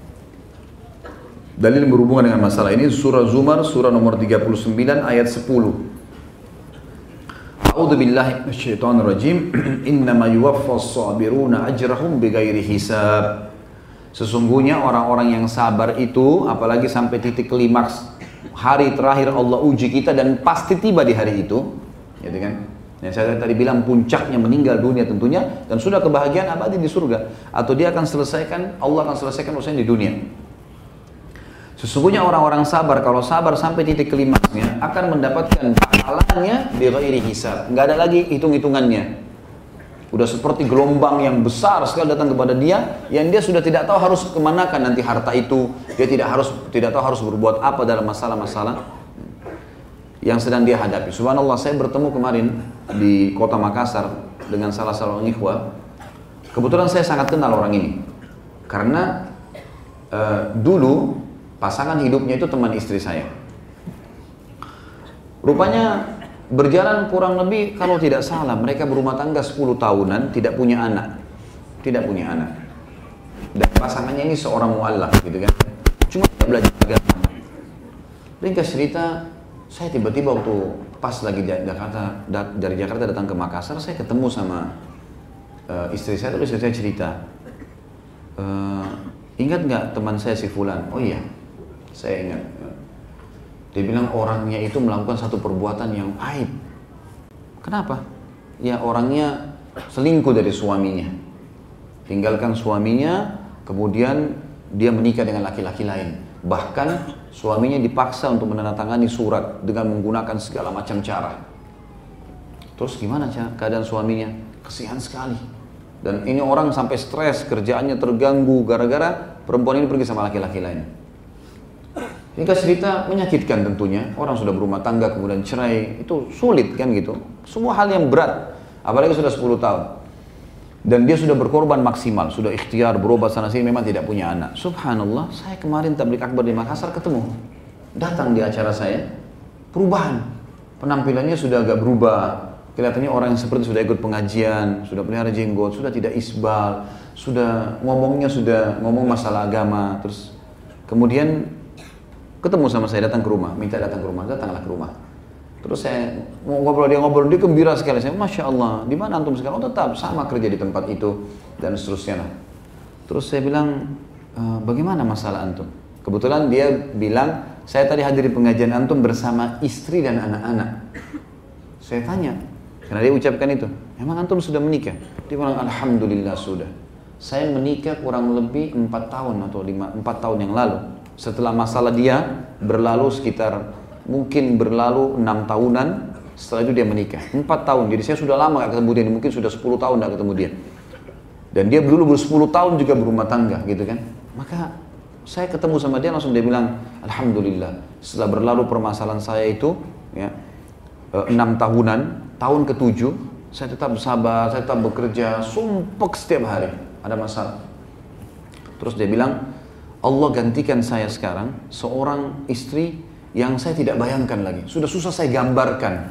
dalil berhubungan dengan masalah ini, surah Zumar, surah nomor 39 ayat 10. A'udzu billahi minasyaitonir rajim. Innama yuwaffas sabiruna ajrahum bighairi hisab. Sesungguhnya orang-orang yang sabar itu, apalagi sampai titik klimaks, hari terakhir Allah uji kita dan pasti tiba di hari itu, gitu kan? Yang saya tadi bilang puncaknya meninggal dunia tentunya, dan sudah kebahagiaan abadi di surga, atau dia akan selesaikan, Allah akan selesaikan urusannya di dunia. Sesungguhnya orang-orang sabar, kalau sabar sampai titik klimaksnya, akan mendapatkan pahalanya bighairi hisab. Nggak ada lagi hitung-hitungannya. Udah seperti gelombang yang besar sekali datang kepada dia, yang dia sudah tidak tahu harus kemanakan nanti harta itu. Dia tidak tahu harus berbuat apa dalam masalah-masalah yang sedang dia hadapi. Subhanallah, saya bertemu kemarin di kota Makassar dengan salah seorang ikhwah. Kebetulan saya sangat kenal orang ini, karena dulu pasangan hidupnya itu teman istri saya. Rupanya berjalan kurang lebih, kalau tidak salah, mereka berumah tangga 10 tahunan, tidak punya anak. Dan pasangannya ini seorang mu'allaf, gitu kan. Cuma tidak belajar agama. Ringkas cerita, saya tiba-tiba waktu pas lagi dari Jakarta datang ke Makassar, saya ketemu sama istri saya, terus istri saya cerita, ingat nggak teman saya si Fulan? Oh iya, saya ingat. Dia bilang orangnya itu melakukan satu perbuatan yang aib. Kenapa? Ya orangnya selingkuh dari suaminya. Tinggalkan suaminya, kemudian dia menikah dengan laki-laki lain. Bahkan suaminya dipaksa untuk menandatangani surat dengan menggunakan segala macam cara. Terus gimana keadaan suaminya? Kasihan sekali. Dan ini orang sampai stres, kerjaannya terganggu gara-gara perempuan ini pergi sama laki-laki lain. Ini cerita menyakitkan tentunya. Orang sudah berumah tangga kemudian cerai, itu sulit kan gitu. Semua hal yang berat, apalagi sudah 10 tahun. Dan dia sudah berkorban maksimal, sudah ikhtiar berobat sana sini, memang tidak punya anak. Subhanallah, saya kemarin tabligh akbar di Makassar ketemu. Datang di acara saya, perubahan. penampilannya sudah agak berubah. Kelihatannya orang yang seperti sudah ikut pengajian, sudah pelihara jenggot, sudah tidak isbal, sudah ngomong masalah agama. Terus kemudian ketemu sama saya, datang ke rumah, minta datang ke rumah, datanglah ke rumah. Terus saya mau ngobrol, dia gembira sekali. Saya, Masya Allah, di mana antum sekarang? Oh tetap sama kerja di tempat itu dan seterusnya. Terus saya bilang, bagaimana masalah antum? Kebetulan dia bilang, saya tadi hadir di pengajian antum bersama istri dan anak-anak. Saya tanya, karena dia ucapkan itu, emang antum sudah menikah? Dia bilang, alhamdulillah sudah. Saya menikah kurang lebih 4 tahun atau 4 tahun yang lalu. Setelah masalah dia berlalu sekitar, mungkin berlalu 6 tahunan, setelah itu dia menikah. 4 tahun, jadi saya sudah lama gak ketemu dia, mungkin sudah 10 tahun gak ketemu dia. Dan dia dulu 10 tahun juga berumah tangga gitu kan. Maka saya ketemu sama dia, langsung dia bilang, alhamdulillah, setelah berlalu permasalahan saya itu, ya, 6 tahunan, tahun ke-7, saya tetap sabar, saya tetap bekerja, sumpek setiap hari, ada masalah. Terus dia bilang, Allah gantikan saya sekarang seorang istri yang saya tidak bayangkan lagi. Sudah susah saya gambarkan.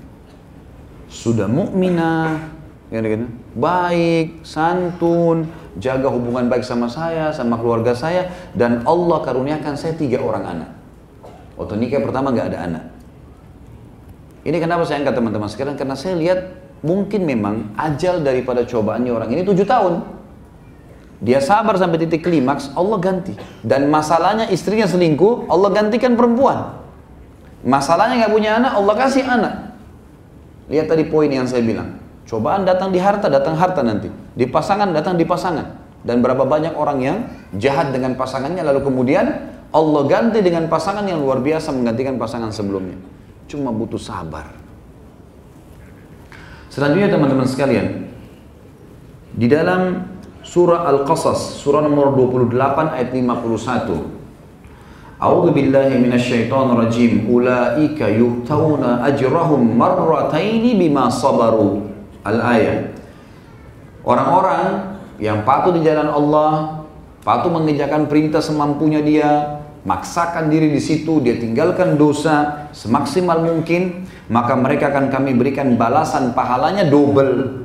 Sudah mukminah, baik, santun, jaga hubungan baik sama saya, sama keluarga saya, dan Allah karuniakan saya 3 orang anak. Waktu nikah pertama nggak ada anak. Ini kenapa saya angkat teman-teman sekarang? Karena saya lihat mungkin memang ajal daripada cobaannya orang ini 7 tahun. Dia sabar sampai titik klimaks, Allah ganti. Dan masalahnya istrinya selingkuh, Allah gantikan perempuan. Masalahnya nggak punya anak, Allah kasih anak. Lihat tadi poin yang saya bilang. Cobaan datang di harta, datang harta nanti. Di pasangan, datang di pasangan. Dan berapa banyak orang yang jahat dengan pasangannya, lalu kemudian Allah ganti dengan pasangan yang luar biasa menggantikan pasangan sebelumnya. Cuma butuh sabar. Selanjutnya teman-teman sekalian, di dalam surah Al-Qasas, surah nomor 28 ayat 51. A'udzu billahi minasyaitonir rajim. Ulaika yu'tauna ajrahum marrataini bima sabaru. Al-ayat. Orang-orang yang patuh di jalan Allah, patuh mengerjakan perintah semampunya dia, maksakan diri di situ, dia tinggalkan dosa semaksimal mungkin, maka mereka akan kami berikan balasan pahalanya double.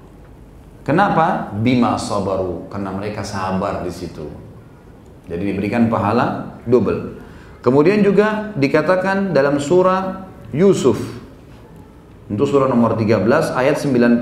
Kenapa? Bima sabaru, karena mereka sabar di situ. Jadi diberikan pahala double. Kemudian juga dikatakan dalam surah Yusuf, untuk surah nomor 13 ayat 90.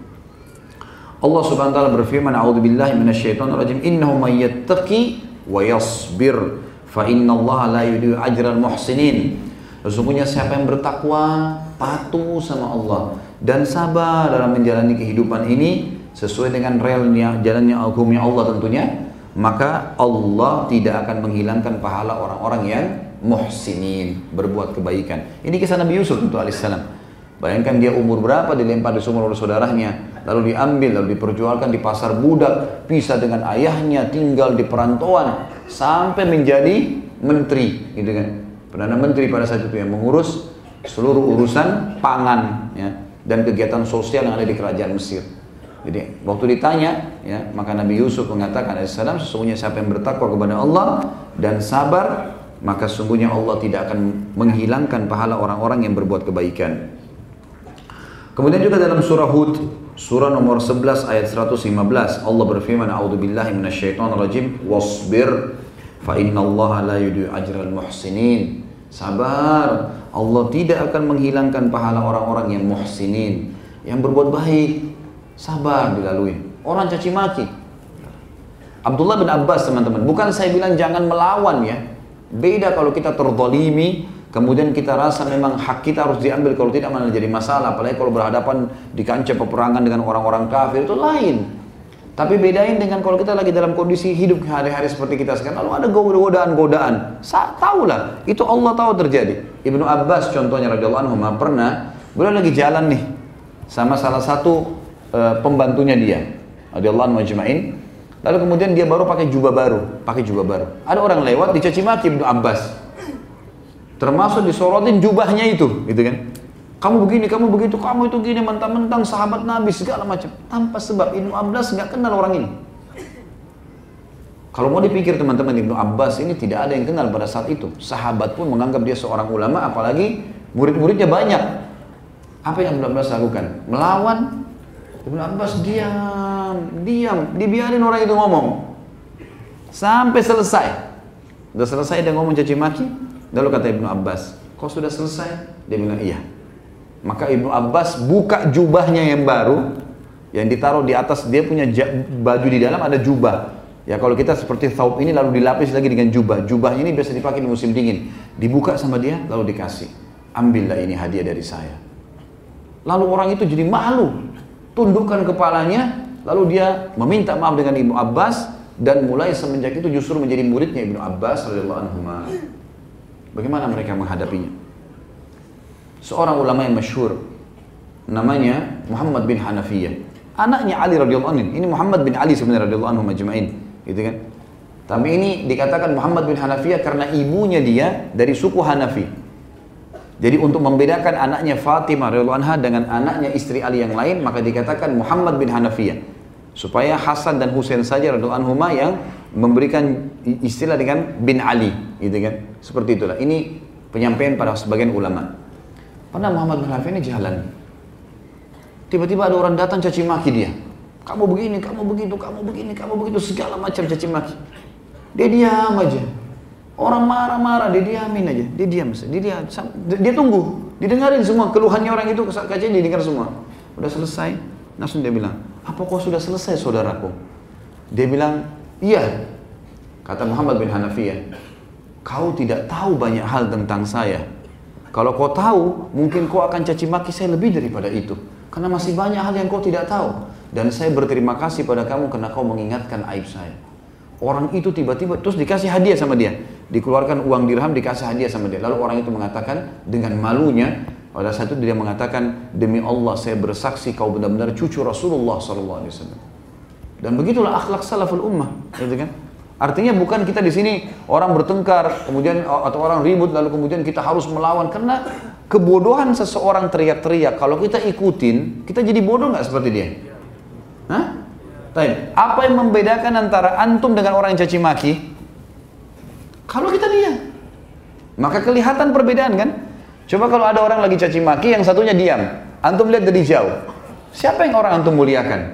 Allah Subhanahu wa taala berfirman, a'udzubillahi minasyaitonir rajim, innahu may yattaqi wa yasbir fa innallaha la yudhi'u ajral muhsinin. Sesungguhnya siapa yang bertakwa, patuh sama Allah dan sabar dalam menjalani kehidupan ini sesuai dengan realnya, jalannya hukumnya Allah tentunya, maka Allah tidak akan menghilangkan pahala orang-orang yang muhsinin, berbuat kebaikan. Ini kisah Nabi Yusuf tentu alaihissalam. Bayangkan dia umur berapa dilempar di sumur oleh saudaranya, lalu diambil, lalu diperjualkan di pasar budak, pisah dengan ayahnya, tinggal di perantauan, sampai menjadi menteri, gitu kan? Perdana Menteri pada saat itu yang mengurus seluruh urusan pangan, ya, dan kegiatan sosial yang ada di kerajaan Mesir. Jadi waktu ditanya, ya, maka Nabi Yusuf mengatakan alaihissalam, sesungguhnya siapa yang bertakwa kepada Allah dan sabar, maka sesungguhnya Allah tidak akan menghilangkan pahala orang-orang yang berbuat kebaikan. Kemudian juga dalam surah Hud, surah nomor 11 ayat 115, Allah berfirman, a'udzubillahi minasyaitonirrajim, wasbir fa innallaha la yudhi'u ajral muhsinin. Sabar, Allah tidak akan menghilangkan pahala orang-orang yang muhsinin, yang berbuat baik. Sabar dilalui. Orang caci maki. Abdullah bin Abbas teman-teman, bukan saya bilang jangan melawan ya. Beda kalau kita terzalimi, kemudian kita rasa memang hak kita harus diambil, kalau tidak malah jadi masalah. Apalagi kalau berhadapan di kancah peperangan dengan orang-orang kafir, itu lain. Tapi bedain dengan kalau kita lagi dalam kondisi hidup hari-hari seperti kita sekarang, lalu ada godaan-godaan. Tahulah, itu Allah tahu terjadi. Ibnu Abbas contohnya radhiyallahu anhu pernah, beliau lagi jalan nih sama salah satu pembantunya dia, radhiyallahu anhu ajma'in. Lalu kemudian dia baru pakai jubah baru. Ada orang lewat dicaci maki Ibnu Abbas. Termasuk disorotin jubahnya itu, gitu kan? Kamu begini, kamu begitu, kamu itu gini, mentang-mentang sahabat Nabi segala macam. Tanpa sebab. Ibnu Abbas nggak kenal orang ini. Kalau mau dipikir teman-teman, Ibnu Abbas ini tidak ada yang kenal pada saat itu. Sahabat pun menganggap dia seorang ulama, apalagi Murid-muridnya banyak. Apa yang Ibnu Abbas lakukan? Melawan. Ibnu Abbas diam, dibiarin orang itu ngomong sampai selesai. Udah selesai dia ngomong caci maki, lalu kata Ibnu Abbas, kau sudah selesai? Dia bilang iya. Maka Ibnu Abbas buka jubahnya yang baru, yang ditaruh di atas, dia punya baju di dalam ada jubah. Ya kalau kita seperti thawb ini lalu dilapis lagi dengan jubah. Jubah ini biasa dipakai di musim dingin. Dibuka sama dia lalu dikasih. Ambillah ini hadiah dari saya. Lalu orang itu jadi malu, tundukkan kepalanya, lalu dia meminta maaf dengan Ibnu Abbas, dan mulai semenjak itu justru menjadi muridnya Ibnu Abbas radhiyallahu anhu. Bagaimana mereka menghadapinya? Seorang ulama yang masyhur namanya Muhammad bin Hanafiyah, anaknya Ali radhiyallahu anhu. Ini Muhammad bin Ali sebenarnya radhiyallahu anhu majma'in, gitu kan? Tapi ini dikatakan Muhammad bin Hanafiyah karena ibunya dia dari suku Hanafi. Jadi untuk membedakan anaknya Fatimah radhiyallahu anha dengan anaknya istri Ali yang lain, maka dikatakan Muhammad bin Hanafiyah. Supaya Hasan dan Husain saja radhiyallahu anhuma yang memberikan istilah dengan bin Ali, gitu kan? Seperti itulah. Ini penyampaian pada sebagian ulama. Pernah Muhammad bin Hanafiyah ini jalan. Tiba-tiba ada orang datang caci maki dia. Kamu begini, kamu begitu, kamu begini, kamu begitu, segala macam caci maki. Dia diam aja. Orang marah-marah, dia diamin aja. Dia diam, dia tunggu. Didengarin semua keluhannya orang itu, kacanya didengar semua. Udah selesai, langsung dia bilang, apa kau sudah selesai saudaraku? Dia bilang, iya. Kata Muhammad bin Hanafiyah, kau tidak tahu banyak hal tentang saya. Kalau kau tahu, mungkin kau akan caci maki saya lebih daripada itu. Karena masih banyak hal yang kau tidak tahu. Dan saya berterima kasih pada kamu karena kau mengingatkan aib saya. Orang itu tiba-tiba terus dikasih hadiah sama dia. Dikeluarkan uang dirham, dikasih hadiah sama dia. Lalu orang itu mengatakan dengan malunya, pada saat itu dia mengatakan, demi Allah saya bersaksi kau benar-benar cucu Rasulullah SAW. Dan begitulah akhlak salaful ummah, gitu kan? Artinya bukan kita di sini orang bertengkar, kemudian atau orang ribut lalu kemudian kita harus melawan, karena kebodohan seseorang teriak-teriak. Kalau kita ikutin, kita jadi bodoh nggak seperti dia? Hah? Apa yang membedakan antara antum dengan orang yang caci maki? Kalau kita diam, maka kelihatan perbedaan kan? Coba kalau ada orang lagi caci maki, yang satunya diam, antum lihat dari jauh, siapa yang orang antum muliakan?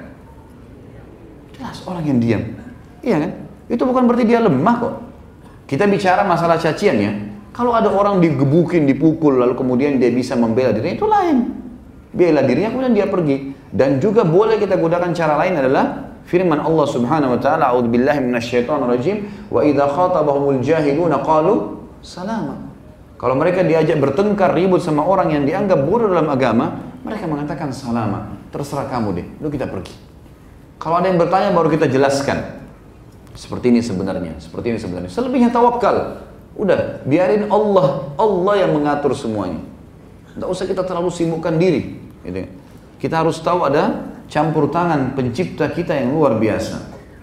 Jelas orang yang diam, iya kan? Itu bukan berarti dia lemah kok. Kita bicara masalah cacian ya. Kalau ada orang digebukin, dipukul, lalu kemudian dia bisa membela dirinya, itu lain. Bela dirinya kemudian dia pergi. Dan juga boleh kita gunakan cara lain adalah firman Allah Subhanahu wa taala, a'udzubillahi minasyaitonir rajim, wa idza khatabahumul jahiluna qalu salama. Kalau mereka diajak bertengkar, ribut sama orang yang dianggap bodoh dalam agama, mereka mengatakan salama. Terserah kamu deh, lu kita pergi. Kalau ada yang bertanya baru kita jelaskan. Seperti ini sebenarnya, seperti ini sebenarnya. Selebihnya tawakal. Udah, biarin Allah yang mengatur semuanya. Enggak usah kita terlalu sibukkan diri, gitu. Kita harus tahu ada campur tangan pencipta kita yang luar biasa.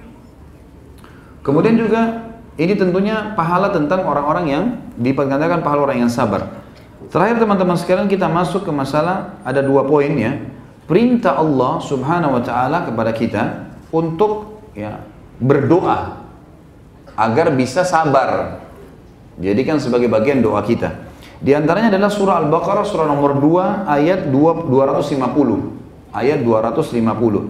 Kemudian juga ini tentunya pahala tentang orang-orang yang dipergandakan pahala orang yang sabar. Terakhir teman-teman sekalian, kita masuk ke masalah, ada 2 poin ya. Perintah Allah Subhanahu wa taala kepada kita untuk ya berdoa agar bisa sabar. Jadikan sebagai bagian doa kita. Di antaranya adalah surah Al-Baqarah surah nomor 2 ayat 250. Ayat 250.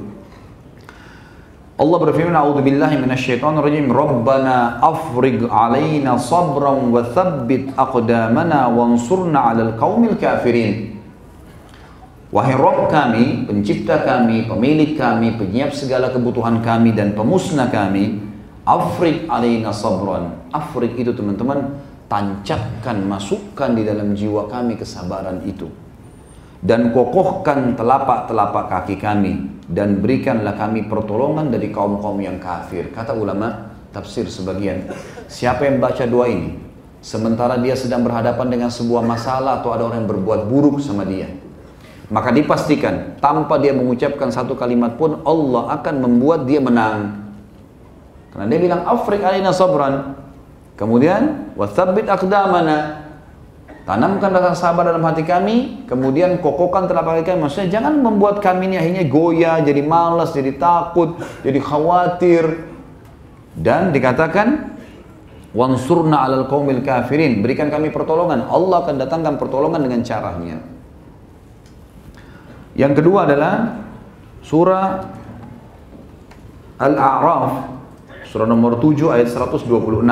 Allah berfirman, a'udzubillahi minasyaitonir rajim, Rabbana afrigh 'alaina sabran wa tsabbit aqdamana wansurna 'alal qaumil kafirin. Wahai Rabb kami, pencipta kami, pemilik kami, penyiap segala kebutuhan kami dan pemusnah kami, afrigh 'alaina sabran. Afrigh itu teman-teman, tancapkan, masukkan di dalam jiwa kami kesabaran itu. Dan kokohkan telapak-telapak kaki kami, dan berikanlah kami pertolongan dari kaum-kaum yang kafir. Kata ulama tafsir sebagian, siapa yang baca doa ini sementara dia sedang berhadapan dengan sebuah masalah atau ada orang yang berbuat buruk sama dia, maka dipastikan tanpa dia mengucapkan satu kalimat pun Allah akan membuat dia menang. Karena dia bilang afriq alaina sabran, kemudian watsabbit aqdamana, tanamkan rasa sabar dalam hati kami, kemudian kokohkan telapak kaki kami. Maksudnya jangan membuat kami ini akhirnya goyah, jadi malas, jadi takut, jadi khawatir. Dan dikatakan Wansurna 'alal qaumil kafirin. Berikan kami pertolongan. Allah akan datangkan pertolongan dengan caranya. Yang kedua adalah surah Al-A'raf, surah nomor 7 ayat 126.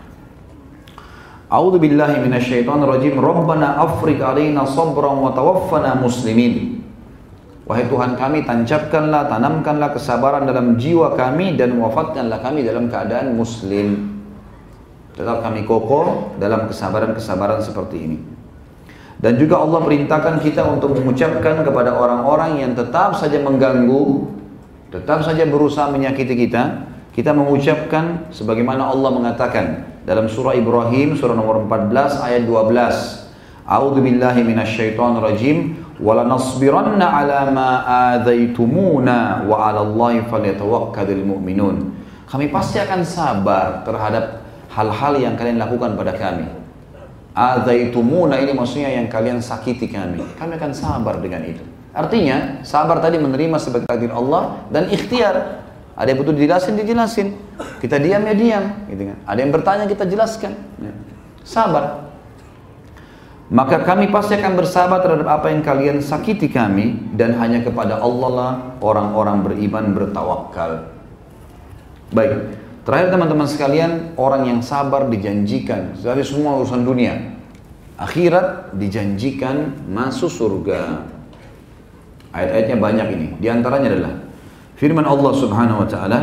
A'udzu billahi minasyaitonir rajim. Rabbana afrigh 'alaina sabran wa tawaffana muslimin. Wahai Tuhan kami, tancapkanlah, tanamkanlah kesabaran dalam jiwa kami dan wafatkanlah kami dalam keadaan muslim. Tetap kami kokoh dalam kesabaran-kesabaran seperti ini. Dan juga Allah perintahkan kita untuk mengucapkan kepada orang-orang yang tetap saja mengganggu, tetap saja berusaha menyakiti kita, kita mengucapkan sebagaimana Allah mengatakan dalam surah Ibrahim, surah nomor 14 ayat 12. A'udzu billahi minasyaitonir rajim. وَلَنَصْبِرَنَّ عَلَى مَا آذَيْتُمُونَا وَعَلَى اللَّهِ فَلْيَتَوَكَّلِ الْمُؤْمِنُونَ. Kami pasti akan sabar terhadap hal-hal yang kalian lakukan pada kami. Adzaitumuna ini maksudnya yang kalian sakiti kami. Kami akan sabar dengan itu. Artinya, sabar tadi menerima sebagai takdir Allah dan ikhtiar. Ada yang butuh dijelasin. Kita diam ya diam, gitu kan. Ada yang bertanya kita jelaskan. Ya. Sabar. Maka kami pasti akan bersabar terhadap apa yang kalian sakiti kami dan hanya kepada Allah lah orang-orang beriman bertawakal. Baik. Terakhir teman-teman sekalian, orang yang sabar dijanjikan dari semua urusan dunia. Akhirat dijanjikan masuk surga. Ayat-ayatnya banyak ini. Di antaranya adalah firman Allah Subhanahu wa taala,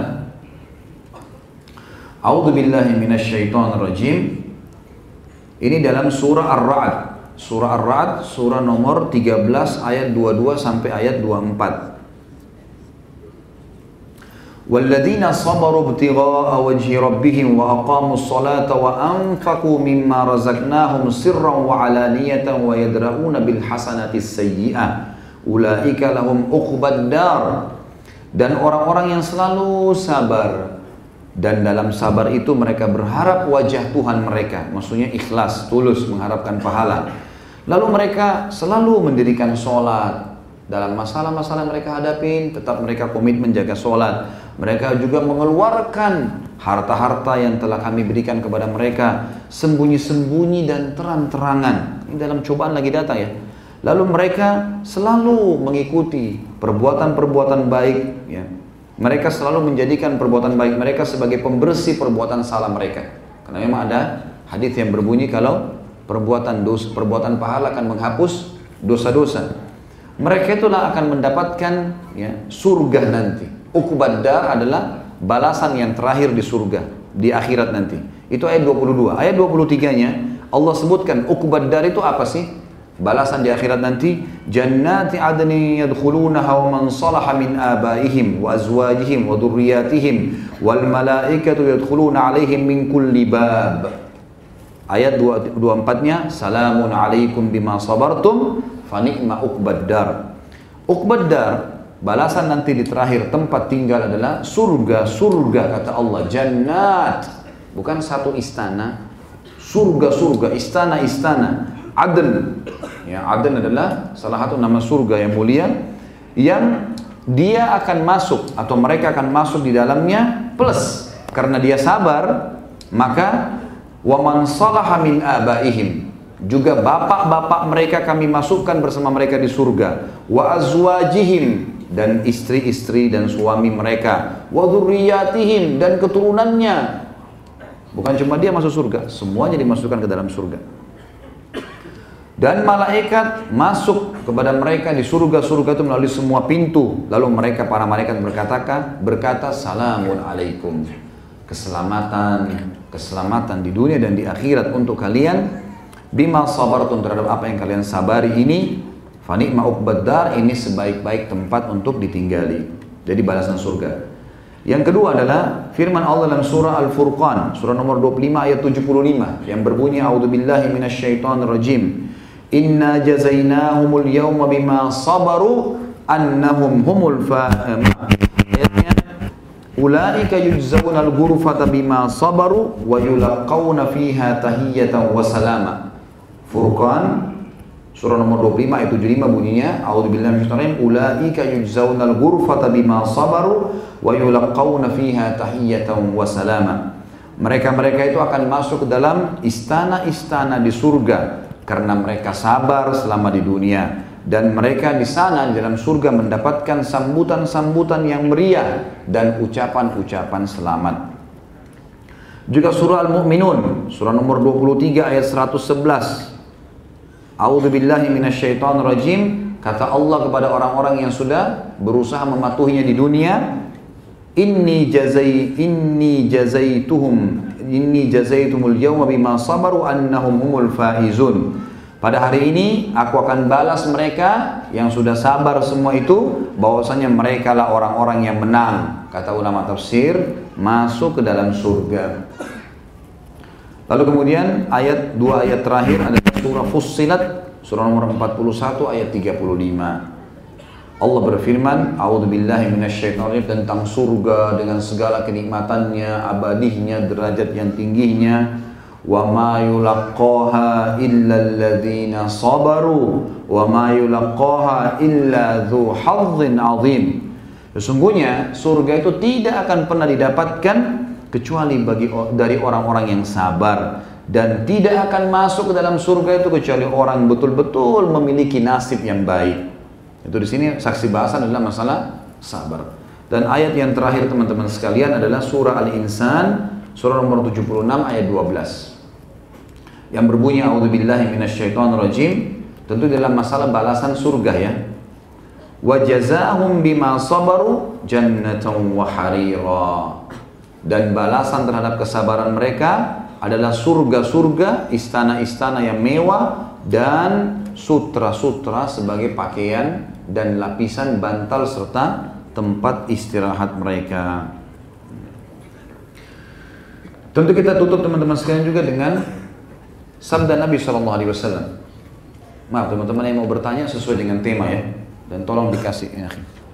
A'udzu billahi minasyaitonir rajim. Ini dalam surah Ar-Ra'd. Surah Ar-Ra'd, surah nomor 13 ayat 22 sampai ayat 24. وَالَّذِينَ صَبَرُوا ابْتِغَاءَ وَجْهِ رَبِّهِمْ وَأَقَامُوا الصَّلَاةَ وَأَنفَقُوا مِمَّا رَزَقْنَاهُمْ سِرًّا وَعَلَانِيَةً وَيَدْرَؤُونَ بِالْحَسَنَةِ السَّيِّئَةِ أُولَئِكَ لَهُمْ عُقْبَى الدَّارِ. Dan orang-orang yang selalu sabar, dan dalam sabar itu mereka berharap wajah Tuhan mereka, maksudnya ikhlas, tulus mengharapkan pahala. Lalu mereka selalu mendirikan sholat. Dalam masalah-masalah mereka hadapin, tetap mereka komitmen menjaga sholat. Mereka juga mengeluarkan harta-harta yang telah kami berikan kepada mereka sembunyi-sembunyi dan terang-terangan. Ini dalam cobaan lagi datang ya. Lalu mereka selalu mengikuti perbuatan-perbuatan baik ya. Mereka selalu menjadikan perbuatan baik mereka sebagai pembersih perbuatan salah mereka. Karena memang ada hadis yang berbunyi kalau perbuatan dosa, perbuatan pahala akan menghapus dosa-dosa. Mereka itulah akan mendapatkan ya, surga nanti. Uqbad dar adalah balasan yang terakhir di surga, di akhirat nanti. Itu ayat 22. Ayat 23-nya Allah sebutkan uqbad dar itu apa sih? Balasan di akhirat nanti, jannati adni yadkhulunaha wa man salaha min abaihim wa azwajihim wa dhurriyyatihim wal malaikatu yadkhuluna alaihim min kulli bab. Ayat 24-nya, salamun alaikum bima sabartum fa ni'ma uqbad dar. Uqbad dar, balasan nanti di terakhir tempat tinggal adalah surga kata Allah. Jannat, bukan satu istana. Surga, istana. Aden. Ya, Aden adalah salah satu nama surga yang mulia yang dia akan masuk atau mereka akan masuk di dalamnya plus karena dia sabar, maka wa man salaha min abaihim, juga bapak-bapak mereka kami masukkan bersama mereka di surga, wa azwajihim, dan istri-istri dan suami mereka, wa dzurriyyatihim, dan keturunannya. Bukan cuma dia masuk surga, semuanya dimasukkan ke dalam surga. Dan malaikat masuk kepada mereka di surga-surga itu melalui semua pintu. Lalu mereka, para malaikat berkata salamun alaikum, keselamatan di dunia dan di akhirat untuk kalian. Bima sabartum, terhadap apa yang kalian sabari ini. Fa ni'ma uqbad dar, ini sebaik-baik tempat untuk ditinggali. Jadi balasan surga. Yang kedua adalah firman Allah dalam surah Al-Furqan, surah nomor 25 ayat 75 yang berbunyi a'udzubillahi minasyaitonirrajim. Inna jazainahumul yawma bima sabaru annahum humul fa'imun. Ulaika yujzauna al-ghurfata bima sabaru wa yulaqauna fiha tahiyyatan wa salama. Furqan surah nomor 25 ayat 75 bunyinya, a'udzubillahi minasyaitonir rajim. Ulaika yujzauna al-ghurfata bima sabaru wa yulaqauna fiha tahiyyatan wa salama. Mereka-mereka itu akan masuk ke dalam istana-istana di surga karena mereka sabar selama di dunia. Dan mereka di sana di dalam surga mendapatkan sambutan-sambutan yang meriah dan ucapan-ucapan selamat. Juga surah Al-Mu'minun, surah nomor 23 ayat 111. A'udzubillahi minasyaitonirrajim. Kata Allah kepada orang-orang yang sudah berusaha mematuhinya di dunia, Inni jazaitumul yawma bima sabaru annahum humul faizun. Pada hari ini aku akan balas mereka yang sudah sabar semua itu, bahwasanya mereka lah orang-orang yang menang. Kata ulama tafsir, masuk ke dalam surga. Lalu kemudian dua ayat terakhir adalah surah Fussilat, surah nomor 41 ayat 35. Allah berfirman, A'udzubillahi minasyaitonir, tentang surga dengan segala kenikmatannya, abadihnya, derajat yang tingginya. Wa ma yulaqqaha illa alladhina sabaru wa ma yulaqqaha illa dzu hazzin 'adzim. Sesungguhnya surga itu tidak akan pernah didapatkan kecuali dari orang-orang yang sabar, dan tidak akan masuk ke dalam surga itu kecuali orang betul-betul memiliki nasib yang baik. Itu di sini saksi bahasan adalah masalah sabar. Dan ayat yang terakhir teman-teman sekalian adalah surah Al-Insan, surah nomor 76 ayat 12. Yang berbunyi a'udzubillahi minasyaitonirrajim, tentu dalam masalah balasan surga ya. Wa jazaahum bima sabaru jannatan wa harira. Dan balasan terhadap kesabaran mereka adalah surga-surga, istana-istana yang mewah, dan sutra-sutra sebagai pakaian dan lapisan bantal serta tempat istirahat mereka. Tentu kita tutup teman-teman sekalian juga dengan sabda Nabi SAW. Maaf teman-teman yang mau bertanya sesuai dengan tema ya, dan tolong dikasih ke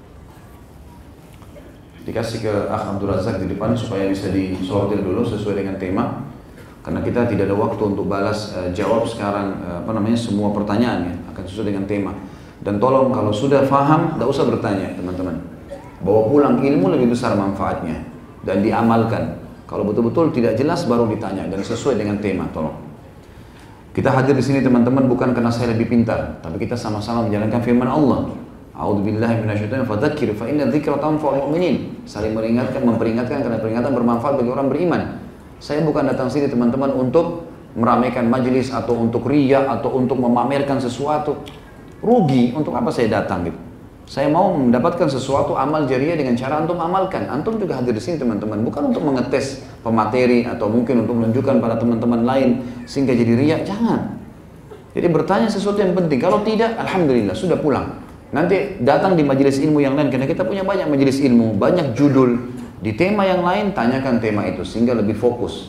Akh Abdul Razak di depan supaya bisa disortir dulu sesuai dengan tema. Karena kita tidak ada waktu untuk balas jawab sekarang semua pertanyaan ya, akan sesuai dengan tema. Dan tolong kalau sudah faham, tidak usah bertanya teman-teman. Bawa pulang ilmu lebih besar manfaatnya dan diamalkan. Kalau betul-betul tidak jelas baru ditanya dan sesuai dengan tema, tolong. Kita hadir di sini teman-teman bukan karena saya lebih pintar, tapi kita sama-sama menjalankan firman Allah. A'udzubillahi minasyaitonir fadzakir fa inna dzikra tanfa'ul mu'minin. Saling memperingatkan karena peringatan bermanfaat bagi orang beriman. Saya bukan datang sini teman-teman untuk meramaikan majelis atau untuk riya atau untuk memamerkan sesuatu. Rugi, untuk apa saya datang gitu. Saya mau mendapatkan sesuatu amal jariah dengan cara antum amalkan. Antum juga hadir di sini teman-teman, bukan untuk mengetes pemateri atau mungkin untuk menunjukkan pada teman-teman lain sehingga jadi riya, jangan. Jadi bertanya sesuatu yang penting. Kalau tidak, alhamdulillah sudah pulang. Nanti datang di majelis ilmu yang lain, karena kita punya banyak majelis ilmu, banyak judul. Di tema yang lain, tanyakan tema itu sehingga lebih fokus.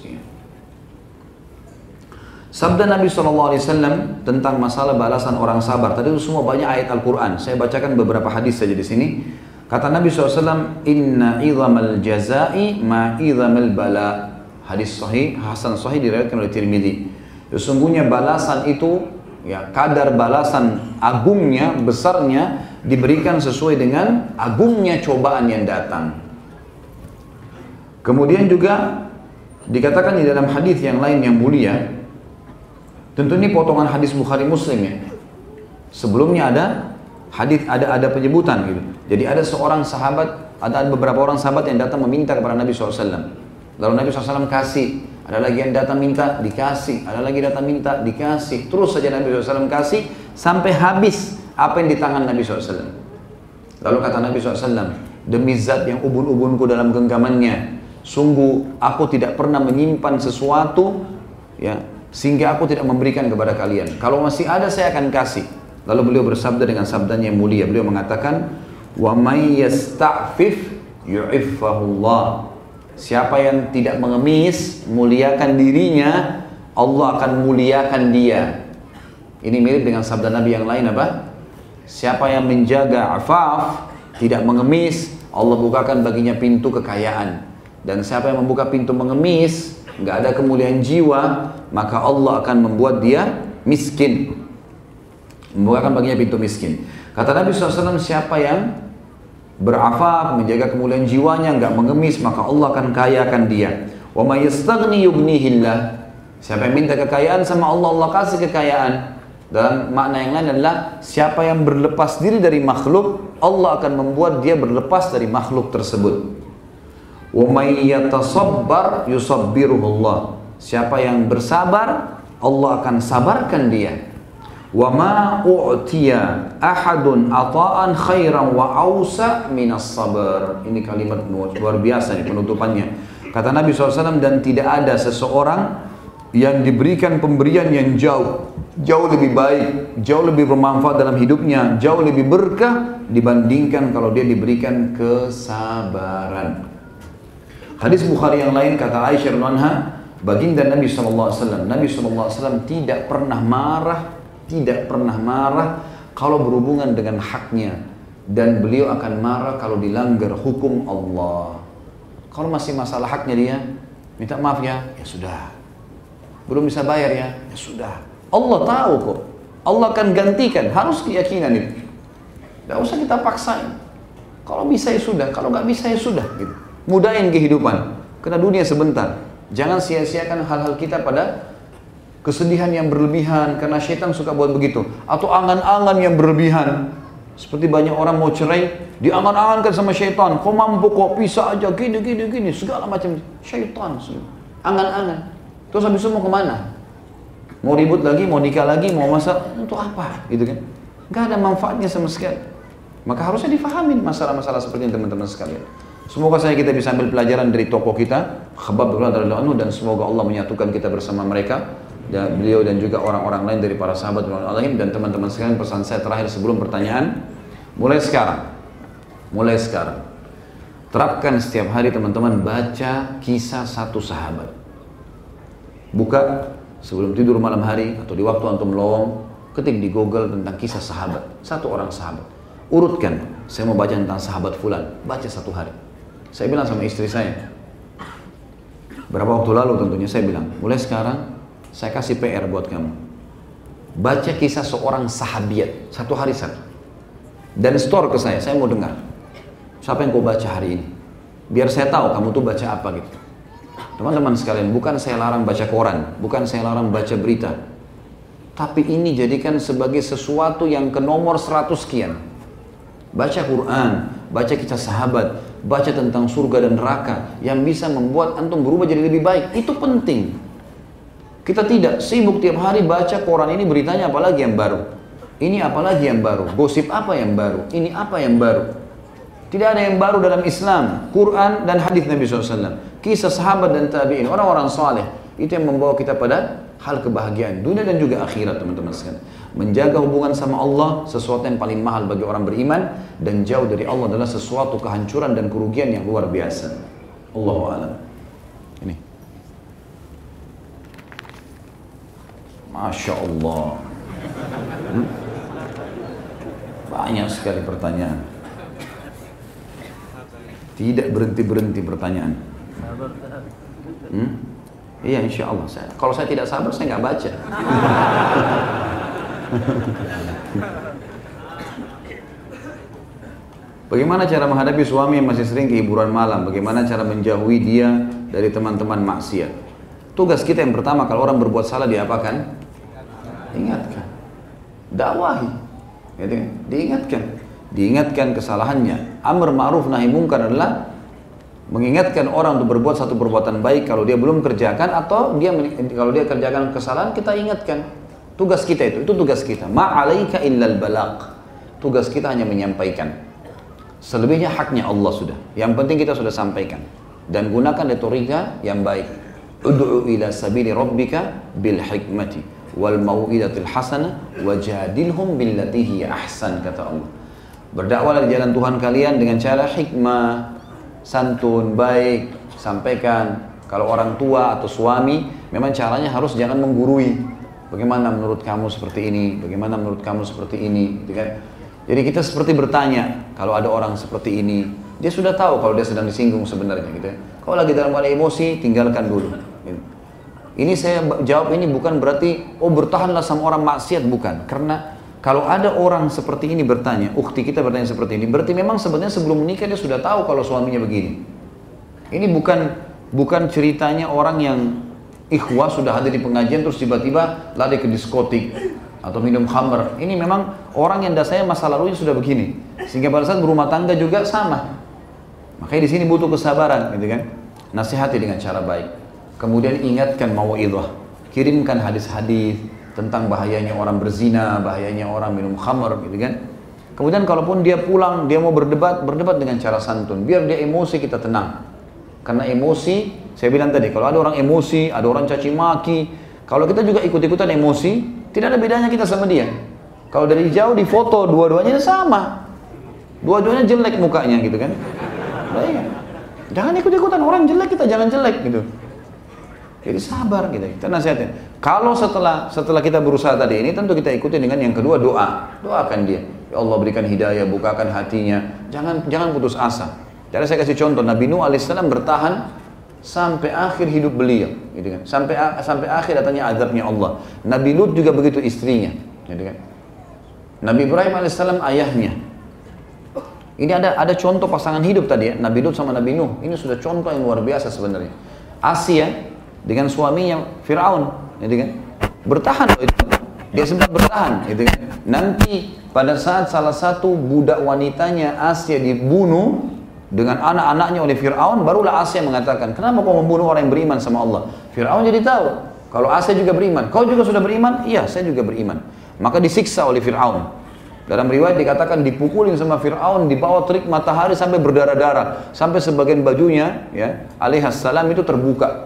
Sabda Nabi SAW tentang masalah balasan orang sabar. Tadi itu semua banyak ayat Al-Quran. Saya bacakan beberapa hadis saja di sini. Kata Nabi SAW, Inna idhamal jazai ma idhamal bala. Hadis sahih, Hasan sahih diriwayatkan oleh Tirmidzi. Sesungguhnya balasan itu, ya kadar balasan agungnya, besarnya, diberikan sesuai dengan agungnya cobaan yang datang. Kemudian juga dikatakan di dalam hadis yang lain yang mulia. Tentu ini potongan hadis Bukhari Muslim ya. Sebelumnya ada hadis, ada penyebutan gitu. Jadi ada seorang sahabat, ada beberapa orang sahabat yang datang meminta kepada Nabi SAW. Lalu Nabi SAW kasih. Ada lagi yang datang minta, dikasih. Ada lagi datang minta, dikasih. Terus saja Nabi SAW kasih sampai habis apa yang di tangan Nabi SAW. Lalu kata Nabi SAW, demi zat yang ubun-ubunku dalam genggamannya, sungguh aku tidak pernah menyimpan sesuatu ya, sehingga aku tidak memberikan kepada kalian. Kalau masih ada saya akan kasih. Lalu beliau bersabda dengan sabdanya yang mulia. Beliau mengatakan, wa may yasta'fif yu'iffahullah. Siapa yang tidak mengemis, muliakan dirinya, Allah akan muliakan dia. Ini mirip dengan sabda Nabi yang lain apa? Siapa yang menjaga afaf, tidak mengemis, Allah bukakan baginya pintu kekayaan. Dan siapa yang membuka pintu mengemis, nggak ada kemuliaan jiwa, maka Allah akan membuat dia miskin. Membukakan baginya pintu miskin. Kata Nabi SAW, siapa yang berafaf, menjaga kemuliaan jiwanya, nggak mengemis, maka Allah akan kayakan dia. Wa may yastaghni yughnihillah. Siapa yang minta kekayaan sama Allah, Allah kasih kekayaan. Dalam makna yang lain adalah siapa yang berlepas diri dari makhluk, Allah akan membuat dia berlepas dari makhluk tersebut. Wa may yatasabbar yusabbiruhullah. Siapa yang bersabar, Allah akan sabarkan dia. Wa ma u'tiya ahadun ata'an khairan wa awsa' minas sabar. Ini kalimat luar biasa nih penutupannya. Kata Nabi SAW, dan tidak ada seseorang yang diberikan pemberian yang jauh lebih baik, jauh lebih bermanfaat dalam hidupnya, jauh lebih berkah dibandingkan kalau dia diberikan kesabaran. Hadis Bukhari yang lain, kata Aisyah radhiyallahu anha, baginda Nabi SAW, Nabi SAW tidak pernah marah kalau berhubungan dengan haknya, dan beliau akan marah kalau dilanggar hukum Allah. Kalau masih masalah haknya dia, minta maaf ya sudah. Belum bisa bayar ya sudah. Allah tahu kok. Allah akan gantikan. Harus keyakinan itu. Tidak usah kita paksain. Kalau bisa ya sudah. Kalau nggak bisa ya sudah. Gitu. Mudahin kehidupan. Karena dunia sebentar. Jangan sia-siakan hal-hal kita pada kesedihan yang berlebihan. Karena syaitan suka buat begitu. Atau angan-angan yang berlebihan. Seperti banyak orang mau cerai. Diangan-angankan sama syaitan. Kau mampu kok pisah aja. Gini. Segala macam. Syaitan. Angan-angan. Terus habis itu mau kemana? Mau ribut lagi, mau nikah lagi, mau masak, untuk apa? Gitu kan? Gak ada manfaatnya sama sekali. Maka harusnya difahamin masalah-masalah seperti ini teman-teman sekalian. Semoga saja kita bisa ambil pelajaran dari tokoh kita, Khabbab radhiyallahu anhu, dan semoga Allah menyatukan kita bersama mereka, dan beliau dan juga orang-orang lain dari para sahabat radhiyallahu anhum. Dan teman-teman sekalian, pesan saya terakhir sebelum pertanyaan, mulai sekarang, terapkan setiap hari teman-teman baca kisah satu sahabat. Buka sebelum tidur malam hari atau di waktu antum lowong, ketik di Google tentang kisah sahabat, satu orang sahabat. Urutkan, saya mau baca tentang sahabat fulan, baca satu hari. Saya bilang sama istri saya, berapa waktu lalu tentunya, saya bilang, mulai sekarang saya kasih PR buat kamu. Baca kisah seorang sahabiat, satu hari satu. Dan store ke saya mau dengar. Siapa yang kau baca hari ini? Biar saya tahu kamu tuh baca apa gitu. Teman-teman sekalian, bukan saya larang baca koran, bukan saya larang baca berita, tapi ini jadikan sebagai sesuatu yang ke nomor 100 sekian. Baca Quran, baca kisah sahabat, baca tentang surga dan neraka yang bisa membuat antum berubah jadi lebih baik. Itu penting. Kita tidak sibuk tiap hari baca koran, ini beritanya apalagi yang baru, ini apalagi yang baru, gosip apa yang baru, ini apa yang baru. Tidak ada yang baru dalam Islam. Quran dan hadis Nabi SAW, kisah sahabat dan tabi'in, orang-orang saleh, itu yang membawa kita pada hal kebahagiaan dunia dan juga akhirat teman-teman sekalian. Menjaga hubungan sama Allah sesuatu yang paling mahal bagi orang beriman, dan jauh dari Allah adalah sesuatu kehancuran dan kerugian yang luar biasa. Allahu a'lam. Ini. Masya Allah. Banyak sekali pertanyaan. Tidak berhenti-berhenti pertanyaan. Iya, insya Allah. Kalau saya tidak sabar, saya nggak baca. Bagaimana cara menghadapi suami yang masih sering ke hiburan malam? Bagaimana cara menjauhi dia dari teman-teman maksiat? Tugas kita yang pertama, kalau orang berbuat salah, diapakan? Ingatkan. Dakwahi. Gitu kan? Diingatkan kesalahannya. Amr ma'ruf nahi mungkar adalah mengingatkan orang untuk berbuat satu perbuatan baik kalau dia belum kerjakan, atau kalau dia kerjakan kesalahan, kita ingatkan. Tugas kita itu tugas kita. Ma'alaika illal balagh. Tugas kita hanya menyampaikan. Selebihnya haknya Allah sudah. Yang penting kita sudah sampaikan. Dan gunakan retorika yang baik. Ud'u ila sabili rabbika bil hikmati wal mau'izatil hasanah wajadilhum billati hiya ahsan, kata Allah. Berdakwahlah di jalan Tuhan kalian dengan cara hikmah, santun, baik, sampaikan. Kalau orang tua atau suami, memang caranya harus jangan menggurui. Bagaimana menurut kamu seperti ini? Bagaimana menurut kamu seperti ini? Gitu kan? Jadi kita seperti bertanya, kalau ada orang seperti ini, dia sudah tahu kalau dia sedang disinggung sebenarnya. Gitu ya. Kalau lagi dalam keadaan emosi, tinggalkan dulu. Gitu. Ini saya jawab ini bukan berarti, bertahanlah sama orang maksiat, bukan. Karena kalau ada orang seperti ini bertanya, ukhti kita bertanya seperti ini, berarti memang sebenarnya sebelum menikah dia sudah tahu kalau suaminya begini. Ini bukan Bukan ceritanya orang yang ikhwah sudah hadir di pengajian terus tiba-tiba lari ke diskotik atau minum khamr. Ini memang orang yang dasarnya masa lalunya sudah begini. Sehingga pada saat berumah tangga juga sama. Makanya di sini butuh kesabaran, gitu kan? Nasihati dengan cara baik. Kemudian ingatkan mau'idhah. Kirimkan hadis-hadis tentang bahayanya orang berzina, bahayanya orang minum khamr, gitu kan? Kemudian kalaupun dia pulang, dia mau berdebat dengan cara santun. Biar dia emosi, kita tenang. Karena emosi, saya bilang tadi, kalau ada orang emosi, ada orang caci maki, kalau kita juga ikut-ikutan emosi, tidak ada bedanya kita sama dia. Kalau dari jauh di foto, dua-duanya sama. Dua-duanya jelek mukanya, gitu kan? Baik. Jangan ikut-ikutan orang jelek, kita jangan jelek, gitu. Jadi sabar gitu, kita nasihatin. Kalau setelah kita berusaha tadi ini, tentu kita ikuti dengan yang kedua, doakan dia. Ya Allah berikan hidayah, bukakan hatinya. Jangan putus asa. Jadi saya kasih contoh, Nabi Nuh alaihissalam bertahan sampai akhir hidup beliau, gitu kan? Sampai akhir datangnya azabnya Allah. Nabi Lut juga begitu istrinya, gitu kan? Nabi Ibrahim alaihissalam ayahnya. Ini ada contoh pasangan hidup tadi ya, Nabi Lut sama Nabi Nuh. Ini sudah contoh yang luar biasa sebenarnya. Asia dengan suaminya Fir'aun, gitu kan? Bertahan itu. Dia sempat bertahan, gitu kan? Nanti pada saat salah satu budak wanitanya Asia dibunuh dengan anak-anaknya oleh Fir'aun, barulah Asia mengatakan, kenapa kau membunuh orang yang beriman sama Allah? Fir'aun jadi tahu kalau Asia juga beriman. Kau juga sudah beriman? Iya, saya juga beriman. Maka disiksa oleh Fir'aun. Dalam riwayat dikatakan dipukulin sama Fir'aun, dibawa terik matahari sampai berdarah-darah, sampai sebagian bajunya ya alaihissalam itu terbuka.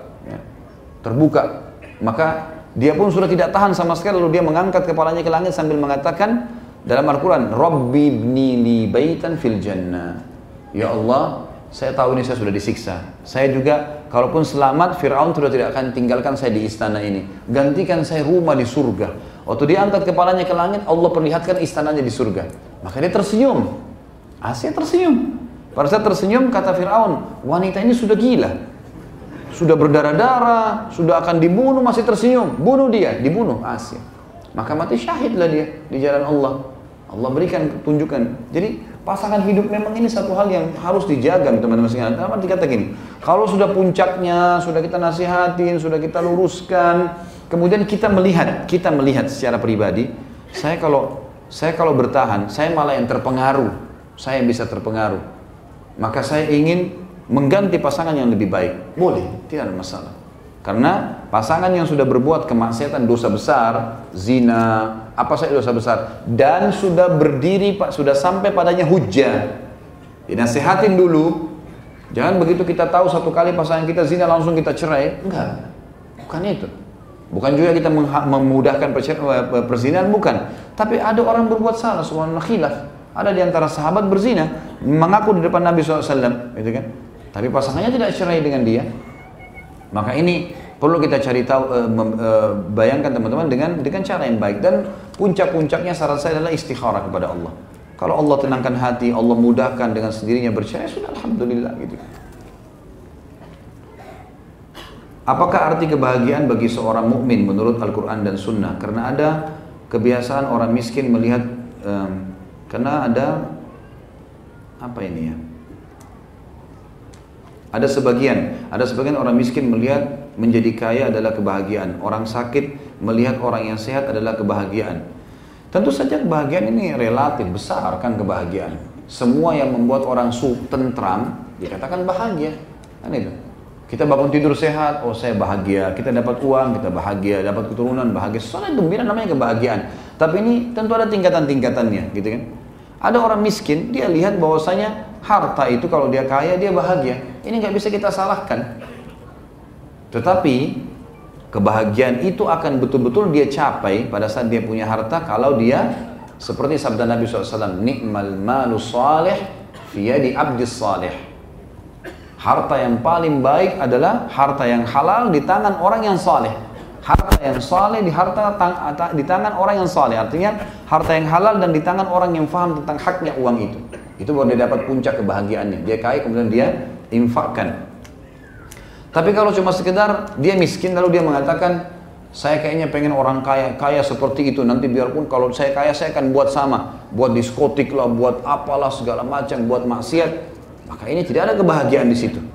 Terbuka, maka dia pun sudah tidak tahan sama sekali, lalu dia mengangkat kepalanya ke langit sambil mengatakan dalam Al-Quran, Rabbi ibni li baitan fil jannah. Ya Allah, saya tahu ini saya sudah disiksa. Saya juga, kalaupun selamat, Fir'aun sudah tidak akan tinggalkan saya di istana ini. Gantikan saya rumah di surga. Waktu dia angkat kepalanya ke langit, Allah perlihatkan istananya di surga. Maka dia tersenyum. Asia tersenyum. Pada saat tersenyum, kata Fir'aun, wanita ini sudah gila. Sudah berdarah-darah, sudah akan dibunuh, masih tersenyum. Bunuh dia, dibunuh Asia. Maka mati syahidlah dia di jalan Allah. Allah berikan tunjukkan. Jadi pasangan hidup memang ini satu hal yang harus dijaga, teman-teman sekalian. Apa dikata gini? Kalau sudah puncaknya, sudah kita nasihatin, sudah kita luruskan, kemudian kita melihat secara pribadi, saya kalau bertahan, saya malah yang terpengaruh. Saya yang bisa terpengaruh. Maka saya ingin mengganti pasangan yang lebih baik, boleh, tidak ada masalah. Karena pasangan yang sudah berbuat kemaksiatan, dosa besar, zina, apa saja dosa besar, dan sudah berdiri, sudah sampai padanya hujjah, dinasihatin dulu. Jangan begitu kita tahu satu kali pasangan kita zina langsung kita cerai, enggak, bukan itu. Bukan juga kita memudahkan perzinahan, bukan. Tapi ada orang berbuat salah, subhanallah, khilaf. Ada di antara sahabat berzina, mengaku di depan Nabi SAW, gitu kan? Tapi pasangannya tidak cerai dengan dia. Maka ini perlu kita cari tahu, bayangkan teman-teman dengan cara yang baik. Dan puncak-puncaknya saran saya adalah istikharah kepada Allah. Kalau Allah tenangkan hati, Allah mudahkan dengan sendirinya bercerai, sudah alhamdulillah gitu. Apakah arti kebahagiaan bagi seorang mukmin menurut Al-Quran dan Sunnah? Karena ada kebiasaan orang miskin melihat, karena ada apa ini ya? Ada sebagian orang miskin melihat menjadi kaya adalah kebahagiaan. Orang sakit melihat orang yang sehat adalah kebahagiaan. Tentu saja kebahagiaan ini relatif, besar kan kebahagiaan. Semua yang membuat orang tentram dikatakan bahagia. Kan itu. Kita bangun tidur sehat, oh saya bahagia. Kita dapat uang, kita bahagia. Dapat keturunan, bahagia. Soalnya gembira namanya kebahagiaan. Tapi ini tentu ada tingkatan-tingkatannya, gitu kan. Ada orang miskin, dia lihat bahwasanya harta itu kalau dia kaya, dia bahagia. Ini nggak bisa kita salahkan. Tetapi kebahagiaan itu akan betul-betul dia capai pada saat dia punya harta kalau dia seperti sabda Nabi SAW, ni'mal malu salih fi yadi abdis salih. Harta yang paling baik adalah harta yang halal di tangan orang yang saleh. Harta yang saleh di tangan orang yang saleh. Artinya harta yang halal dan di tangan orang yang faham tentang haknya uang itu. Itu baru dia dapat puncak kebahagiaannya. Dia kaya kemudian dia infakkan. Tapi kalau cuma sekedar dia miskin lalu dia mengatakan, saya kayaknya pengen orang kaya seperti itu. Nanti biarpun kalau saya kaya saya akan buat sama. Buat diskotik lah, buat apalah segala macam, buat maksiat. Maka ini tidak ada kebahagiaan di situ.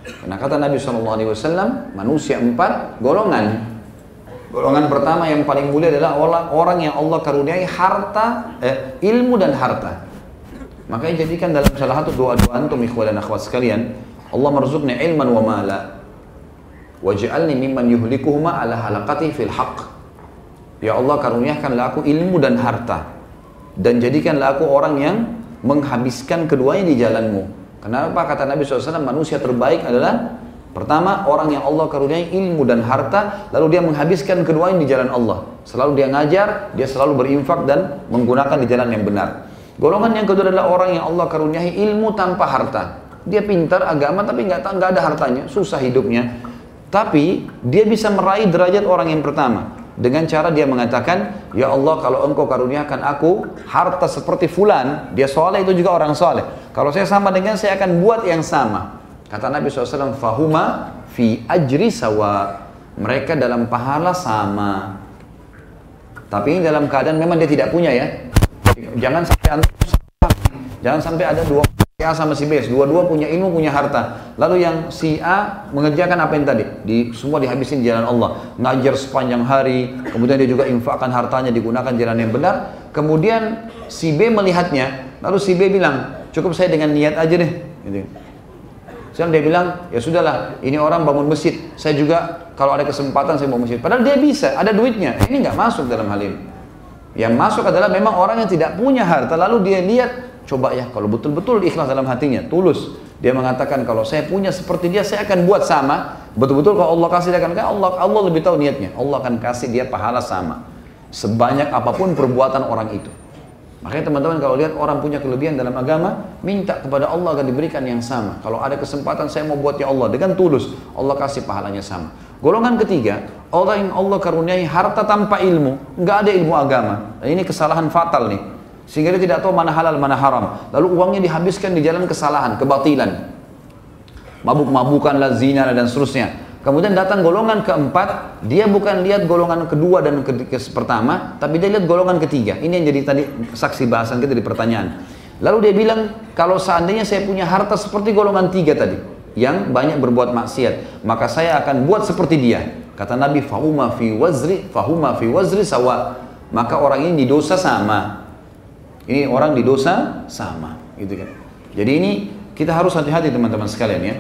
Karena kata Nabi SAW, manusia 4 golongan. Golongan pertama yang paling mulia adalah orang yang Allah karuniai harta, ilmu dan harta. Makanya jadikan dalam salah satu doa-doa antum ikhwan dan akhwat sekalian, Allah marzuqni ilman wa mala waj'alni mimman yuhlikuhuma ala halaqati fil haqq. Ya Allah, karuniakanlah aku ilmu dan harta, dan jadikanlah aku orang yang menghabiskan keduanya di jalanmu. Kenapa? Kata Nabi SAW, manusia terbaik adalah pertama, orang yang Allah karuniai ilmu dan harta, lalu dia menghabiskan keduanya di jalan Allah. Selalu dia ngajar, dia selalu berinfak dan menggunakan di jalan yang benar. Golongan yang kedua adalah orang yang Allah karuniai ilmu tanpa harta. Dia pintar agama tapi nggak ada hartanya, susah hidupnya. Tapi dia bisa meraih derajat orang yang pertama dengan cara dia mengatakan, ya Allah, kalau engkau karuniakan aku harta seperti fulan, dia soleh, itu juga orang soleh. Kalau saya sama dengan, saya akan buat yang sama. Kata Nabi SAW, fahuma fi ajri sawa. Mereka dalam pahala sama. Tapi ini dalam keadaan memang dia tidak punya ya. Jangan sampai ada dua, si A sama si B, dua-dua punya ilmu, punya harta. Lalu yang si A mengerjakan apa yang tadi? Semua dihabisin di jalan Allah. Ngajar sepanjang hari, kemudian dia juga infakkan hartanya, digunakan jalan yang benar. Kemudian si B melihatnya, lalu si B bilang, cukup saya dengan niat aja deh. Gitu. Sekarang dia bilang, ya sudahlah, ini orang bangun masjid, saya juga kalau ada kesempatan saya bangun masjid. Padahal dia bisa, ada duitnya. Ini nggak masuk dalam hal ini. Yang masuk adalah memang orang yang tidak punya harta, lalu dia lihat, coba ya, kalau betul-betul ikhlas dalam hatinya, tulus. Dia mengatakan, kalau saya punya seperti dia, saya akan buat sama. Betul-betul kalau Allah kasih, dia akan kasih. Allah lebih tahu niatnya. Allah akan kasih dia pahala sama. Sebanyak apapun perbuatan orang itu. Makanya teman-teman kalau lihat orang punya kelebihan dalam agama, minta kepada Allah agar diberikan yang sama. Kalau ada kesempatan saya mau buat ya Allah, dengan tulus, Allah kasih pahalanya sama. Golongan ketiga, orang yang Allah karuniai harta tanpa ilmu, nggak ada ilmu agama. Dan ini kesalahan fatal nih. Sehingga dia tidak tahu mana halal, mana haram. Lalu uangnya dihabiskan di jalan kesalahan, kebatilan. Mabuk-mabukan, zina dan seterusnya. Kemudian datang golongan keempat, dia bukan lihat golongan kedua dan pertama, tapi dia lihat golongan ketiga. Ini yang jadi tadi saksi bahasan kita di pertanyaan. Lalu dia bilang, kalau seandainya saya punya harta seperti golongan 3 tadi, yang banyak berbuat maksiat, maka saya akan buat seperti dia. Kata Nabi, fahuma fi wazri sawa. Maka orang ini di dosa sama. Ini orang di dosa sama, gitu kan. Jadi ini kita harus hati-hati teman-teman sekalian ya.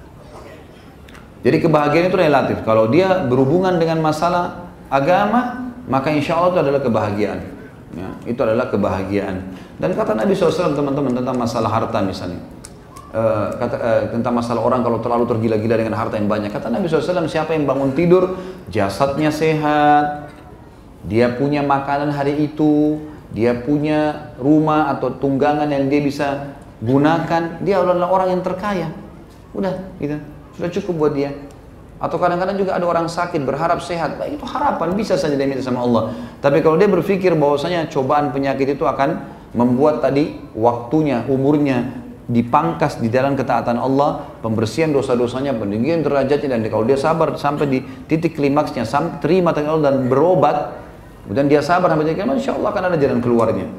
Jadi kebahagiaan itu relatif. Kalau dia berhubungan dengan masalah agama, maka insya Allah itu adalah kebahagiaan. Ya, itu adalah kebahagiaan. Dan kata Nabi SAW teman-teman tentang masalah harta misalnya, tentang masalah orang kalau terlalu tergila-gila dengan harta yang banyak. Kata Nabi SAW, siapa yang bangun tidur, jasadnya sehat, dia punya makanan hari itu, dia punya rumah atau tunggangan yang dia bisa gunakan, dia adalah orang yang terkaya. Udah, gitu. Sudah cukup buat dia. Atau kadang-kadang juga ada orang sakit berharap sehat, baik itu harapan bisa saja dia minta sama Allah. Tapi kalau dia berpikir bahwasanya cobaan penyakit itu akan membuat tadi waktunya, umurnya dipangkas di dalam ketaatan Allah, pembersihan dosa-dosanya, peninggian derajatnya, dan kalau dia sabar sampai di titik klimaksnya, sampai terima dengan Allah dan berobat, kemudian dia sabar sampai titik klimaksnya, insya Allah akan ada jalan keluarnya.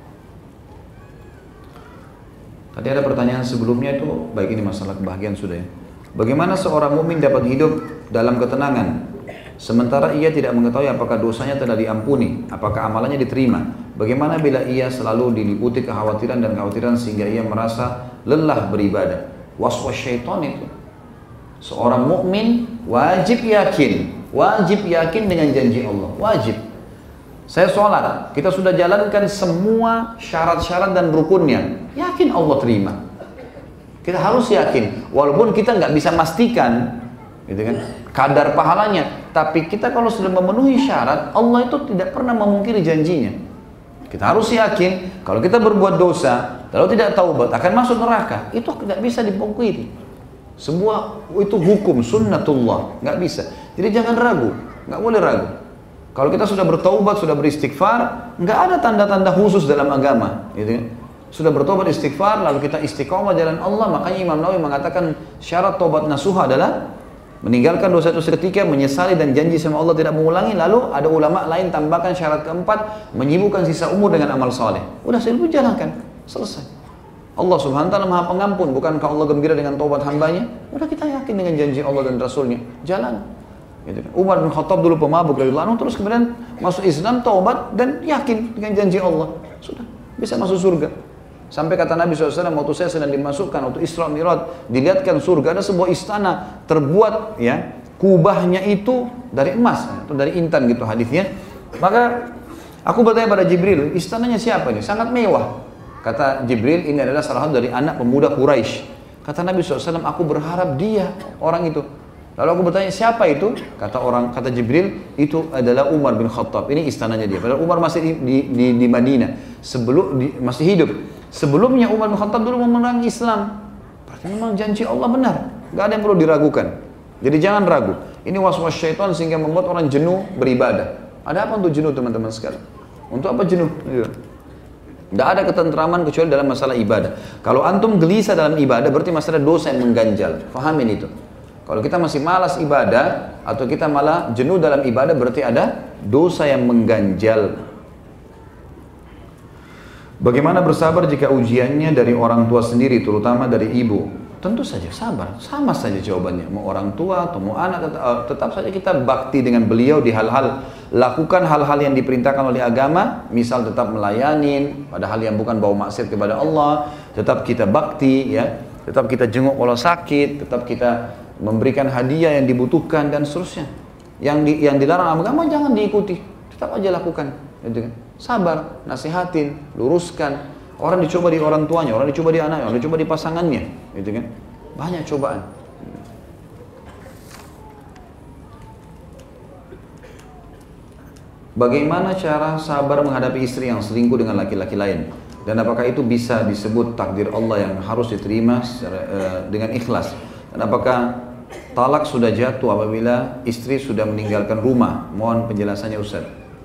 Tadi ada pertanyaan sebelumnya itu, baik ini masalah kebahagiaan sudah ya. Bagaimana seorang mukmin dapat hidup dalam ketenangan sementara ia tidak mengetahui apakah dosanya telah diampuni, apakah amalannya diterima? Bagaimana bila ia selalu diliputi kekhawatiran dan kekhawatiran sehingga ia merasa lelah beribadah? Waswas syaitan itu. Seorang mukmin wajib yakin dengan janji Allah, wajib. Saya sholat, kita sudah jalankan semua syarat-syarat dan rukunnya, yakin Allah terima. Kita harus yakin, walaupun kita nggak bisa pastikan, gitu kan, kadar pahalanya. Tapi kita kalau sudah memenuhi syarat, Allah itu tidak pernah memungkiri janjinya. Kita harus yakin, kalau kita berbuat dosa, lalu tidak taubat, akan masuk neraka. Itu tidak bisa dipungkiri. Semua itu hukum sunnatullah, nggak bisa. Jadi jangan ragu, nggak boleh ragu. Kalau kita sudah bertaubat, sudah beristighfar, nggak ada tanda-tanda khusus dalam agama, gitu kan. Sudah bertobat istighfar, lalu kita istiqomah jalan Allah. Makanya Imam Nawawi mengatakan syarat tobat nasuha adalah meninggalkan dosa itu seketika, menyesali dan janji sama Allah tidak mengulangi. Lalu ada ulama lain tambahkan syarat keempat, menyibukkan sisa umur dengan amal soleh. Udah selesai, jalankan, selesai. Allah subhanahu wa ta'ala maha pengampun. Bukankah Allah gembira dengan taubat hambanya? Udah kita yakin dengan janji Allah dan Rasulnya. Jalan. Gitu. Umar bin Khattab dulu pemabuk radhiyallahu anhu, terus kemudian masuk Islam, taubat, dan yakin dengan janji Allah. Sudah, bisa masuk surga. Sampai kata Nabi SAW, waktu saya sedang dimasukkan, waktu Isra Mi'raj, dilihatkan surga, ada sebuah istana terbuat, ya, kubahnya itu dari emas, atau dari intan gitu hadisnya. Maka aku bertanya pada Jibril, istananya siapa ini? Sangat mewah. Kata Jibril, ini adalah salah satu dari anak pemuda Quraisy. Kata Nabi SAW, aku berharap dia orang itu. Lalu aku bertanya, siapa itu? Kata Jibril, itu adalah Umar bin Khattab. Ini istananya dia. Padahal Umar masih di Madinah, masih hidup. Sebelumnya Umar bin Khattab dulu memerangi Islam. Berarti memang janji Allah benar. Gak ada yang perlu diragukan. Jadi jangan ragu. Ini waswas syaitan sehingga membuat orang jenuh beribadah. Ada apa untuk jenuh teman-teman sekalian? Untuk apa jenuh? Tidak ada ketentraman kecuali dalam masalah ibadah. Kalau antum gelisah dalam ibadah, berarti masalah dosa yang mengganjal. Fahamin itu. Kalau kita masih malas ibadah, atau kita malah jenuh dalam ibadah, berarti ada dosa yang mengganjal. Bagaimana bersabar jika ujiannya dari orang tua sendiri, terutama dari ibu? Tentu saja sabar, sama saja jawabannya. Mau orang tua atau mau anak, tetap saja kita bakti dengan beliau di hal-hal, lakukan hal-hal yang diperintahkan oleh agama, misal tetap melayani, pada hal yang bukan bau maksiat kepada Allah, tetap kita bakti, ya, tetap kita jenguk kalau sakit, tetap kita memberikan hadiah yang dibutuhkan dan seterusnya. Yang dilarang agama jangan diikuti, tetap aja lakukan, gitu kan. Sabar, nasihatin, luruskan. Orang dicoba di orang tuanya, orang dicoba di anaknya, orang dicoba di pasangannya, gitu kan? Banyak cobaan. Bagaimana cara sabar menghadapi istri yang selingkuh dengan laki-laki lain? Dan apakah itu bisa disebut takdir Allah yang harus diterima dengan ikhlas? Dan apakah talak sudah jatuh apabila istri sudah meninggalkan rumah? Mohon penjelasannya Ustaz,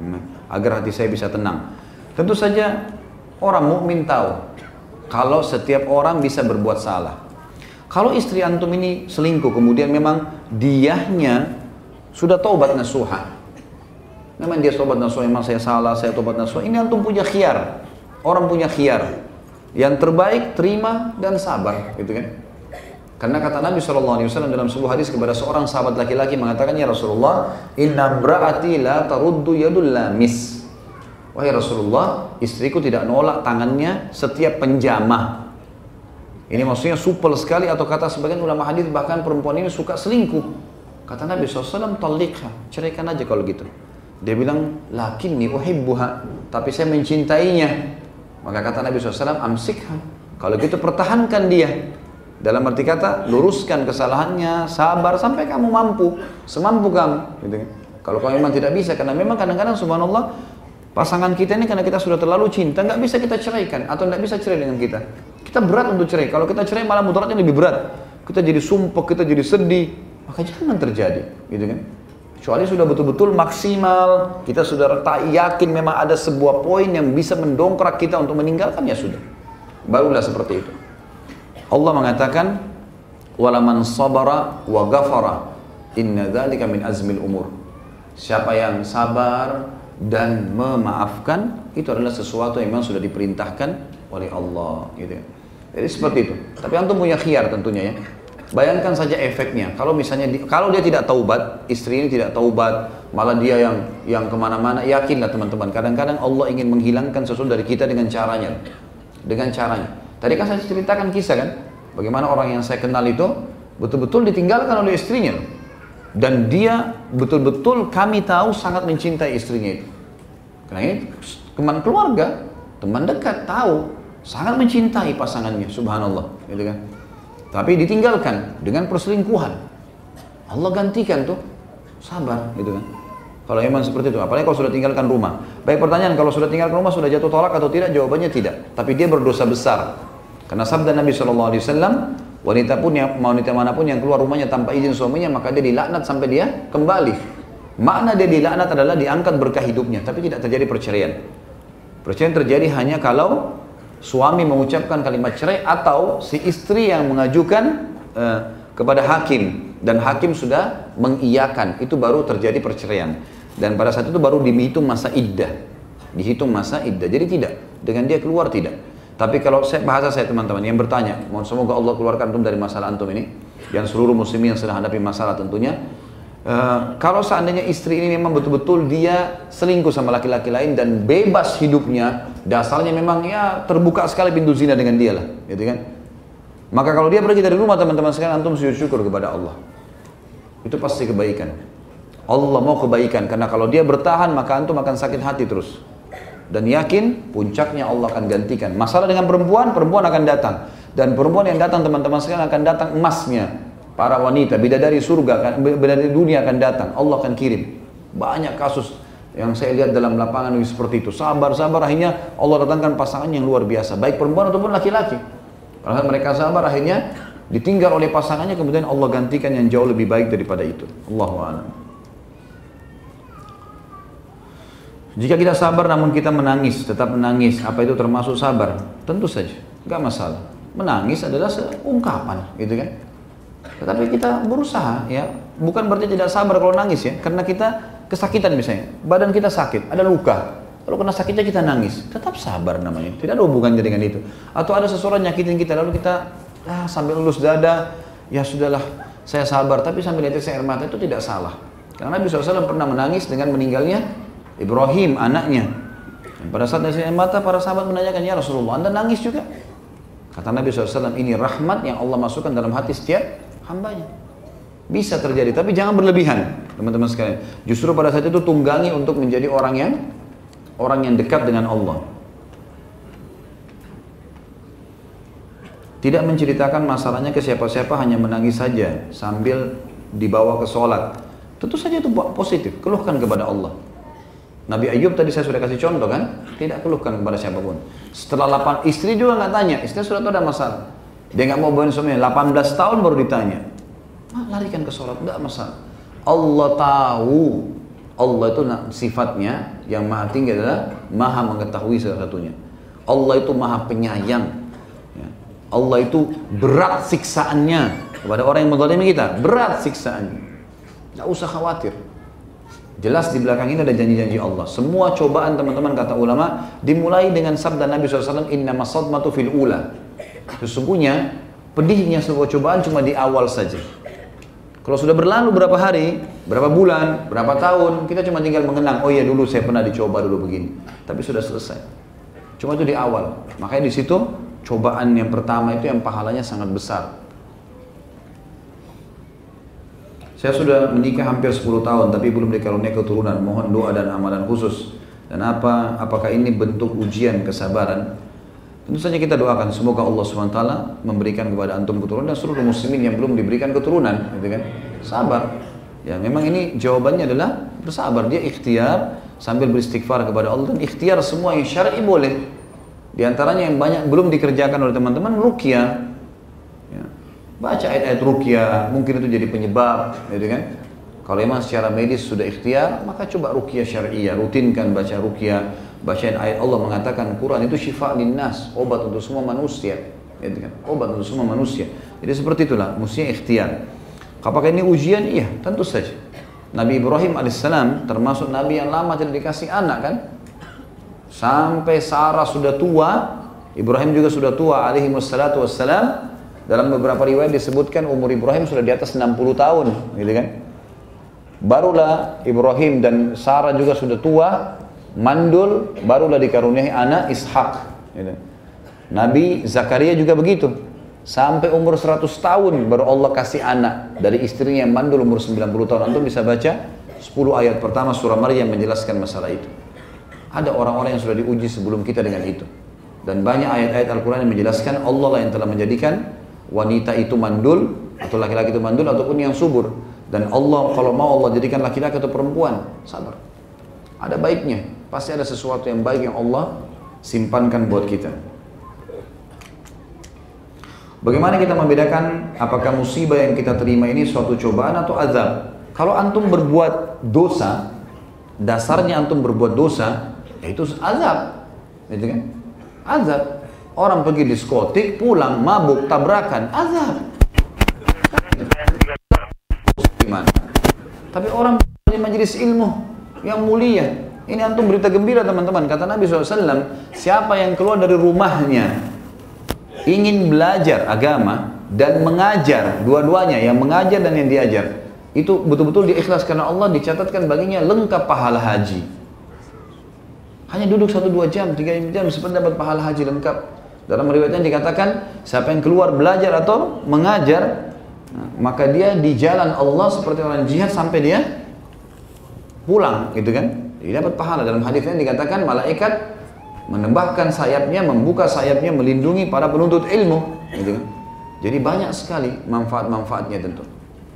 agar hati saya bisa tenang. Tentu saja orang mukmin tahu kalau setiap orang bisa berbuat salah. Kalau istri antum ini selingkuh, kemudian memang diahnya sudah taubat nasuha. Memang dia taubat nasuha, memang saya salah, saya taubat nasuha. Ini antum punya khiyar. Orang punya khiyar. Yang terbaik terima dan sabar, gitu kan? Karena kata Nabi SAW dalam sebuah hadis kepada seorang sahabat laki-laki mengatakan, ya Rasulullah, inna imra'ati la taruddu yadul lamis. Wahai Rasulullah, istriku tidak nolak tangannya setiap penjamah. Ini maksudnya supel sekali, atau kata sebagian ulama hadis bahkan perempuan ini suka selingkuh. Kata Nabi SAW, talikha, ceraikan aja kalau gitu. Dia bilang, lakinni uhibbuha, tapi saya mencintainya. Maka kata Nabi SAW, amsikha, kalau gitu pertahankan dia. Dalam arti kata, luruskan kesalahannya, sabar sampai kamu mampu, semampu kamu. Gitu. Kalau kamu memang tidak bisa, karena memang kadang-kadang subhanallah, pasangan kita ini karena kita sudah terlalu cinta, nggak bisa kita ceraikan, atau nggak bisa cerai dengan kita. Kita berat untuk cerai. Kalau kita cerai malah mudaratnya lebih berat. Kita jadi sumpah, kita jadi sedih. Maka jangan terjadi, gitu kan? Kecuali sudah betul-betul maksimal, kita sudah yakin memang ada sebuah poin yang bisa mendongkrak kita untuk meninggalkan, ya sudah. Barulah seperti itu. Allah mengatakan, walaman sabara wa ghafara, inna dzalika min azmil umur. Siapa yang sabar dan memaafkan, itu adalah sesuatu yang memang sudah diperintahkan oleh Allah, gitu. Jadi seperti itu. Tapi antum punya khiyar tentunya, ya. Bayangkan saja efeknya. Kalau misalnya kalau dia tidak taubat, istri ini tidak taubat, malah dia yang kemana-mana. Yakinlah teman-teman, kadang-kadang Allah ingin menghilangkan sesuatu dari kita dengan caranya. Tadi kan saya ceritakan kisah kan, bagaimana orang yang saya kenal itu betul-betul ditinggalkan oleh istrinya. Dan dia betul-betul kami tahu sangat mencintai istrinya itu. Karena ini teman keluarga, teman dekat, tahu sangat mencintai pasangannya, subhanallah, gitu kan. Tapi ditinggalkan dengan perselingkuhan. Allah gantikan tuh, sabar, gitu kan. Kalau memang seperti itu, apalagi kalau sudah tinggalkan rumah. Baik, pertanyaan, kalau sudah tinggalkan rumah sudah jatuh talak atau tidak? Jawabannya tidak. Tapi dia berdosa besar. Karena sabda Nabi SAW, wanita manapun yang keluar rumahnya tanpa izin suaminya, maka dia dilaknat sampai dia kembali. Makna dia dilaknat adalah diangkat berkah hidupnya, tapi tidak terjadi perceraian. Perceraian terjadi hanya kalau suami mengucapkan kalimat cerai atau si istri yang mengajukan kepada hakim dan hakim sudah mengiyakan, itu baru terjadi perceraian. Dan pada saat itu baru dihitung masa iddah. Jadi tidak, dengan dia keluar tidak. Tapi kalau bahasa saya teman-teman yang bertanya, mohon semoga Allah keluarkan antum dari masalah antum ini, dan seluruh muslimin yang sedang hadapi masalah tentunya. Kalau seandainya istri ini memang betul-betul dia selingkuh sama laki-laki lain dan bebas hidupnya, dasarnya memang ya terbuka sekali pintu zina dengan dia lah, gitu kan? Maka kalau dia pergi dari rumah teman-teman sekalian, antum sujud syukur kepada Allah. Itu pasti kebaikan. Allah mau kebaikan, karena kalau dia bertahan maka antum akan sakit hati terus. Dan yakin puncaknya Allah akan gantikan. Masalah dengan perempuan, perempuan akan datang. Dan perempuan yang datang teman-teman sekalian akan datang emasnya. Para wanita, bidadari surga, bidadari dunia akan datang. Allah akan kirim. Banyak kasus yang saya lihat dalam lapangan seperti itu. Sabar-sabar akhirnya Allah datangkan pasangan yang luar biasa. Baik perempuan ataupun laki-laki. Kalau mereka sabar akhirnya ditinggal oleh pasangannya, kemudian Allah gantikan yang jauh lebih baik daripada itu. Allahu a'lam. Jika kita sabar namun kita menangis, tetap menangis, apa itu termasuk sabar? Tentu saja, nggak masalah. Menangis adalah ungkapan, gitu kan? Tetapi kita berusaha, ya, bukan berarti tidak sabar kalau nangis ya, karena kita kesakitan misalnya, badan kita sakit, ada luka, kalau kena sakitnya kita nangis, tetap sabar namanya, tidak ada hubungannya dengan itu. Atau ada seseorang nyakitin kita, lalu kita sambil elus dada, ya sudahlah, saya sabar, tapi sambil netes air mata itu tidak salah. Karena Nabi SAW pernah menangis dengan meninggalnya Ibrahim, anaknya. Dan pada saat netes air mata, para sahabat menanyakan, ya Rasulullah, Anda nangis juga? Kata Nabi SAW, ini rahmat yang Allah masukkan dalam hati setiap hambanya. Bisa terjadi, tapi jangan berlebihan, teman-teman sekalian. Justru pada saat itu tunggangi untuk menjadi orang yang dekat dengan Allah. Tidak menceritakan masalahnya ke siapa-siapa, hanya menangis saja sambil dibawa ke sholat. Tentu saja itu positif, keluhkan kepada Allah. Nabi Ayub tadi saya sudah kasih contoh kan, tidak keluhkan kepada siapapun. Setelah 8 istri juga nggak tanya, istri sudah tahu ada masalah. Dia nggak mau bawain suaminya, 18 tahun baru ditanya. Larikan ke sholat, nggak masalah. Allah tahu, Allah itu sifatnya yang maha tinggi adalah maha mengetahui salah satunya. Allah itu maha penyayang. Ya. Allah itu berat siksaannya kepada orang yang menzalimi kita, berat siksaannya. Nggak usah khawatir. Jelas di belakang ini ada janji-janji Allah. Semua cobaan teman-teman kata ulama dimulai dengan sabda Nabi SAW, innamas sadmatu fil ula. Sesungguhnya pedihnya sebuah cobaan cuma di awal saja. Kalau sudah berlalu berapa hari, berapa bulan, berapa tahun, kita cuma tinggal mengenang, oh iya dulu saya pernah dicoba dulu begini. Tapi sudah selesai. Cuma itu di awal. Makanya di situ cobaan yang pertama itu yang pahalanya sangat besar. Saya sudah menikah hampir 10 tahun tapi belum dikaruniai keturunan. Mohon doa dan amalan khusus. Dan apakah ini bentuk ujian kesabaran? Tentu saja kita doakan semoga Allah SWT memberikan kepada antum keturunan dan seluruh muslimin yang belum diberikan keturunan, gitu kan? Sabar. Ya, memang ini jawabannya adalah bersabar. Dia ikhtiar sambil beristighfar kepada Allah, dan ikhtiar semua yang syar'i boleh. Di antaranya yang banyak belum dikerjakan oleh teman-teman, ruqyah. Ya. Baca ayat-ayat ruqyah, mungkin itu jadi penyebab, gitu kan? Kalau memang secara medis sudah ikhtiar, maka coba ruqyah syar'iyah, rutinkan baca ruqyah. Bacain ayat Allah mengatakan Quran itu syifa linnas, obat untuk semua manusia, gitu kan? Obat untuk semua manusia. Jadi seperti itulah, mestinya ikhtiar. Apakah ini ujian? Iya, tentu saja. Nabi Ibrahim alaihissalam termasuk Nabi yang lama tidak dikasih anak kan? Sampai Sarah sudah tua, Ibrahim juga sudah tua alaihi wassalatu wassalam. Dalam beberapa riwayat disebutkan umur Ibrahim sudah di atas 60 tahun, gitu kan? Barulah Ibrahim dan Sarah juga sudah tua, mandul, barulah dikaruniai anak Ishak. Gitu. Nabi Zakaria juga begitu. Sampai umur 100 tahun baru Allah kasih anak dari istrinya yang mandul umur 90 tahun. Antum bisa baca 10 ayat pertama surah Maryam menjelaskan masalah itu. Ada orang-orang yang sudah diuji sebelum kita dengan itu. Dan banyak ayat-ayat Al-Quran yang menjelaskan Allah lah yang telah menjadikan wanita itu mandul, atau laki-laki itu mandul, ataupun yang subur. Dan Allah kalau mau Allah jadikan laki-laki atau perempuan, sabar. Ada baiknya, pasti ada sesuatu yang baik yang Allah simpankan buat kita. Bagaimana kita membedakan apakah musibah yang kita terima ini suatu cobaan atau azab? Kalau antum berbuat dosa, dasarnya antum berbuat dosa, yaitu azab, gitu kan? Azab. Orang pergi diskotik, pulang mabuk, tabrakan, azab. Gimana? Tapi orang di majelis ilmu yang mulia, Ini antum berita gembira teman-teman. Kata Nabi SAW, siapa yang keluar dari rumahnya ingin belajar agama dan mengajar, dua-duanya, yang mengajar dan yang diajar, itu betul-betul diikhlas karena Allah, dicatatkan baginya lengkap pahala haji. Hanya duduk 1-2 jam, 3 jam seperti dapat pahala haji lengkap. Dalam riwayatnya dikatakan, siapa yang keluar belajar atau mengajar, maka dia di jalan Allah seperti orang jihad sampai dia pulang, gitu kan? Dia dapat pahala. Dalam hadisnya dikatakan malaikat menembahkan sayapnya, membuka sayapnya, melindungi para penuntut ilmu, gitu kan? Jadi banyak sekali manfaat-manfaatnya tentu.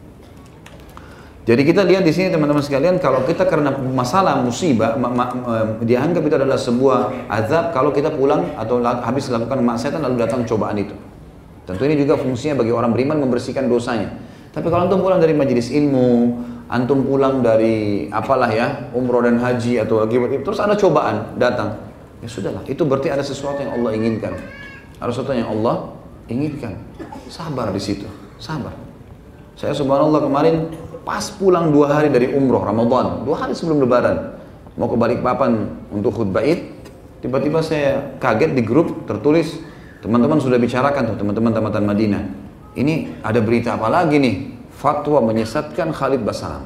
Jadi kita lihat di sini teman-teman sekalian, kalau kita karena masalah musibah, dianggap itu adalah sebuah azab kalau kita pulang atau habis melakukan maksiatan lalu datang cobaan itu. Tentu ini juga fungsinya bagi orang beriman membersihkan dosanya. Tapi kalau antum pulang dari majelis ilmu, antum pulang dari apalah ya, umroh dan haji atau akibat itu, terus ada cobaan datang, ya sudahlah, itu berarti ada sesuatu yang Allah inginkan. Ada sesuatu yang Allah inginkan. Sabar di situ, sabar. Saya subhanallah kemarin pas pulang 2 hari dari umroh Ramadan, 2 hari sebelum lebaran, mau ke Balikpapan untuk khutbah Id, tiba-tiba saya kaget di grup tertulis, teman-teman sudah bicarakan tuh, teman-teman tamatan Madinah, ini ada berita apa lagi nih? Fatwa menyesatkan Khalid Basalam.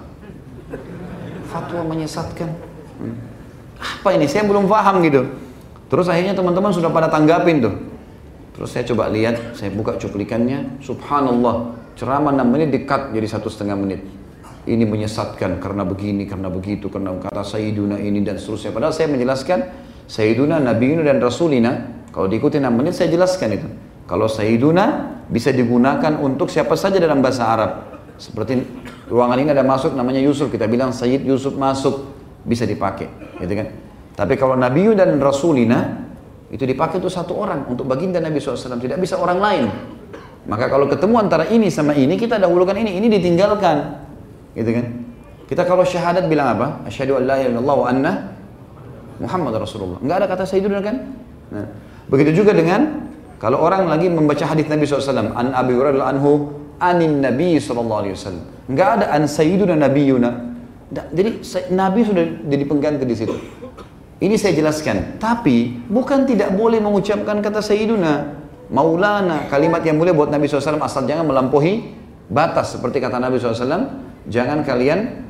Fatwa menyesatkan. Apa ini? Saya belum paham gitu. Terus akhirnya teman-teman sudah pada tanggapin tuh. Terus saya coba lihat, saya buka cuplikannya, subhanallah, ceramah 6 menit di-cut jadi 1,5 menit. Ini menyesatkan karena begini, karena begitu, karena kata Sayyiduna ini dan seterusnya. Padahal saya menjelaskan Sayyiduna, Nabiyuna dan Rasulina. Kalau diikuti 6 menit saya jelaskan itu. Kalau Sayyiduna bisa digunakan untuk siapa saja dalam bahasa Arab. Seperti ruangan ini ada masuk namanya Yusuf, kita bilang Sayyid Yusuf masuk, bisa dipakai, gitu kan? Tapi kalau Nabiyun dan Rasulina itu dipakai untuk 1 orang, untuk baginda Nabi SAW, tidak bisa orang lain. Maka kalau ketemu antara ini sama ini, kita dahulukan ini ditinggalkan, gitu kan? Kita kalau syahadat bilang apa? Asyhadu an la ilaha illallah wa anna Muhammad Rasulullah. Enggak ada kata Sayyiduna kan? Nah, begitu juga dengan kalau orang lagi membaca hadis Nabi SAW, an Abi Hurairah anhu anin Nabi SAW, enggak ada an Sayyiduna Nabiyuna. Jadi Nabi sudah jadi pengganti di situ. Ini saya jelaskan. Tapi bukan tidak boleh mengucapkan kata Sayyiduna, Maulana, kalimat yang mulia buat Nabi SAW, asal jangan melampaui batas. Seperti kata Nabi SAW, jangan kalian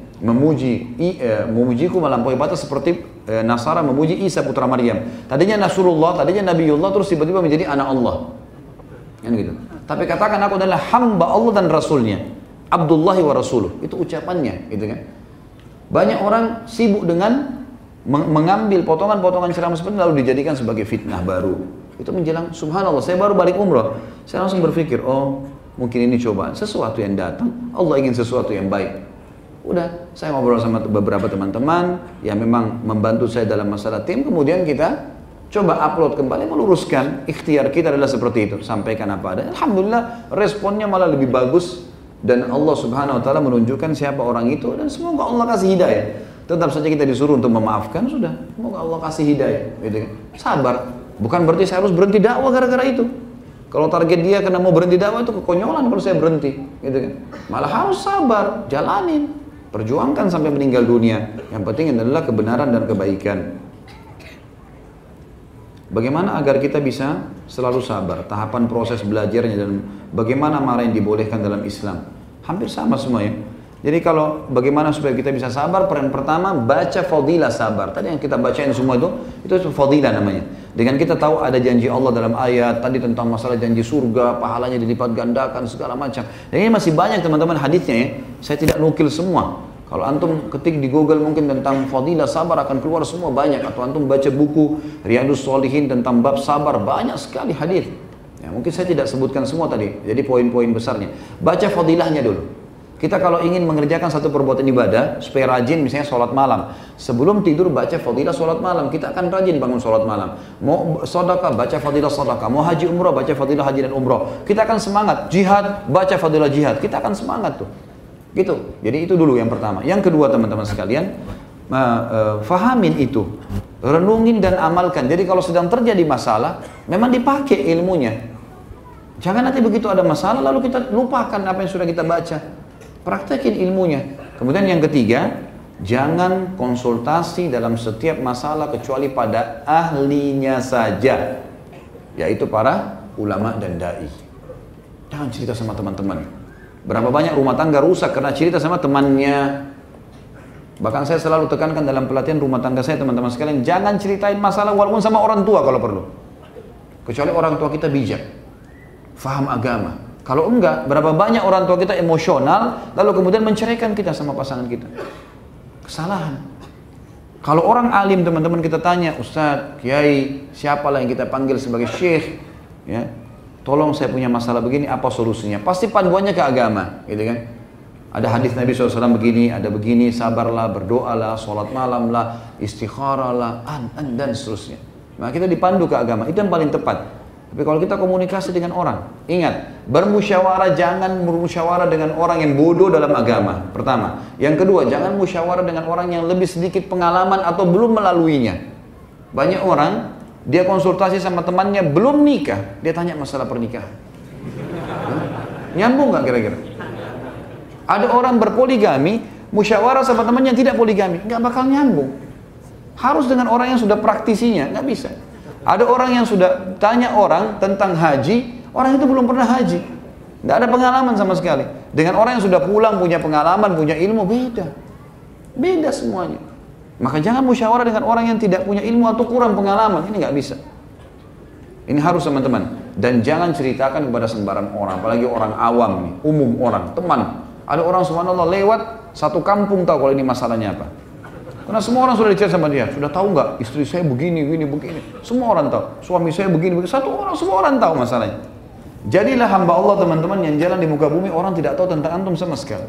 memujiku melampaui batas seperti Nasara memuji Isa putra Maryam. Tadinya Nasrullah, tadinya Nabiullah, terus tiba-tiba menjadi anak Allah. Kan gitu. Tapi katakan aku adalah hamba Allah dan Rasulnya, Abdullahi wa Rasuluh. Itu ucapannya, gitu kan. Banyak orang sibuk dengan mengambil potongan-potongan ceramah seperti lalu dijadikan sebagai fitnah baru. Itu menjelang, subhanallah, saya baru balik umrah. Saya langsung berpikir, oh mungkin ini cobaan, sesuatu yang datang, Allah ingin sesuatu yang baik. Udah, saya ngobrol sama beberapa teman-teman yang memang membantu saya dalam masalah tim, kemudian kita coba upload kembali, meluruskan. Ikhtiar kita adalah seperti itu, sampaikan apa ada. Alhamdulillah responnya malah lebih bagus, dan Allah subhanahu wa ta'ala menunjukkan siapa orang itu, dan semoga Allah kasih hidayah. Tetap saja kita disuruh untuk memaafkan, sudah, semoga Allah kasih hidayah, gitu kan. Sabar, bukan berarti saya harus berhenti dakwah gara-gara itu. Kalau target dia karena mau berhenti dakwah itu kekonyolan kalau saya berhenti, gitu kan. Malah harus sabar, jalanin, perjuangkan sampai meninggal dunia. Yang penting adalah kebenaran dan kebaikan. Bagaimana agar kita bisa selalu sabar, tahapan proses belajarnya, dan bagaimana marah yang dibolehkan dalam Islam. Hampir sama semua ya. Jadi kalau bagaimana supaya kita bisa sabar, peran pertama baca fadilah sabar. Tadi yang kita bacain semua itu fadilah namanya. Dengan kita tahu ada janji Allah dalam ayat tadi tentang masalah janji surga, pahalanya dilipat gandakan segala macam. Dan ini masih banyak teman-teman hadisnya ya. Saya tidak nukil semua. Kalau antum ketik di Google mungkin tentang fadilah sabar akan keluar semua banyak. Atau antum baca buku Riyadhus Shalihin tentang bab sabar, banyak sekali hadis. Ya, mungkin saya tidak sebutkan semua tadi. Jadi poin-poin besarnya. Baca fadilahnya dulu. Kita kalau ingin mengerjakan satu perbuatan ibadah, supaya rajin misalnya sholat malam. Sebelum tidur baca fadilah sholat malam, kita akan rajin bangun sholat malam. Mau sedekah, baca fadilah sedekah. Mau haji umrah, baca fadilah haji dan umrah. Kita akan semangat. Jihad, baca fadilah jihad. Kita akan semangat tuh. Gitu. Jadi itu dulu yang pertama. Yang kedua teman-teman sekalian, fahamin itu. Renungin dan amalkan. Jadi kalau sedang terjadi masalah, memang dipakai ilmunya. Jangan nanti begitu ada masalah, lalu kita lupakan apa yang sudah kita baca. Praktekin ilmunya. Kemudian yang ketiga, Jangan konsultasi dalam setiap masalah kecuali pada ahlinya saja, yaitu para ulama dan dai. Jangan cerita sama teman-teman. Berapa banyak rumah tangga rusak karena cerita sama temannya. Bahkan saya selalu tekankan dalam pelatihan rumah tangga saya, teman-teman sekalian, jangan ceritain masalah walaupun sama orang tua kalau perlu. Kecuali orang tua kita bijak, faham agama. Kalau enggak, berapa banyak orang tua kita emosional, lalu kemudian menceraikan kita sama pasangan kita. Kesalahan. Kalau orang alim, teman-teman kita tanya, Ustaz, Kiai, siapalah yang kita panggil sebagai syekh, ya, tolong saya punya masalah begini, apa solusinya? Pasti panduannya ke agama, gitu kan? Ada hadis Nabi SAW begini, ada begini, sabarlah, berdoalah, sholat malam lah, istikharah lah, dan seterusnya. Nah, kita dipandu ke agama, itu yang paling tepat. Tapi kalau kita komunikasi dengan orang, ingat, bermusyawarah, jangan bermusyawarah dengan orang yang bodoh dalam agama, pertama. Yang kedua, jangan musyawarah dengan orang yang lebih sedikit pengalaman atau belum melaluinya. Banyak orang, dia konsultasi sama temannya, belum nikah, dia tanya masalah pernikahan. Nyambung nggak kira-kira? Ada orang berpoligami, musyawarah sama temannya tidak poligami, nggak bakal nyambung. Harus dengan orang yang sudah praktisinya, nggak bisa. Ada orang yang sudah tanya orang tentang haji, orang itu belum pernah haji, nggak ada pengalaman sama sekali. Dengan orang yang sudah pulang, punya pengalaman, punya ilmu, beda semuanya. Maka jangan musyawarah dengan orang yang tidak punya ilmu atau kurang pengalaman, ini nggak bisa. Ini harus teman-teman. Dan jangan ceritakan kepada sembarang orang, apalagi orang awam nih, umum orang, teman. Ada orang subhanallah lewat satu kampung tahu kalau ini masalahnya apa. Karena semua orang sudah dicerita sama dia, sudah tahu nggak istri saya begini. Semua orang tahu, suami saya begini. Semua orang tahu masalahnya. Jadilah hamba Allah teman-teman yang jalan di muka bumi, orang tidak tahu tentang antum sama sekali.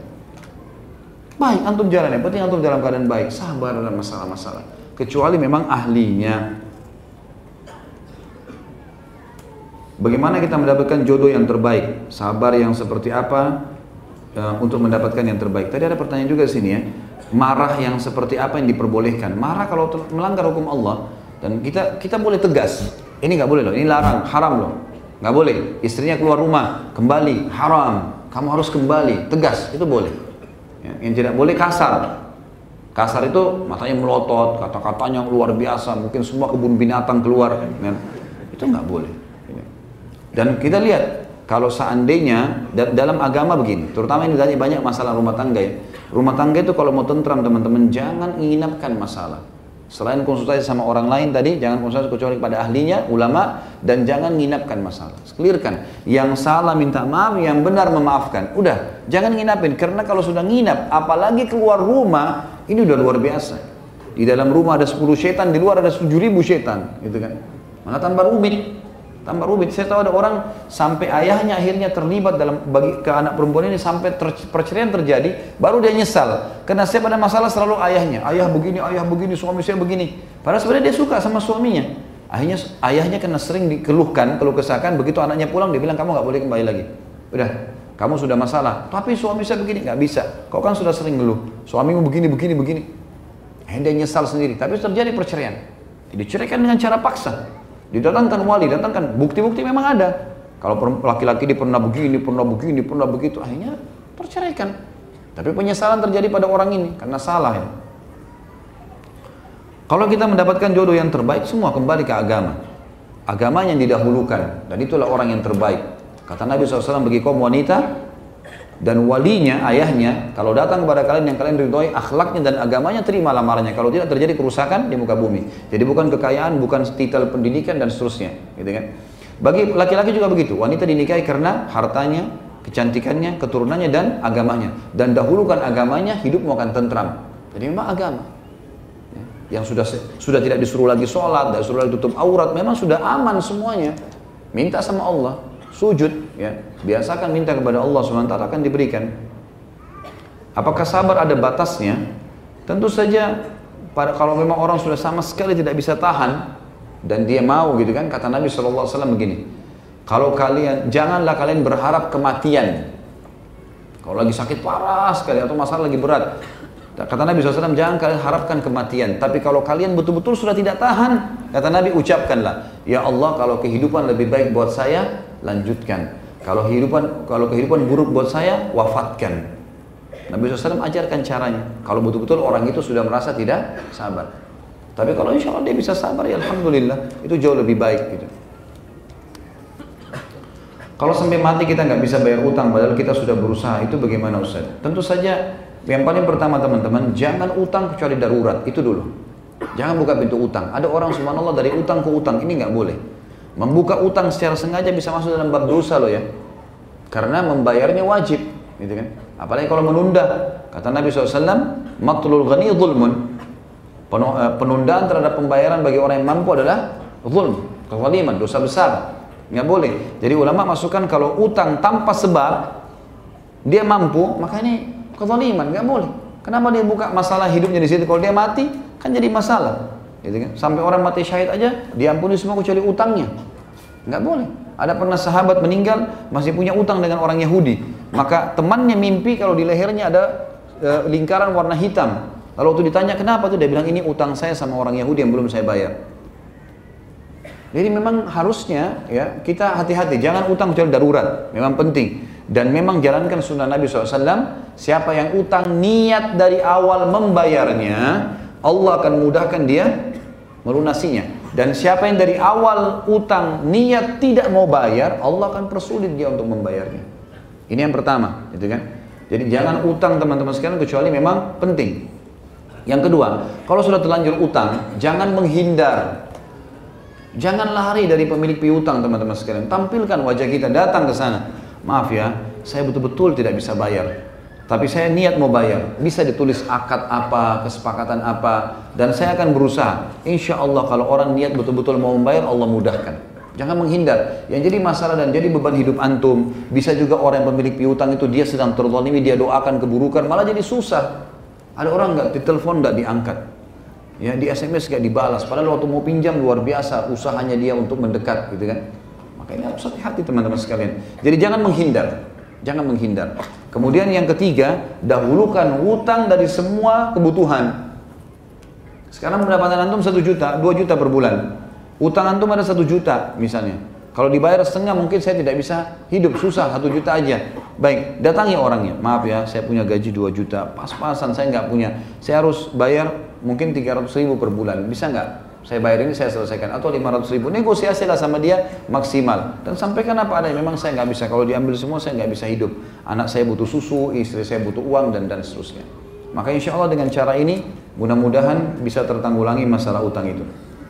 Baik, antum jalan, yang penting antum dalam keadaan baik, sabar dalam masalah-masalah. Kecuali memang ahlinya. Bagaimana kita mendapatkan jodoh yang terbaik? Sabar yang seperti apa? Untuk mendapatkan yang terbaik. Tadi ada pertanyaan juga di sini ya. Marah yang seperti apa yang diperbolehkan? Marah kalau melanggar hukum Allah, dan kita boleh tegas. Ini nggak boleh loh, ini larang, haram loh. Nggak boleh. Istrinya keluar rumah, kembali, haram. Kamu harus kembali, tegas, itu boleh. Ya, yang tidak boleh kasar. Kasar itu matanya melotot, kata-katanya luar biasa, mungkin semua kebun binatang keluar. Ya. Itu nggak boleh. Dan kita lihat, kalau seandainya dalam agama begini, terutama ini tadi banyak masalah rumah tangga ya. Rumah tangga itu kalau mau tentram teman-teman, jangan inginkan masalah. Selain konsultasi sama orang lain tadi, jangan konsultasi kecuali pada ahlinya, ulama, dan jangan nginapkan masalah. Clearkan, yang salah minta maaf, yang benar memaafkan. Udah, jangan nginapin, karena kalau sudah nginap, apalagi keluar rumah, ini udah luar biasa. Di dalam rumah ada 10 setan, di luar ada 7.000 setan, gitu kan. Malah tambah rumit. Saya tahu ada orang sampai ayahnya akhirnya terlibat dalam bagi ke anak perempuan ini sampai perceraian terjadi, baru dia nyesal. Karena setiap ada masalah selalu ayahnya, ayah begini, suami saya begini. Padahal sebenarnya dia suka sama suaminya. Akhirnya ayahnya kena sering dikeluhkan, keluh kesahkan, begitu anaknya pulang dia bilang kamu nggak boleh kembali lagi. Udah, kamu sudah masalah. Tapi suami saya begini, nggak bisa. Kau kan sudah sering ngeluh, suamimu begini. Akhirnya dia nyesal sendiri. Tapi terjadi perceraian. Diceraikan dengan cara paksa. Didatangkan wali, datangkan bukti-bukti memang ada. Kalau laki-laki dia pernah begini, pernah begitu, akhirnya terceraikan. Tapi penyesalan terjadi pada orang ini karena salah ya. Kalau kita mendapatkan jodoh yang terbaik, semua kembali ke agama. Agama yang didahulukan, dan itulah orang yang terbaik. Kata Nabi SAW bagi kaum wanita dan walinya, ayahnya, kalau datang kepada kalian yang kalian ridhoi akhlaknya dan agamanya, terima lamarannya. Kalau tidak, terjadi kerusakan di muka bumi. Jadi bukan kekayaan, bukan titel pendidikan dan seterusnya, gitu kan. Bagi laki-laki juga begitu. Wanita dinikahi karena hartanya, kecantikannya, keturunannya dan agamanya. Dan dahulukan agamanya, hidupmu akan tentram. Jadi memang agama. Yang sudah tidak disuruh lagi sholat, tidak disuruh lagi tutup aurat, memang sudah aman semuanya. Minta sama Allah. Sujud, ya, biasakan minta kepada Allah SWT akan diberikan. Apakah sabar ada batasnya? Tentu saja kalau memang orang sudah sama sekali tidak bisa tahan dan dia mau gitu kan, kata Nabi SAW begini, kalau janganlah kalian berharap kematian. Kalau lagi sakit parah sekali atau masalah lagi berat, kata Nabi SAW, jangan kalian harapkan kematian. Tapi kalau kalian betul-betul sudah tidak tahan, kata Nabi, ucapkanlah, ya Allah, kalau kehidupan lebih baik buat saya, lanjutkan. Kalau kehidupan buruk buat saya, wafatkan. Nabi SAW ajarkan caranya. Kalau betul-betul orang itu sudah merasa tidak sabar. Tapi kalau insya Allah dia bisa sabar, ya Alhamdulillah, itu jauh lebih baik gitu. Kalau sampai mati kita nggak bisa bayar utang, padahal kita sudah berusaha, itu bagaimana Ustaz? Tentu saja, yang paling pertama teman-teman, jangan utang kecuali darurat, itu dulu. Jangan buka pintu utang. Ada orang subhanallah dari utang ke utang, ini nggak boleh. Membuka utang secara sengaja bisa masuk dalam bab dosa loh ya. Karena membayarnya wajib, gitu kan? Apalagi kalau menunda. Kata Nabi SAW, matlul ghani zulmun. Penundaan terhadap pembayaran bagi orang yang mampu adalah zulm, kezaliman, dosa besar. Nggak boleh. Jadi ulama masukkan kalau utang tanpa sebab dia mampu, maka ini kezaliman, nggak boleh. Kenapa dia buka masalah hidupnya di situ? Kalau dia mati, kan jadi masalah. Gitu kan? Sampai orang mati syahid aja, diampuni semua kecuali utangnya. Nggak boleh. Ada pernah sahabat meninggal masih punya utang dengan orang Yahudi, maka temannya mimpi kalau di lehernya ada lingkaran warna hitam. Lalu waktu ditanya kenapa tuh, dia bilang ini utang saya sama orang Yahudi yang belum saya bayar. Jadi memang harusnya ya kita hati-hati, jangan utang kecuali darurat, memang penting. Dan memang jalankan sunnah Nabi SAW, siapa yang utang niat dari awal membayarnya, Allah akan mudahkan dia melunasinya. Dan siapa yang dari awal utang niat tidak mau bayar, Allah akan persulit dia untuk membayarnya. Ini yang pertama, gitu kan? Jadi jangan utang teman-teman sekalian kecuali memang penting. Yang kedua, kalau sudah terlanjur utang, jangan menghindar. Jangan lari dari pemilik piutang teman-teman sekalian. Tampilkan wajah kita, datang ke sana. Maaf ya, saya betul-betul tidak bisa bayar. Tapi saya niat mau bayar, bisa ditulis akad apa, kesepakatan apa, dan saya akan berusaha. Insya Allah kalau orang niat betul-betul mau membayar, Allah mudahkan. Jangan menghindar. Yang jadi masalah dan jadi beban hidup antum, bisa juga orang yang pemilik piutang itu dia sedang terzalimi, dia doakan keburukan, malah jadi susah. Ada orang nggak ditelepon, nggak diangkat, ya di SMS nggak dibalas. Padahal waktu mau pinjam luar biasa usahanya dia untuk mendekat, gitu kan? Makanya harus hati-hati teman-teman sekalian. Jadi jangan menghindar. Jangan menghindar. Kemudian yang ketiga, dahulukan hutang dari semua kebutuhan. Sekarang pendapatan antum 1 juta, 2 juta per bulan. Utang antum ada 1 juta misalnya. Kalau dibayar setengah mungkin saya tidak bisa hidup, susah, 1 juta aja. Baik, datangi orangnya. Maaf ya, saya punya gaji 2 juta, pas-pasan saya nggak punya. Saya harus bayar mungkin 300.000 per bulan. Bisa nggak? Saya bayar ini, saya selesaikan, atau 500.000, negosiasilah sama dia maksimal, dan sampaikan apa ada, memang saya nggak bisa, kalau diambil semua saya nggak bisa hidup, anak saya butuh susu, istri saya butuh uang, dan seterusnya. Maka insya Allah dengan cara ini, mudah-mudahan bisa tertanggulangi masalah utang itu.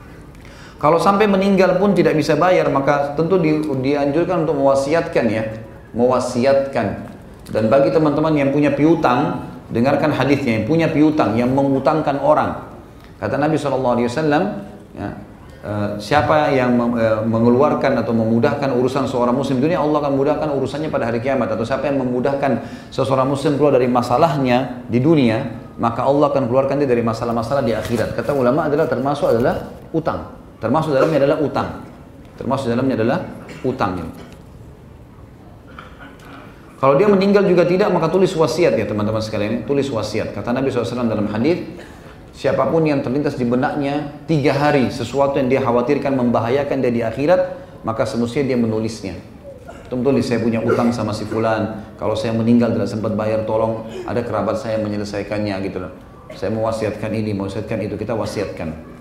Kalau sampai meninggal pun tidak bisa bayar, maka tentu dianjurkan untuk mewasiatkan ya, mewasiatkan. Dan bagi teman-teman yang punya piutang, dengarkan hadisnya, yang punya piutang, yang mengutangkan orang. Kata Nabi SAW, ya, siapa yang mengeluarkan atau memudahkan urusan seorang muslim dunia, Allah akan mudahkan urusannya pada hari kiamat. Atau siapa yang memudahkan seseorang muslim keluar dari masalahnya di dunia, maka Allah akan keluarkan dia dari masalah-masalah di akhirat. Kata ulama termasuk adalah utang. Termasuk dalamnya adalah utang. Termasuk dalamnya adalah utang. Kalau dia meninggal juga tidak, maka tulis wasiat ya teman-teman sekalian. Tulis wasiat. Kata Nabi SAW dalam hadis, siapapun yang terlintas di benaknya 3 hari sesuatu yang dia khawatirkan membahayakan dia di akhirat, maka semestinya dia menulisnya. Tulis, saya punya utang sama si fulan, kalau saya meninggal tidak sempat bayar, tolong ada kerabat saya menyelesaikannya gitu loh. Saya mewasiatkan ini, mewasiatkan itu, kita wasiatkan.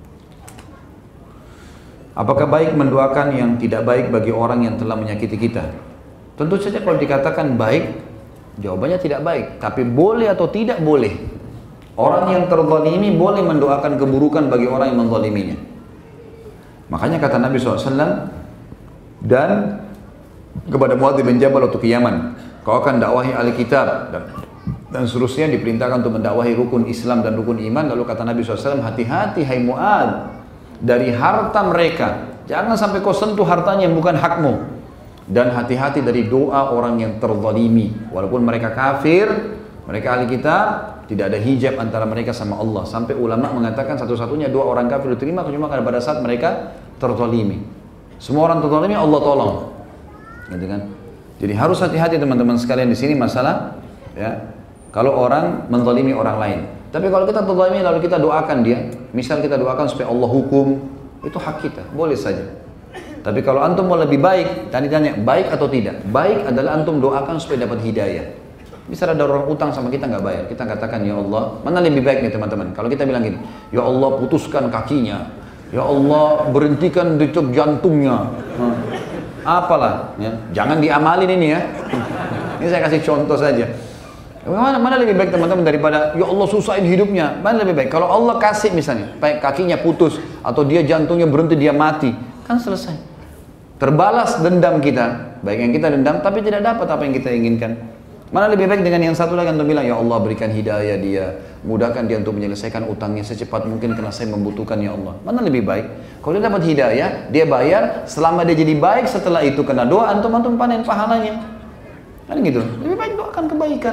Apakah baik mendoakan yang tidak baik bagi orang yang telah menyakiti kita? Tentu saja kalau dikatakan baik, jawabannya tidak baik. Tapi boleh atau tidak boleh? Orang yang terzalimi boleh mendoakan keburukan bagi orang yang menzaliminya. Makanya kata Nabi SAW, dan kepada Muadz bin Jabal waktu ke Yaman, kau akan dakwahi ahli kitab, dan seterusnya diperintahkan untuk mendakwahi rukun Islam dan rukun iman. Lalu kata Nabi SAW, hati-hati hai Muadz dari harta mereka, jangan sampai kau sentuh hartanya yang bukan hakmu, dan hati-hati dari doa orang yang terzalimi, walaupun mereka kafir, mereka ahli kitab, tidak ada hijab antara mereka sama Allah. Sampai ulama mengatakan satu-satunya doa orang kafir diterima cuma pada saat mereka terzalimi. Semua orang terzalimi Allah tolong, gitu kan? Jadi harus hati-hati teman-teman sekalian di sini masalah ya, kalau orang menzalimi orang lain. Tapi kalau kita terzalimi lalu kita doakan dia, misal kita doakan supaya Allah hukum, itu hak kita, boleh saja. Tapi kalau antum mau lebih baik, tadi tanya baik atau tidak? Baik adalah antum doakan supaya dapat hidayah. Bisa ada orang utang sama kita nggak bayar, kita katakan ya Allah, mana lebih baik nih teman-teman? Kalau kita bilang gini, ya Allah putuskan kakinya, ya Allah berhentikan detak jantungnya, apalah, ya. Jangan diamalin ini ya. Ini saya kasih contoh saja. Mana lebih baik teman-teman daripada ya Allah susahin hidupnya? Mana lebih baik? Kalau Allah kasih misalnya, baik kakinya putus atau dia jantungnya berhenti, dia mati, kan selesai. Terbalas dendam kita, baik yang kita dendam tapi tidak dapat apa yang kita inginkan. Mana lebih baik dengan yang satu lagi untuk bilang, ya Allah berikan hidayah dia, mudahkan dia untuk menyelesaikan utangnya secepat mungkin karena saya membutuhkan ya Allah. Mana lebih baik? Kalau dia dapat hidayah, dia bayar, selama dia jadi baik setelah itu kena doa, antum panen pahalanya. Kan gitu, lebih baik doakan kebaikan.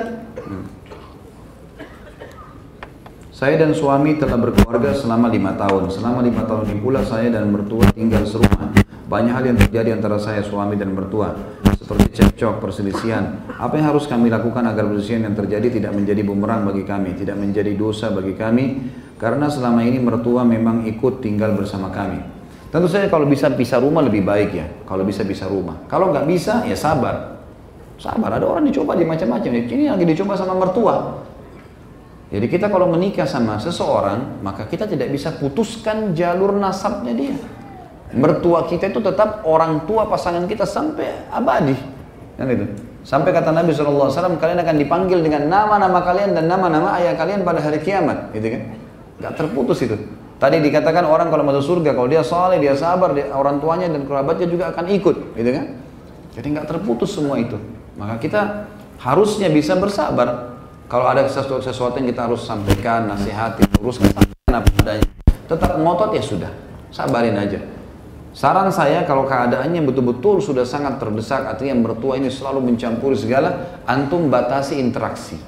Saya dan suami telah berkeluarga selama 5 tahun. Selama 5 tahun ini pula saya dan mertua tinggal serumah. Banyak hal yang terjadi antara saya, suami dan mertua, seperti cekcok, perselisihan. Apa yang harus kami lakukan agar perselisihan yang terjadi tidak menjadi bumerang bagi kami, tidak menjadi dosa bagi kami, karena selama ini mertua memang ikut tinggal bersama kami. Tentu saja kalau bisa pisah rumah lebih baik ya, kalau bisa pisah rumah. Kalau nggak bisa ya sabar. Sabar, ada orang dicoba di macam-macam. Ini lagi dicoba sama mertua. Jadi kita kalau menikah sama seseorang, maka kita tidak bisa putuskan jalur nasabnya dia. Mertua kita itu tetap orang tua pasangan kita sampai abadi. Kan itu. Sampai kata Nabi SAW, kalian akan dipanggil dengan nama-nama kalian dan nama-nama ayah kalian pada hari kiamat. Gitu kan? Gak terputus itu. Tadi dikatakan orang kalau masuk surga, kalau dia saleh, dia sabar, orang tuanya dan kerabatnya juga akan ikut. Gitu kan? Jadi gak terputus semua itu. Maka kita harusnya bisa bersabar. Kalau ada sesuatu yang kita harus sampaikan, nasihati, uruskan, sampaikan apa adanya. Tetap ngotot ya sudah, sabarin aja. Saran saya kalau keadaannya betul-betul sudah sangat terdesak, artinya mertua ini selalu mencampuri segala, antum batasi interaksi.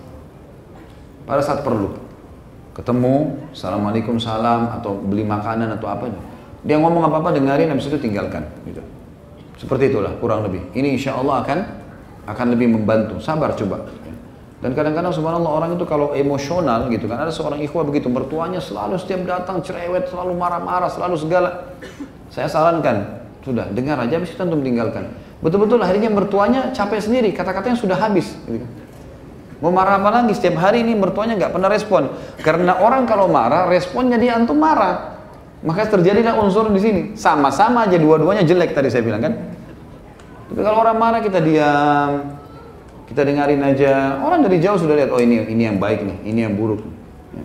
Pada saat perlu. Ketemu, assalamualaikum, salam, atau beli makanan atau apa. Dia ngomong apa-apa, dengarin, habis itu tinggalkan. Gitu. Seperti itulah, kurang lebih. Ini insya Allah akan lebih membantu. Sabar coba. Dan kadang-kadang subhanallah orang itu kalau emosional gitu kan, ada seorang ikhwah begitu, mertuanya selalu setiap datang cerewet, selalu marah-marah, selalu segala. Saya sarankan, sudah dengar aja habis itu antum tinggalkan. Betul-betul akhirnya mertuanya capek sendiri, kata-katanya sudah habis gitu kan. Mau marah apa lagi, setiap hari ini mertuanya nggak pernah respon. Karena orang kalau marah, responnya dia antum marah. Maka terjadilah unsur di sini. Sama-sama aja dua-duanya jelek tadi saya bilang kan. Tapi kalau orang marah kita diam, kita dengarin aja, orang dari jauh sudah lihat, oh ini yang baik nih, ini yang buruk. Ya.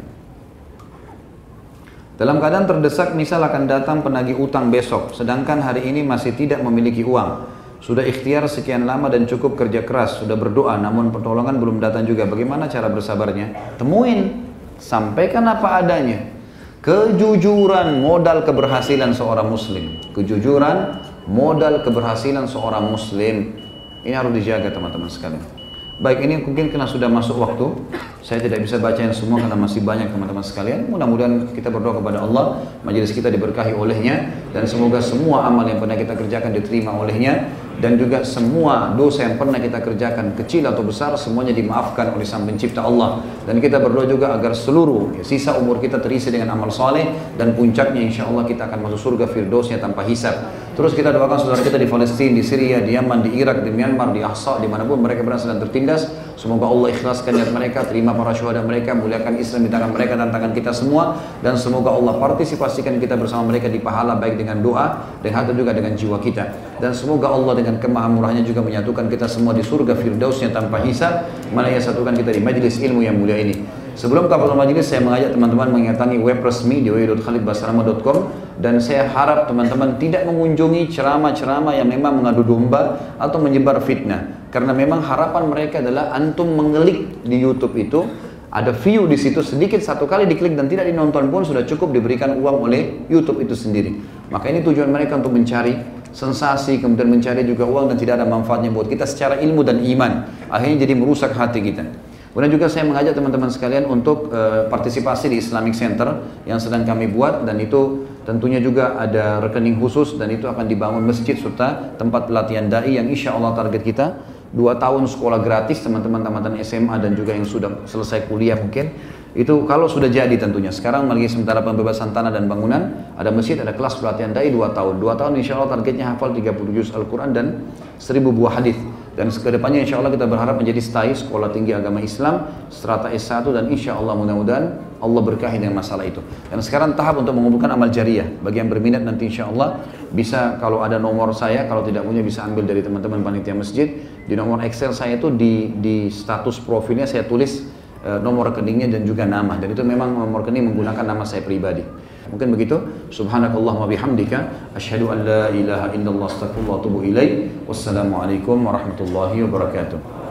Dalam keadaan terdesak, misal akan datang penagih utang besok, sedangkan hari ini masih tidak memiliki uang. Sudah ikhtiar sekian lama dan cukup kerja keras, sudah berdoa, namun pertolongan belum datang juga. Bagaimana cara bersabarnya? Temuin, sampaikan apa adanya. Kejujuran modal keberhasilan seorang muslim. Kejujuran modal keberhasilan seorang muslim. Ini harus dijaga teman-teman sekalian. Baik, ini mungkin karena sudah masuk waktu, saya tidak bisa bacain semua karena masih banyak teman-teman sekalian. Mudah-mudahan kita berdoa kepada Allah, majelis kita diberkahi olehnya, dan semoga semua amal yang pernah kita kerjakan diterima olehnya, dan juga semua dosa yang pernah kita kerjakan, kecil atau besar, semuanya dimaafkan oleh Sang Pencipta Allah. Dan kita berdoa juga agar seluruh sisa umur kita terisi dengan amal soleh, dan puncaknya insya Allah kita akan masuk surga firdausnya tanpa hisab. Terus kita doakan saudara kita di Palestina, di Syria, di Yaman, di Irak, di Myanmar, di Ahsa, dimanapun mereka berada sedang tertindas. Semoga Allah ikhlaskan niat mereka, terima para syuhada mereka, muliakan Islam di tangan mereka dan tangan kita semua. Dan semoga Allah partisipasikan kita bersama mereka di pahala, baik dengan doa, dan juga dengan jiwa kita. Dan semoga Allah dengan kemahamurahnya juga menyatukan kita semua di surga firdausnya tanpa hisab, mana ia satukan kita di majlis ilmu yang mulia ini. Sebelum kafatul majlis, saya mengajak teman-teman mendatangi web resmi di www.khalidbasrama.com, dan saya harap teman-teman tidak mengunjungi ceramah-ceramah yang memang mengadu domba atau menyebar fitnah, karena memang harapan mereka adalah antum mengelik di YouTube itu, ada view di situ sedikit, satu kali diklik dan tidak dinonton pun sudah cukup diberikan uang oleh YouTube itu sendiri. Maka ini tujuan mereka untuk mencari sensasi, kemudian mencari juga uang dan tidak ada manfaatnya buat kita secara ilmu dan iman. Akhirnya jadi merusak hati kita. Kemudian juga saya mengajak teman-teman sekalian untuk partisipasi di Islamic Center yang sedang kami buat, dan itu tentunya juga ada rekening khusus, dan itu akan dibangun masjid serta tempat pelatihan dai yang insya Allah target kita 2 tahun sekolah gratis teman-teman tamatan SMA dan juga yang sudah selesai kuliah mungkin. Itu kalau sudah jadi tentunya. Sekarang lagi sementara pembebasan tanah dan bangunan, ada masjid, ada kelas pelatihan dai 2 tahun. 2 tahun insya Allah targetnya hafal 30 juz Al-Quran dan 1000 buah hadis. Dan kedepannya insya Allah kita berharap menjadi STAI, Sekolah Tinggi Agama Islam, strata S1, dan insya Allah mudah-mudahan Allah berkahi dengan masalah itu. Dan sekarang tahap untuk mengumpulkan amal jariah. Bagi yang berminat nanti insya Allah bisa, kalau ada nomor saya, kalau tidak punya bisa ambil dari teman-teman panitia masjid. Di nomor Excel saya itu di status profilnya saya tulis nomor rekeningnya dan juga nama. Dan itu memang nomor rekening menggunakan nama saya pribadi. Mungkin begitu. Subhanakallahumma bihamdika asyhadu an la ilaha illallah astaghfirullah wa atubu ilaik. Wassalamualaikum warahmatullahi wabarakatuh.